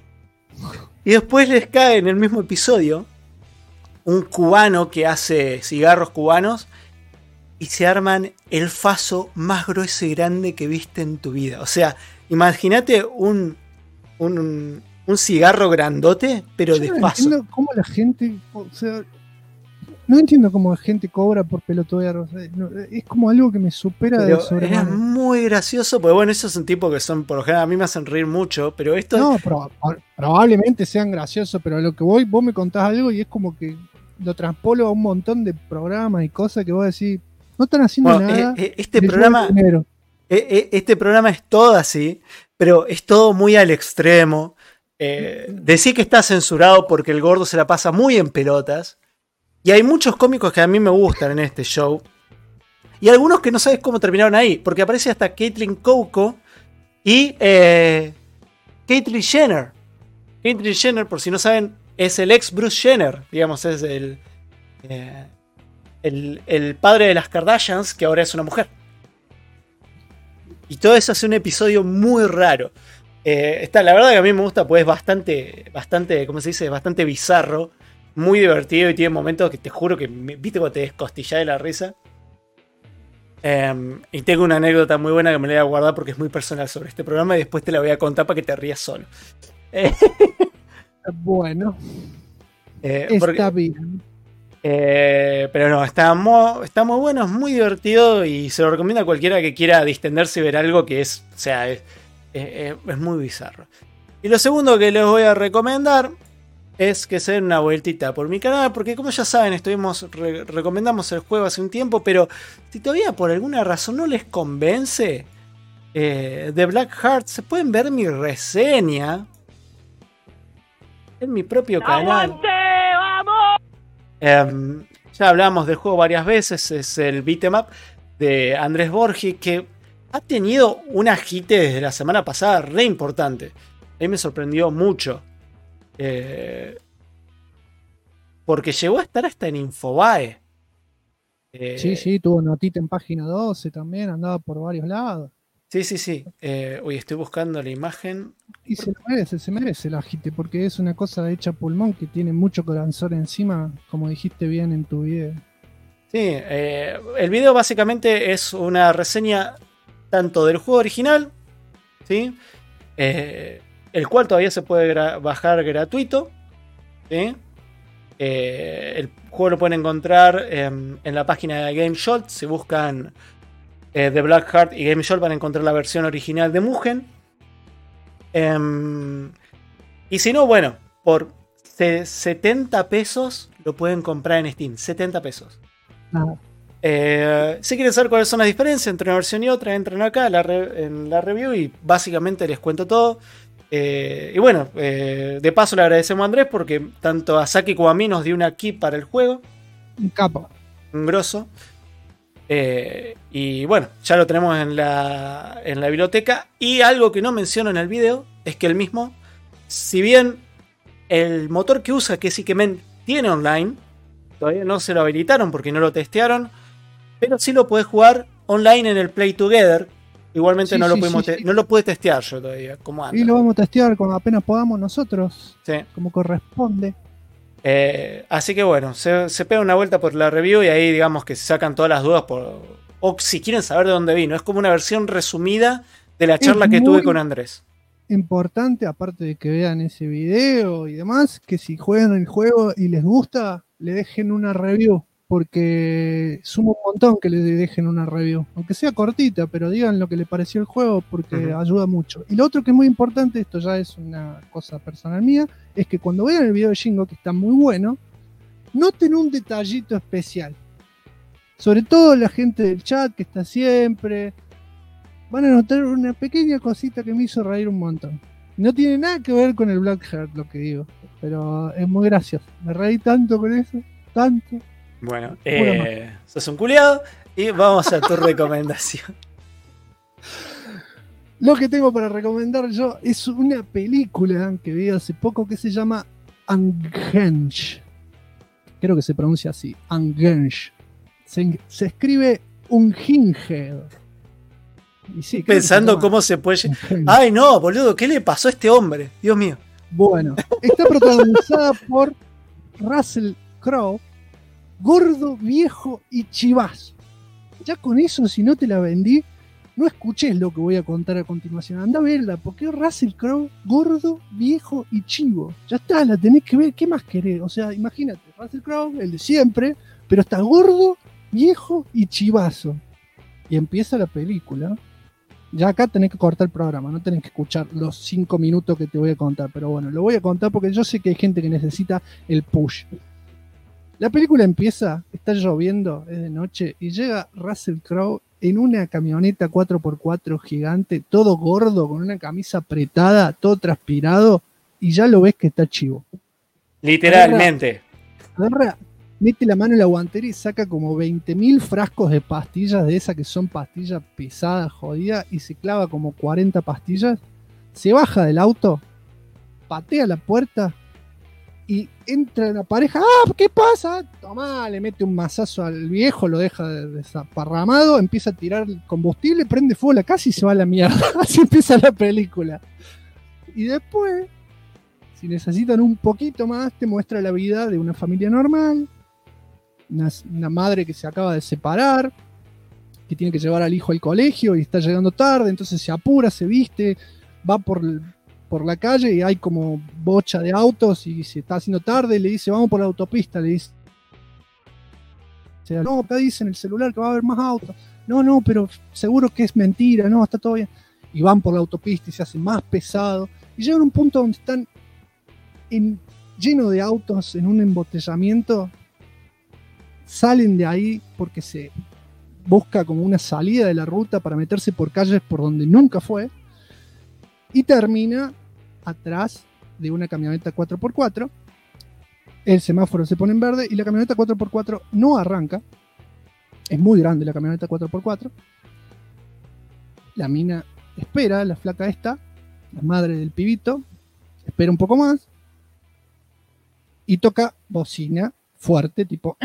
Y después les cae en el mismo episodio un cubano que hace cigarros cubanos y se arman el faso más grueso y grande que viste en tu vida. O sea, imagínate un cigarro grandote, pero de faso. No entiendo cómo la gente... O sea, no entiendo cómo la gente cobra por pelotudear. O sea, es como algo que me supera de sobremanera. Es muy gracioso, porque bueno, esos son tipos que son, por lo general, a mí me hacen reír mucho, pero esto... No, probablemente sean graciosos, pero a lo que voy, vos me contás algo y es como que lo transpolo a un montón de programas y cosas que vos decís, no están haciendo nada. Este programa es todo así, pero es todo muy al extremo. Decir que está censurado porque el gordo se la pasa muy en pelotas. Y hay muchos cómicos que a mí me gustan en este show. Y algunos que no sabes cómo terminaron ahí. Porque aparece hasta Caitlyn Coco y Caitlyn Jenner. Caitlyn Jenner, por si no saben, es el ex Bruce Jenner. Digamos, es el padre de las Kardashians, que ahora es una mujer. Y todo eso hace un episodio muy raro. La verdad que a mí me gusta, pues es bastante, ¿cómo se dice? Bastante bizarro. Muy divertido y tiene momentos que te juro que, viste, cuando te descostillás de la risa. Y tengo una anécdota muy buena que me la voy a guardar porque es muy personal sobre este programa y después te la voy a contar para que te rías solo. Bueno. Está bien. Pero no, está muy bueno, es muy divertido y se lo recomiendo a cualquiera que quiera distenderse y ver algo que es, o sea, es muy bizarro. Y lo segundo que les voy a recomendar es que se den una vueltita por mi canal, porque como ya saben, recomendamos el juego hace un tiempo, pero si todavía por alguna razón no les convence de Black Heart, se pueden ver mi reseña en mi propio canal. Ya hablamos del juego varias veces, es el beat'em up de Andrés Borgi, que ha tenido un agite desde la semana pasada re importante. A mí me sorprendió mucho. Porque llegó a estar hasta en Infobae. Sí, tuvo notita en página 12 también, andaba por varios lados. Sí. Uy, estoy buscando la imagen. Y se merece el agite, porque es una cosa hecha a pulmón que tiene mucho corazón encima, como dijiste bien en tu video. Sí, el video básicamente es una reseña tanto del juego original, ¿sí? El cual todavía se puede bajar gratuito, ¿sí? El juego lo pueden encontrar en la página de GameJolt. Si buscan The Black Heart y GameJolt van a encontrar la versión original de Mugen. Y si no, bueno, por 70 pesos lo pueden comprar en Steam. 70 pesos. Si quieren saber cuáles son las diferencias entre una versión y otra, entren acá en la review y básicamente les cuento todo. Y bueno, de paso le agradecemos a Andrés porque tanto a Saki como a mí nos dio una key para el juego. Un capo. Un grosso. Y bueno, ya lo tenemos en la biblioteca. Y algo que no menciono en el video es que el mismo, si bien el motor que usa, que es Ikemen, tiene online, todavía no se lo habilitaron porque no lo testearon, pero sí lo podés jugar online en el Play Together. Igualmente sí, no lo pude testear yo todavía. ¿Cómo anda? Y lo vamos a testear cuando apenas podamos nosotros. Sí. Como corresponde. Así que bueno, se pega una vuelta por la review y ahí digamos que se sacan todas las dudas o si quieren saber de dónde vino. Es como una versión resumida de la charla que tuve con Andrés. Importante, aparte de que vean ese video y demás, que si juegan el juego y les gusta, le dejen una review, porque suma un montón que le dejen una review, aunque sea cortita, pero digan lo que les pareció el juego, porque ayuda mucho. Y lo otro que es muy importante, esto ya es una cosa personal mía, es que cuando vean el video de Shingo, que está muy bueno, noten un detallito especial. Sobre todo la gente del chat que está siempre, van a notar una pequeña cosita que me hizo reír un montón. No tiene nada que ver con el Black Heart, lo que digo, pero es muy gracioso. Me reí tanto con eso, tanto. Bueno, sos un culiado y vamos a tu recomendación. Lo que tengo para recomendar yo es una película que vi hace poco que se llama Unhinged. Creo que se pronuncia así, Unhinged. Se escribe Unhinged. Y sí, pensando cómo se puede... Ay, no, boludo, ¿qué le pasó a este hombre? Dios mío. Bueno, está protagonizada por Russell Crowe, gordo, viejo y chivazo. Ya con eso, si no te la vendí, no escuches lo que voy a contar a continuación. Anda a verla, porque Russell Crowe, gordo, viejo y chivo. Ya está, la tenés que ver. ¿Qué más querés? O sea, imagínate, Russell Crowe, el de siempre, pero está gordo, viejo y chivazo. Y empieza la película. Ya acá tenés que cortar el programa, no tenés que escuchar los 5 minutos que te voy a contar, pero bueno, lo voy a contar porque yo sé que hay gente que necesita el push. La película empieza, está lloviendo, es de noche, y llega Russell Crowe en una camioneta 4x4 gigante, todo gordo, con una camisa apretada, todo transpirado, y ya lo ves que está chivo. Literalmente. Agarra, mete la mano en la guantera y saca como 20.000 frascos de pastillas de esas que son pastillas pesadas, jodidas, y se clava como 40 pastillas, se baja del auto, patea la puerta y entra la pareja. ¡Ah! ¿Qué pasa? Tomá, le mete un mazazo al viejo, lo deja desaparramado, empieza a tirar combustible, prende fuego la casa y se va a la mierda. Así empieza la película. Y después, si necesitan un poquito más, te muestra la vida de una familia normal. Una madre que se acaba de separar, que tiene que llevar al hijo al colegio y está llegando tarde, entonces se apura, se viste, va por la calle y hay como bocha de autos y se está haciendo tarde y le dice, vamos por la autopista, le dice, no, acá dice en el celular que va a haber más autos, no, pero seguro que es mentira, no, está todo bien, y van por la autopista y se hace más pesado y llegan a un punto donde están lleno de autos en un embotellamiento. Salen de ahí porque se busca como una salida de la ruta para meterse por calles por donde nunca fue y termina atrás de una camioneta 4x4. El semáforo se pone en verde y la camioneta 4x4 no arranca. Es muy grande la camioneta 4x4. La mina espera, la flaca esta, la madre del pibito, espera un poco más y toca bocina fuerte, tipo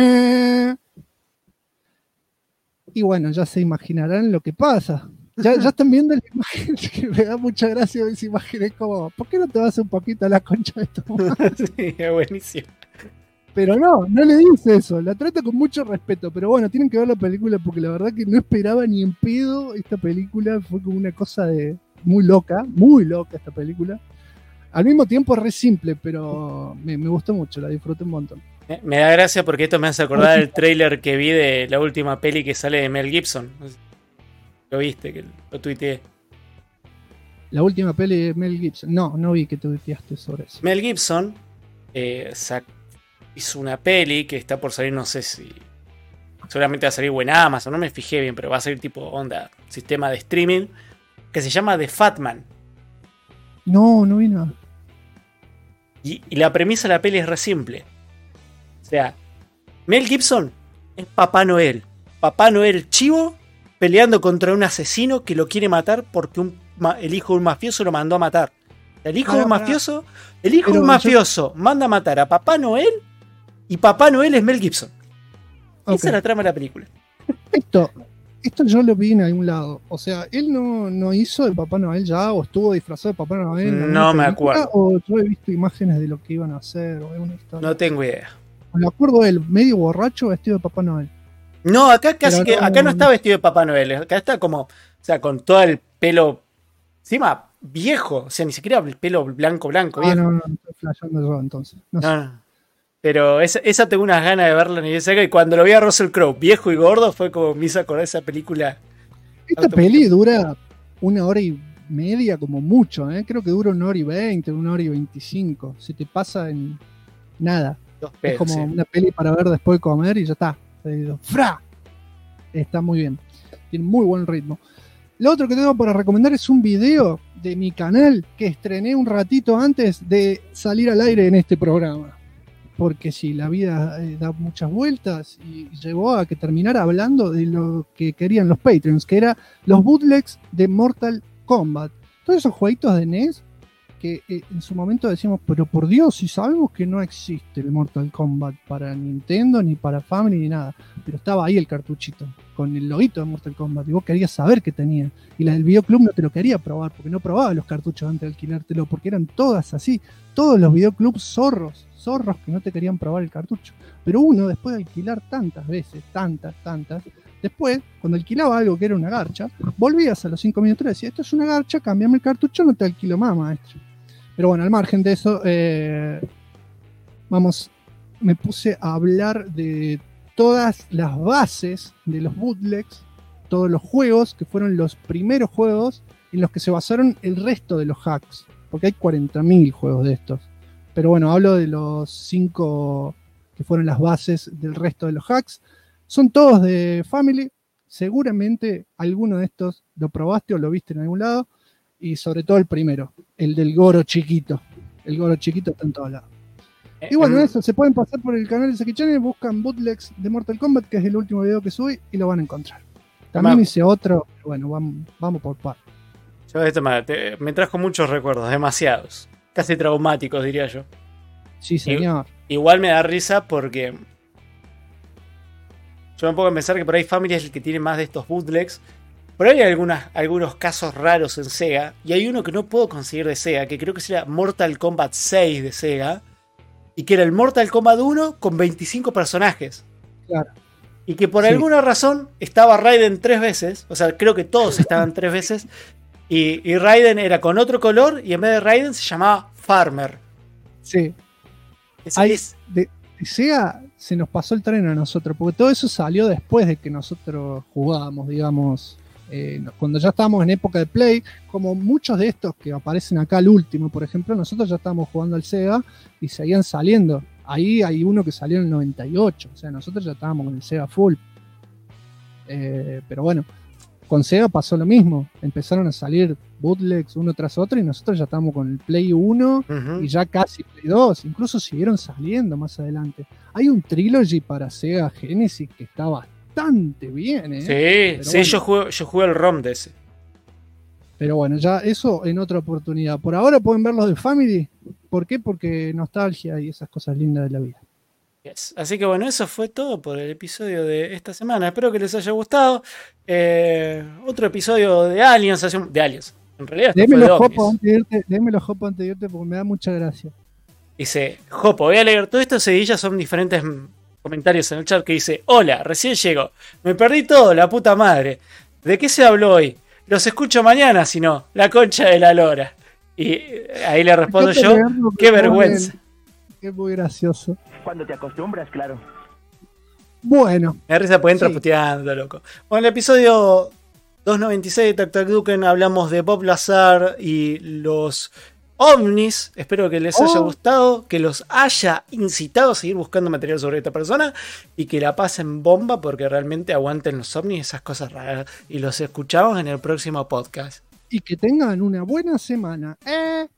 y bueno, ya se imaginarán lo que pasa. Ya están viendo la imagen, que me da mucha gracia esa imagen. Es como, ¿por qué no te vas un poquito a la concha de tu madre? Sí, es buenísimo. Pero no le dice eso, la trata con mucho respeto. Pero bueno, tienen que ver la película porque la verdad que no esperaba ni en pedo esta película. Fue como una cosa de muy loca esta película. Al mismo tiempo re simple, pero me gustó mucho, la disfruté un montón. Me da gracia porque esto me hace acordar el tráiler que vi de la última peli que sale de Mel Gibson. ¿Lo viste? Que lo tuiteé. La última peli de Mel Gibson. No vi que tuiteaste sobre eso. Mel Gibson hizo una peli que está por salir, no sé si... Seguramente va a salir en Amazon, no me fijé bien, pero va a salir tipo onda, sistema de streaming, que se llama The Fat Man. No vi nada. Y la premisa de la peli es re simple. O sea, Mel Gibson es Papá Noel. Papá Noel chivo peleando contra un asesino que lo quiere matar porque el hijo de un mafioso lo mandó a matar. El hijo de un mafioso manda a matar a Papá Noel y Papá Noel es Mel Gibson. Okay. Esa es la trama de la película. Esto yo lo vi en algún lado. O sea, él no hizo de Papá Noel ya, o estuvo disfrazado de Papá Noel. No me acuerdo. O yo he visto imágenes de lo que iban a hacer. O una historia. No tengo idea. Me acuerdo de él, medio borracho, vestido de Papá Noel. No, acá no está vestido de Papá Noel. Acá está como O sea, con todo el pelo encima viejo. O sea, ni siquiera el pelo blanco. No, estoy flasheando yo entonces. No sé. No. Pero esa tengo unas ganas de verla ni cerca. Y cuando lo vi a Russell Crowe, viejo y gordo, fue como me hizo acordar esa película. Esta peli dura 1 hora y media como mucho, ¿eh? Creo que dura 1 hora y 20, 1 hora y 25. Se te pasa en nada. Es como una peli para ver después de comer y ya está. ¡Fra! Está muy bien. Tiene muy buen ritmo. Lo otro que tengo para recomendar es un video de mi canal que estrené un ratito antes de salir al aire en este programa. Porque sí, la vida da muchas vueltas y llevó a que terminara hablando de lo que querían los Patreons, que era los bootlegs de Mortal Kombat. Todos esos jueguitos de NES que en su momento decíamos, pero por Dios, si sabemos que no existe el Mortal Kombat para Nintendo, ni para Family, ni nada. Pero estaba ahí el cartuchito, con el loguito de Mortal Kombat, y vos querías saber qué tenía. Y la del videoclub no te lo quería probar, porque no probaba los cartuchos antes de alquilártelo, porque eran todas así. Todos los videoclubs zorros que no te querían probar el cartucho. Pero uno, después de alquilar tantas veces, tantas, después, cuando alquilaba algo que era una garcha, volvías a los 5 minutos y decías, esto es una garcha, cambiame el cartucho, no te alquilo más, maestro. Pero bueno, al margen de eso, me puse a hablar de todas las bases de los bootlegs, todos los juegos que fueron los primeros juegos en los que se basaron el resto de los hacks, porque hay 40.000 juegos de estos. Pero bueno, hablo de los 5 que fueron las bases del resto de los hacks. Son todos de Family. Seguramente alguno de estos lo probaste o lo viste en algún lado. Y sobre todo el primero, el del Goro chiquito. El Goro chiquito está en todos lados. Y bueno, eso, se pueden pasar por el canal de Seki Channel, buscan bootlegs de Mortal Kombat, que es el último video que subí, y lo van a encontrar. También hice otro, pero bueno, vamos por par. Yo esto me trajo muchos recuerdos, demasiados. Casi traumáticos, diría yo. Sí, señor. Igual me da risa porque yo me pongo a pensar que por ahí Family es el que tiene más de estos bootlegs. Pero hay algunos casos raros en Sega. Y hay uno que no puedo conseguir de Sega, que creo que sería Mortal Kombat 6 de Sega. Y que era el Mortal Kombat 1 con 25 personajes. Claro. Y que por alguna razón estaba Raiden 3 veces. O sea, creo que todos estaban 3 veces. Y Raiden era con otro color. Y en vez de Raiden se llamaba Farmer. Sí. De Sega se nos pasó el tren a nosotros. Porque todo eso salió después de que nosotros jugábamos, digamos. Cuando ya estábamos en época de Play, como muchos de estos que aparecen acá al último, por ejemplo, nosotros ya estábamos jugando al Sega y seguían saliendo. Ahí hay uno que salió en el 98, o sea, nosotros ya estábamos con el Sega full. Pero bueno, con Sega pasó lo mismo, empezaron a salir bootlegs uno tras otro y nosotros ya estábamos con el Play 1 y ya casi Play 2, incluso siguieron saliendo más adelante. Hay un trilogy para Sega Genesis que está bastante bien, ¿eh? Sí, bueno. yo jugué el ROM de ese. Pero bueno, ya eso en otra oportunidad. Por ahora pueden ver los de Family. ¿Por qué? Porque nostalgia y esas cosas lindas de la vida. Yes. Así que bueno, eso fue todo por el episodio de esta semana. Espero que les haya gustado. Otro episodio de Aliens. De Aliens. En realidad déme los Jopo antes de irte porque me da mucha gracia. Dice, Jopo, voy a leer todo esto. Seguidillas son diferentes comentarios en el chat que dice: hola, recién llego. Me perdí todo, la puta madre. ¿De qué se habló hoy? Los escucho mañana, si no. La concha de la lora. Y ahí le respondo yo: qué vergüenza. Es muy gracioso. Cuando te acostumbras, claro. Bueno. Me da risa porque entra puteando, loco. Bueno, en el episodio 296 de Tac Tac Duken hablamos de Bob Lazar y los ovnis. Espero que les haya gustado, que los haya incitado a seguir buscando material sobre esta persona y que la pasen bomba porque realmente aguanten los ovnis y esas cosas raras. Y los escuchamos en el próximo podcast. Y que tengan una buena semana.